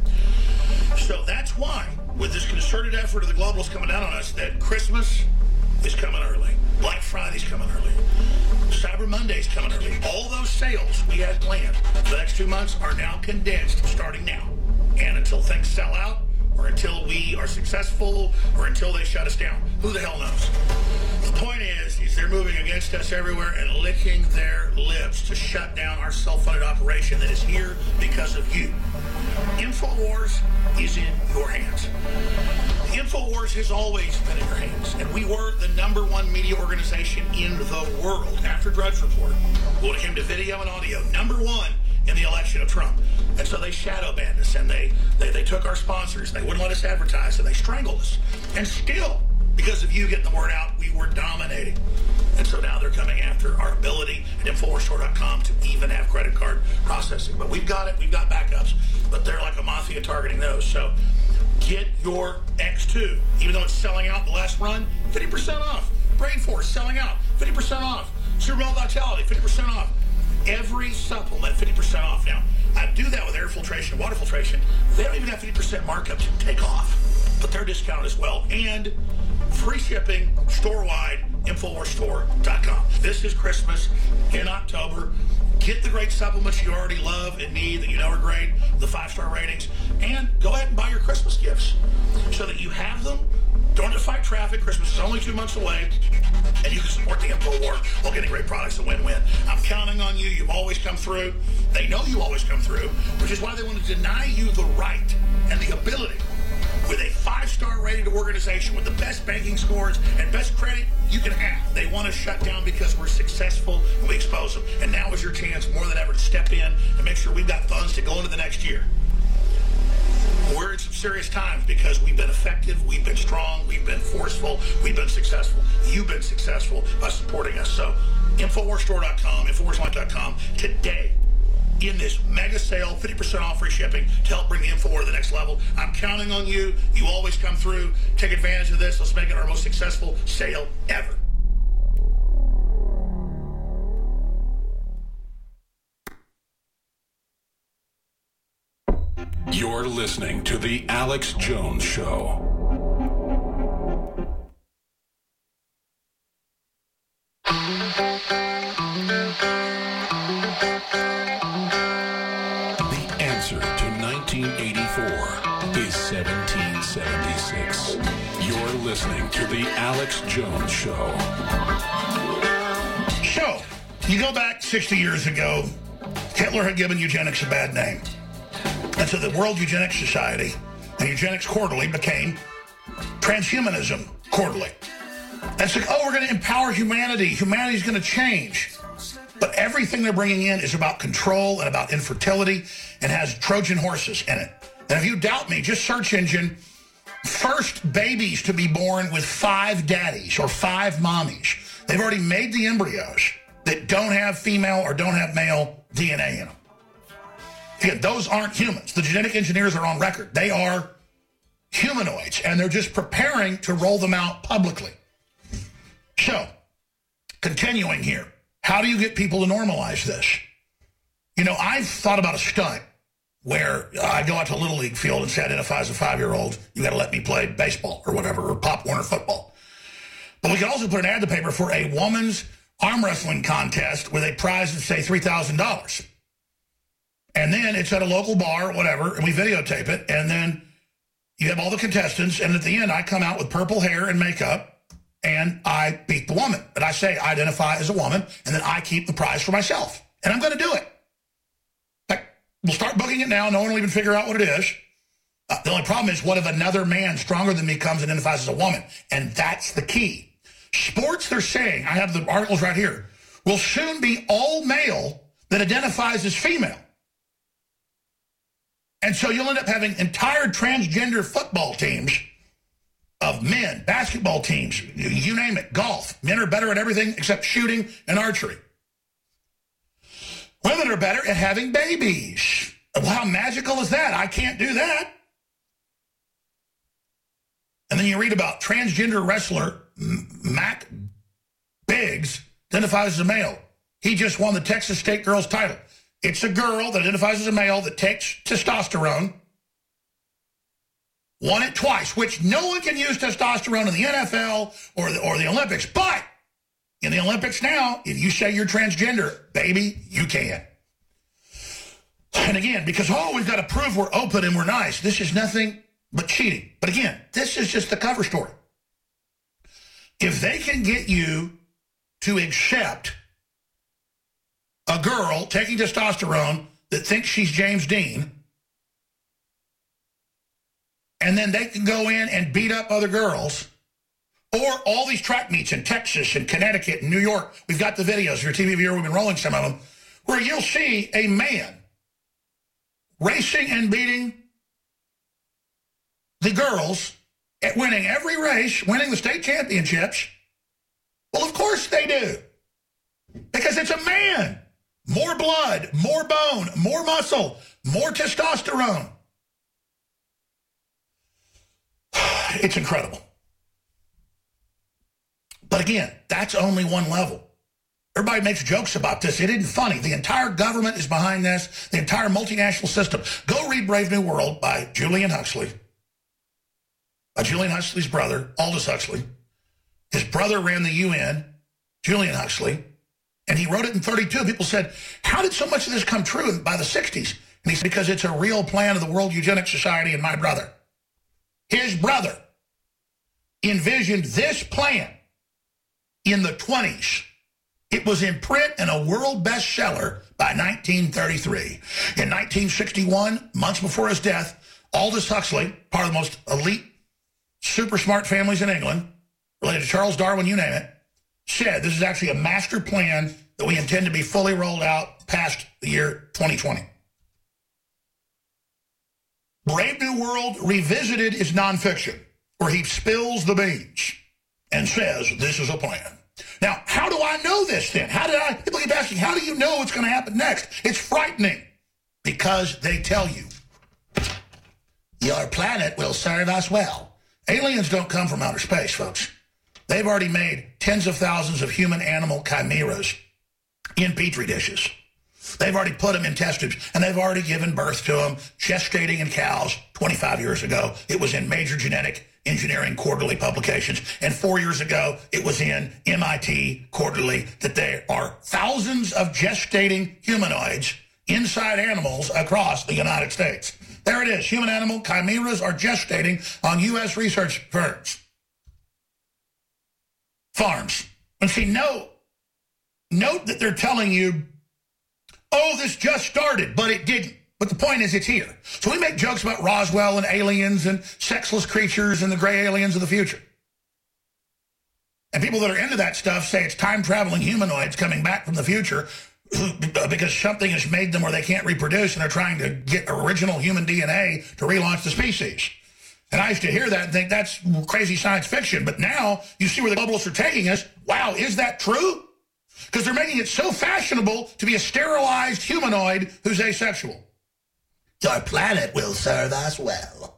So that's why, with this concerted effort of the globalists coming down on us, that Christmas is coming early, Black Friday's coming early, Cyber Monday's coming early. All those sales we had planned for the next two months are now condensed starting now. And until things sell out, or until we are successful, or until they shut us down. Who the hell knows? The point is, is they're moving against us everywhere and licking their lips to shut down our self-funded operation that is here because of you. InfoWars is in your hands. InfoWars has always been in your hands, and we were the number one media organization in the world after Drudge Report. When it came to video and audio, number one in the election of Trump. And so they shadow banned us, and they, they, they took our sponsors, they wouldn't let us advertise, and they strangled us. And still, because of you getting the word out, we were dominating. And so now they're coming after our ability at Infowars Store dot com to even have credit card processing. But we've got it, we've got backups, but they're like a mafia targeting those. So get your X two, even though it's selling out the last run, fifty percent off. Brain Force selling out, fifty percent off. Super Bowl Vitality, fifty percent off. Every supplement, fifty percent off now. I do that with air filtration, water filtration. They don't even have fifty percent markup to take off, but they're discounted as well. And free shipping, store-wide, Infowars Store dot com. This is Christmas in October. Get the great supplements you already love and need that you know are great, the five-star ratings, and go ahead and buy your Christmas gifts so that you have them. Don't have to fight traffic. Christmas is only two months away, and you can support the InfoWar while getting great products. A win-win. I'm counting on you. You've always come through. They know you always come through, which is why they want to deny you the right and the ability with a five-star rated organization with the best banking scores and best credit you can have. They want to shut down because we're successful and we expose them. And now is your chance more than ever to step in and make sure we've got funds to go into the next year. We're in some serious times because we've been effective, we've been strong, we've been forceful, we've been successful. You've been successful by supporting us. So Infowars Store dot com, Infowars dot com today in this mega sale, fifty percent off free shipping to help bring the InfoWar to the next level. I'm counting on you. You always come through. Take advantage of this. Let's make it our most successful sale ever. You're listening to The Alex Jones Show. The answer to nineteen eighty-four is seventeen seventy-six. You're listening to The Alex Jones Show. So, you go back sixty years ago, Hitler had given eugenics a bad name. And so the World Eugenics Society and Eugenics Quarterly became Transhumanism Quarterly. And it's like, oh, we're going to empower humanity. Humanity's going to change. But everything they're bringing in is about control and about infertility and has Trojan horses in it. And if you doubt me, just search engine first babies to be born with five daddies or five mommies. They've already made the embryos that don't have female or don't have male D N A in them. Again, those aren't humans. The genetic engineers are on record. They are humanoids, and they're just preparing to roll them out publicly. So, continuing here, how do you get people to normalize this? You know, I've thought about a stunt where I go out to a Little League field and say, identify as a five-year-old, you got to let me play baseball or whatever, or Pop Warner football. But we can also put an ad in the paper for a woman's arm wrestling contest with a prize of, say, three thousand dollars. And then it's at a local bar or whatever, and we videotape it, and then you have all the contestants, and at the end, I come out with purple hair and makeup, and I beat the woman. But I say, I identify as a woman, and then I keep the prize for myself. And I'm going to do it. Like, we'll start booking it now. No one will even figure out what it is. Uh, the only problem is, what if another man stronger than me comes and identifies as a woman? And that's the key. Sports, they're saying, I have the articles right here, will soon be all male that identifies as female. And so you'll end up having entire transgender football teams of men, basketball teams, you name it, golf. Men are better at everything except shooting and archery. Women are better at having babies. Well, how magical is that? I can't do that. And then you read about transgender wrestler Mac Biggs identifies as a male. He just won the Texas State Girls title. It's a girl that identifies as a male that takes testosterone. Won it twice, which no one can use testosterone in the N F L or the, or the Olympics. But in the Olympics now, if you say you're transgender, baby, you can. And again, because, oh, we've got to prove we're open and we're nice. This is nothing but cheating. But again, this is just the cover story. If they can get you to accept a girl taking testosterone that thinks she's James Dean, and then they can go in and beat up other girls, or all these track meets in Texas and Connecticut and New York, we've got the videos, if you're a T V viewer, we've been rolling some of them, where you'll see a man racing and beating the girls at winning every race, winning the state championships. Well, of course they do. Because it's a man. More blood, more bone, more muscle, more testosterone. It's incredible. But again, that's only one level. Everybody makes jokes about this. It isn't funny. The entire government is behind this, the entire multinational system. Go read Brave New World by Julian Huxley. By Julian Huxley's brother, Aldous Huxley. His brother ran the U N, Julian Huxley, and he wrote it in thirty-two. People said, how did so much of this come true by the sixties? And he said, because it's a real plan of the World Eugenics Society and my brother. His brother envisioned this plan in the twenties. It was in print and a world bestseller by nineteen thirty-three. In nineteen sixty-one, months before his death, Aldous Huxley, part of the most elite, super smart families in England, related to Charles Darwin, you name it, said this is actually a master plan that we intend to be fully rolled out past the year twenty twenty. Brave New World Revisited is nonfiction, where he spills the beans and says this is a plan. Now, how do I know this then? How did I, people keep asking, how do you know what's going to happen next? It's frightening because they tell you. Your planet will serve us well. Aliens don't come from outer space, folks. They've already made tens of thousands of human-animal chimeras in petri dishes. They've already put them in test tubes, and they've already given birth to them, gestating in cows twenty-five years ago. It was in major genetic engineering quarterly publications, and four years ago, it was in M I T quarterly that there are thousands of gestating humanoids inside animals across the United States. There it is. Human-animal chimeras are gestating on U S research firms. Farms. And see, no, note that they're telling you, oh, this just started, but it didn't. But the point is, it's here. So we make jokes about Roswell and aliens and sexless creatures and the gray aliens of the future. And people that are into that stuff say it's time-traveling humanoids coming back from the future because something has made them where they can't reproduce and they're trying to get original human D N A to relaunch the species. And I used to hear that and think that's crazy science fiction. But now you see where the globalists are taking us. Wow, is that true? Because they're making it so fashionable to be a sterilized humanoid who's asexual. Your planet will serve us well.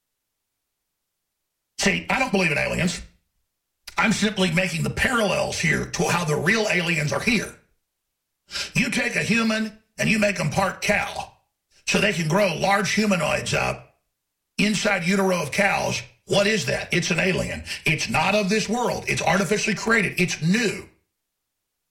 See, I don't believe in aliens. I'm simply making the parallels here to how the real aliens are here. You take a human and you make them part cow so they can grow large humanoids up inside utero of cows. What is that? It's an alien. It's not of this world. It's artificially created. It's new.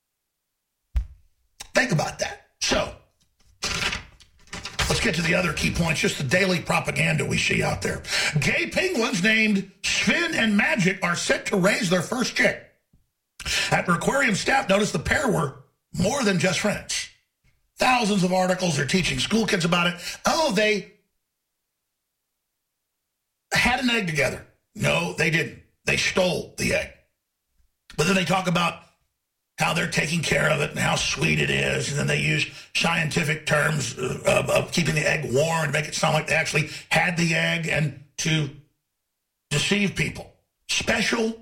Think about that. So, let's get to the other key points, just the daily propaganda we see out there. Gay penguins named Sven and Magic are set to raise their first chick. After aquarium staff noticed the pair were more than just friends. Thousands of articles are teaching school kids about it. Oh, they had an egg together. No, they didn't. They stole the egg. But then they talk about how they're taking care of it and how sweet it is. And then they use scientific terms of, of keeping the egg warm to make it sound like they actually had the egg and to deceive people. Special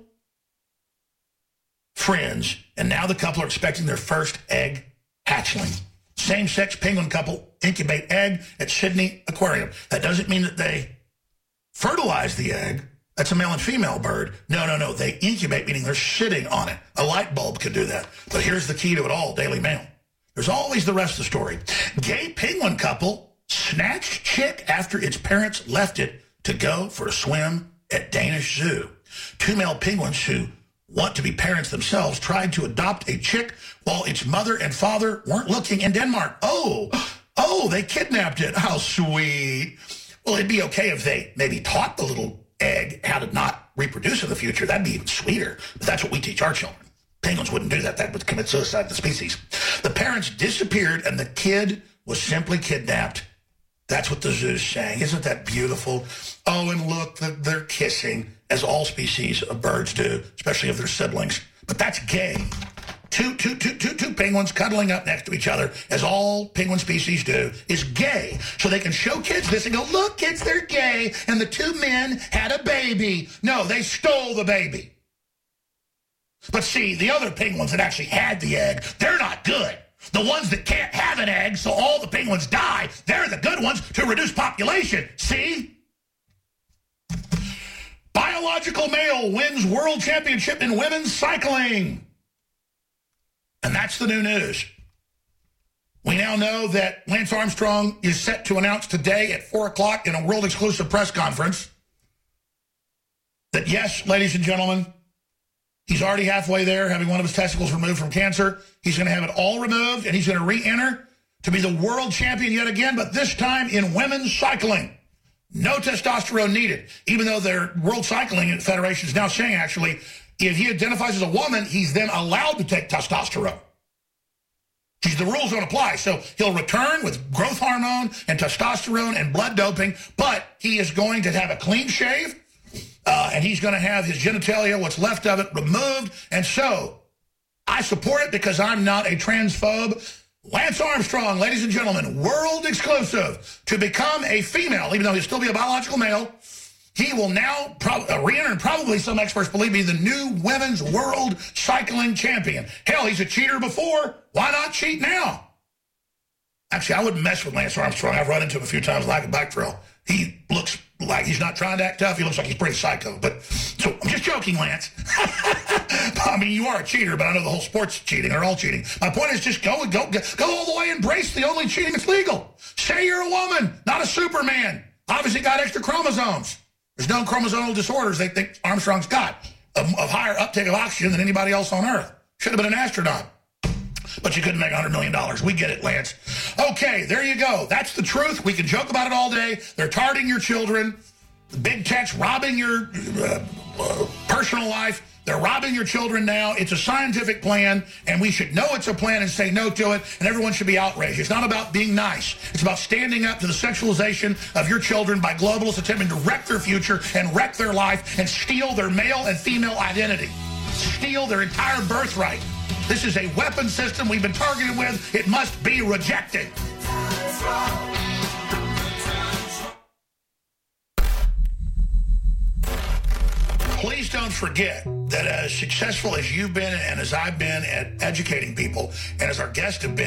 friends. And now the couple are expecting their first egg hatchling. Same-sex penguin couple incubate egg at Sydney Aquarium. That doesn't mean that they fertilize the egg. That's a male and female bird. No, no, no. They incubate, meaning they're sitting on it. A light bulb could do that. But here's the key to it all, Daily Mail. There's always the rest of the story. Gay penguin couple snatched chick after its parents left it to go for a swim at Danish Zoo. Two male penguins who want to be parents themselves tried to adopt a chick while its mother and father weren't looking in Denmark. Oh, oh, they kidnapped it. How sweet. Well, it'd be okay if they maybe taught the little egg how to not reproduce in the future. That'd be even sweeter. But that's what we teach our children. Penguins wouldn't do that. That would commit suicide to the species. The parents disappeared and the kid was simply kidnapped. That's what the zoo's saying. Isn't that beautiful? Oh, and look, they're kissing, as all species of birds do, especially if they're siblings. But that's gay. Two, two, two, two, two penguins cuddling up next to each other, as all penguin species do, is gay. So they can show kids this and go, look, kids, they're gay, and the two men had a baby. No, they stole the baby. But see, the other penguins that actually had the egg, they're not good. The ones that can't have an egg, so all the penguins die, they're the good ones to reduce population. See? Biological male wins world championship in women's cycling. And that's the new news. We now know that Lance Armstrong is set to announce today at four o'clock in a world-exclusive press conference that, yes, ladies and gentlemen, he's already halfway there, having one of his testicles removed from cancer. He's going to have it all removed, and he's going to re-enter to be the world champion yet again, but this time in women's cycling. No testosterone needed, even though their World Cycling Federation is now saying, actually, if he identifies as a woman, he's then allowed to take testosterone. The rules don't apply, so he'll return with growth hormone and testosterone and blood doping, but he is going to have a clean shave, uh, and he's going to have his genitalia, what's left of it, removed. And so I support it because I'm not a transphobe. Lance Armstrong, ladies and gentlemen, world exclusive, to become a female, even though he'll still be a biological male. He will now uh, re-enter, and probably some experts believe, be the new women's world cycling champion. Hell, he's a cheater before. Why not cheat now? Actually, I wouldn't mess with Lance Armstrong. I've run into him a few times like a bike trail. He looks like he's not trying to act tough. He looks like he's pretty psycho. But so I'm just joking, Lance. I mean, you are a cheater, but I know the whole sport's cheating. They're all cheating. My point is just go, go, go all the way, embrace the only cheating that's legal. Say you're a woman, not a Superman. Obviously got extra chromosomes. There's no chromosomal disorders they think Armstrong's got of, of higher uptake of oxygen than anybody else on Earth. Should have been an astronaut. But you couldn't make one hundred million dollars. We get it, Lance. Okay, there you go. That's the truth. We can joke about it all day. They're targeting your children. Big tech's robbing your uh, uh, personal life. They're robbing your children now. It's a scientific plan, and we should know it's a plan and say no to it, and everyone should be outraged. It's not about being nice. It's about standing up to the sexualization of your children by globalists attempting to wreck their future and wreck their life and steal their male and female identity. Steal their entire birthright. This is a weapon system we've been targeted with. It must be rejected. Please don't forget that as successful as you've been and as I've been at educating people, and as our guests have been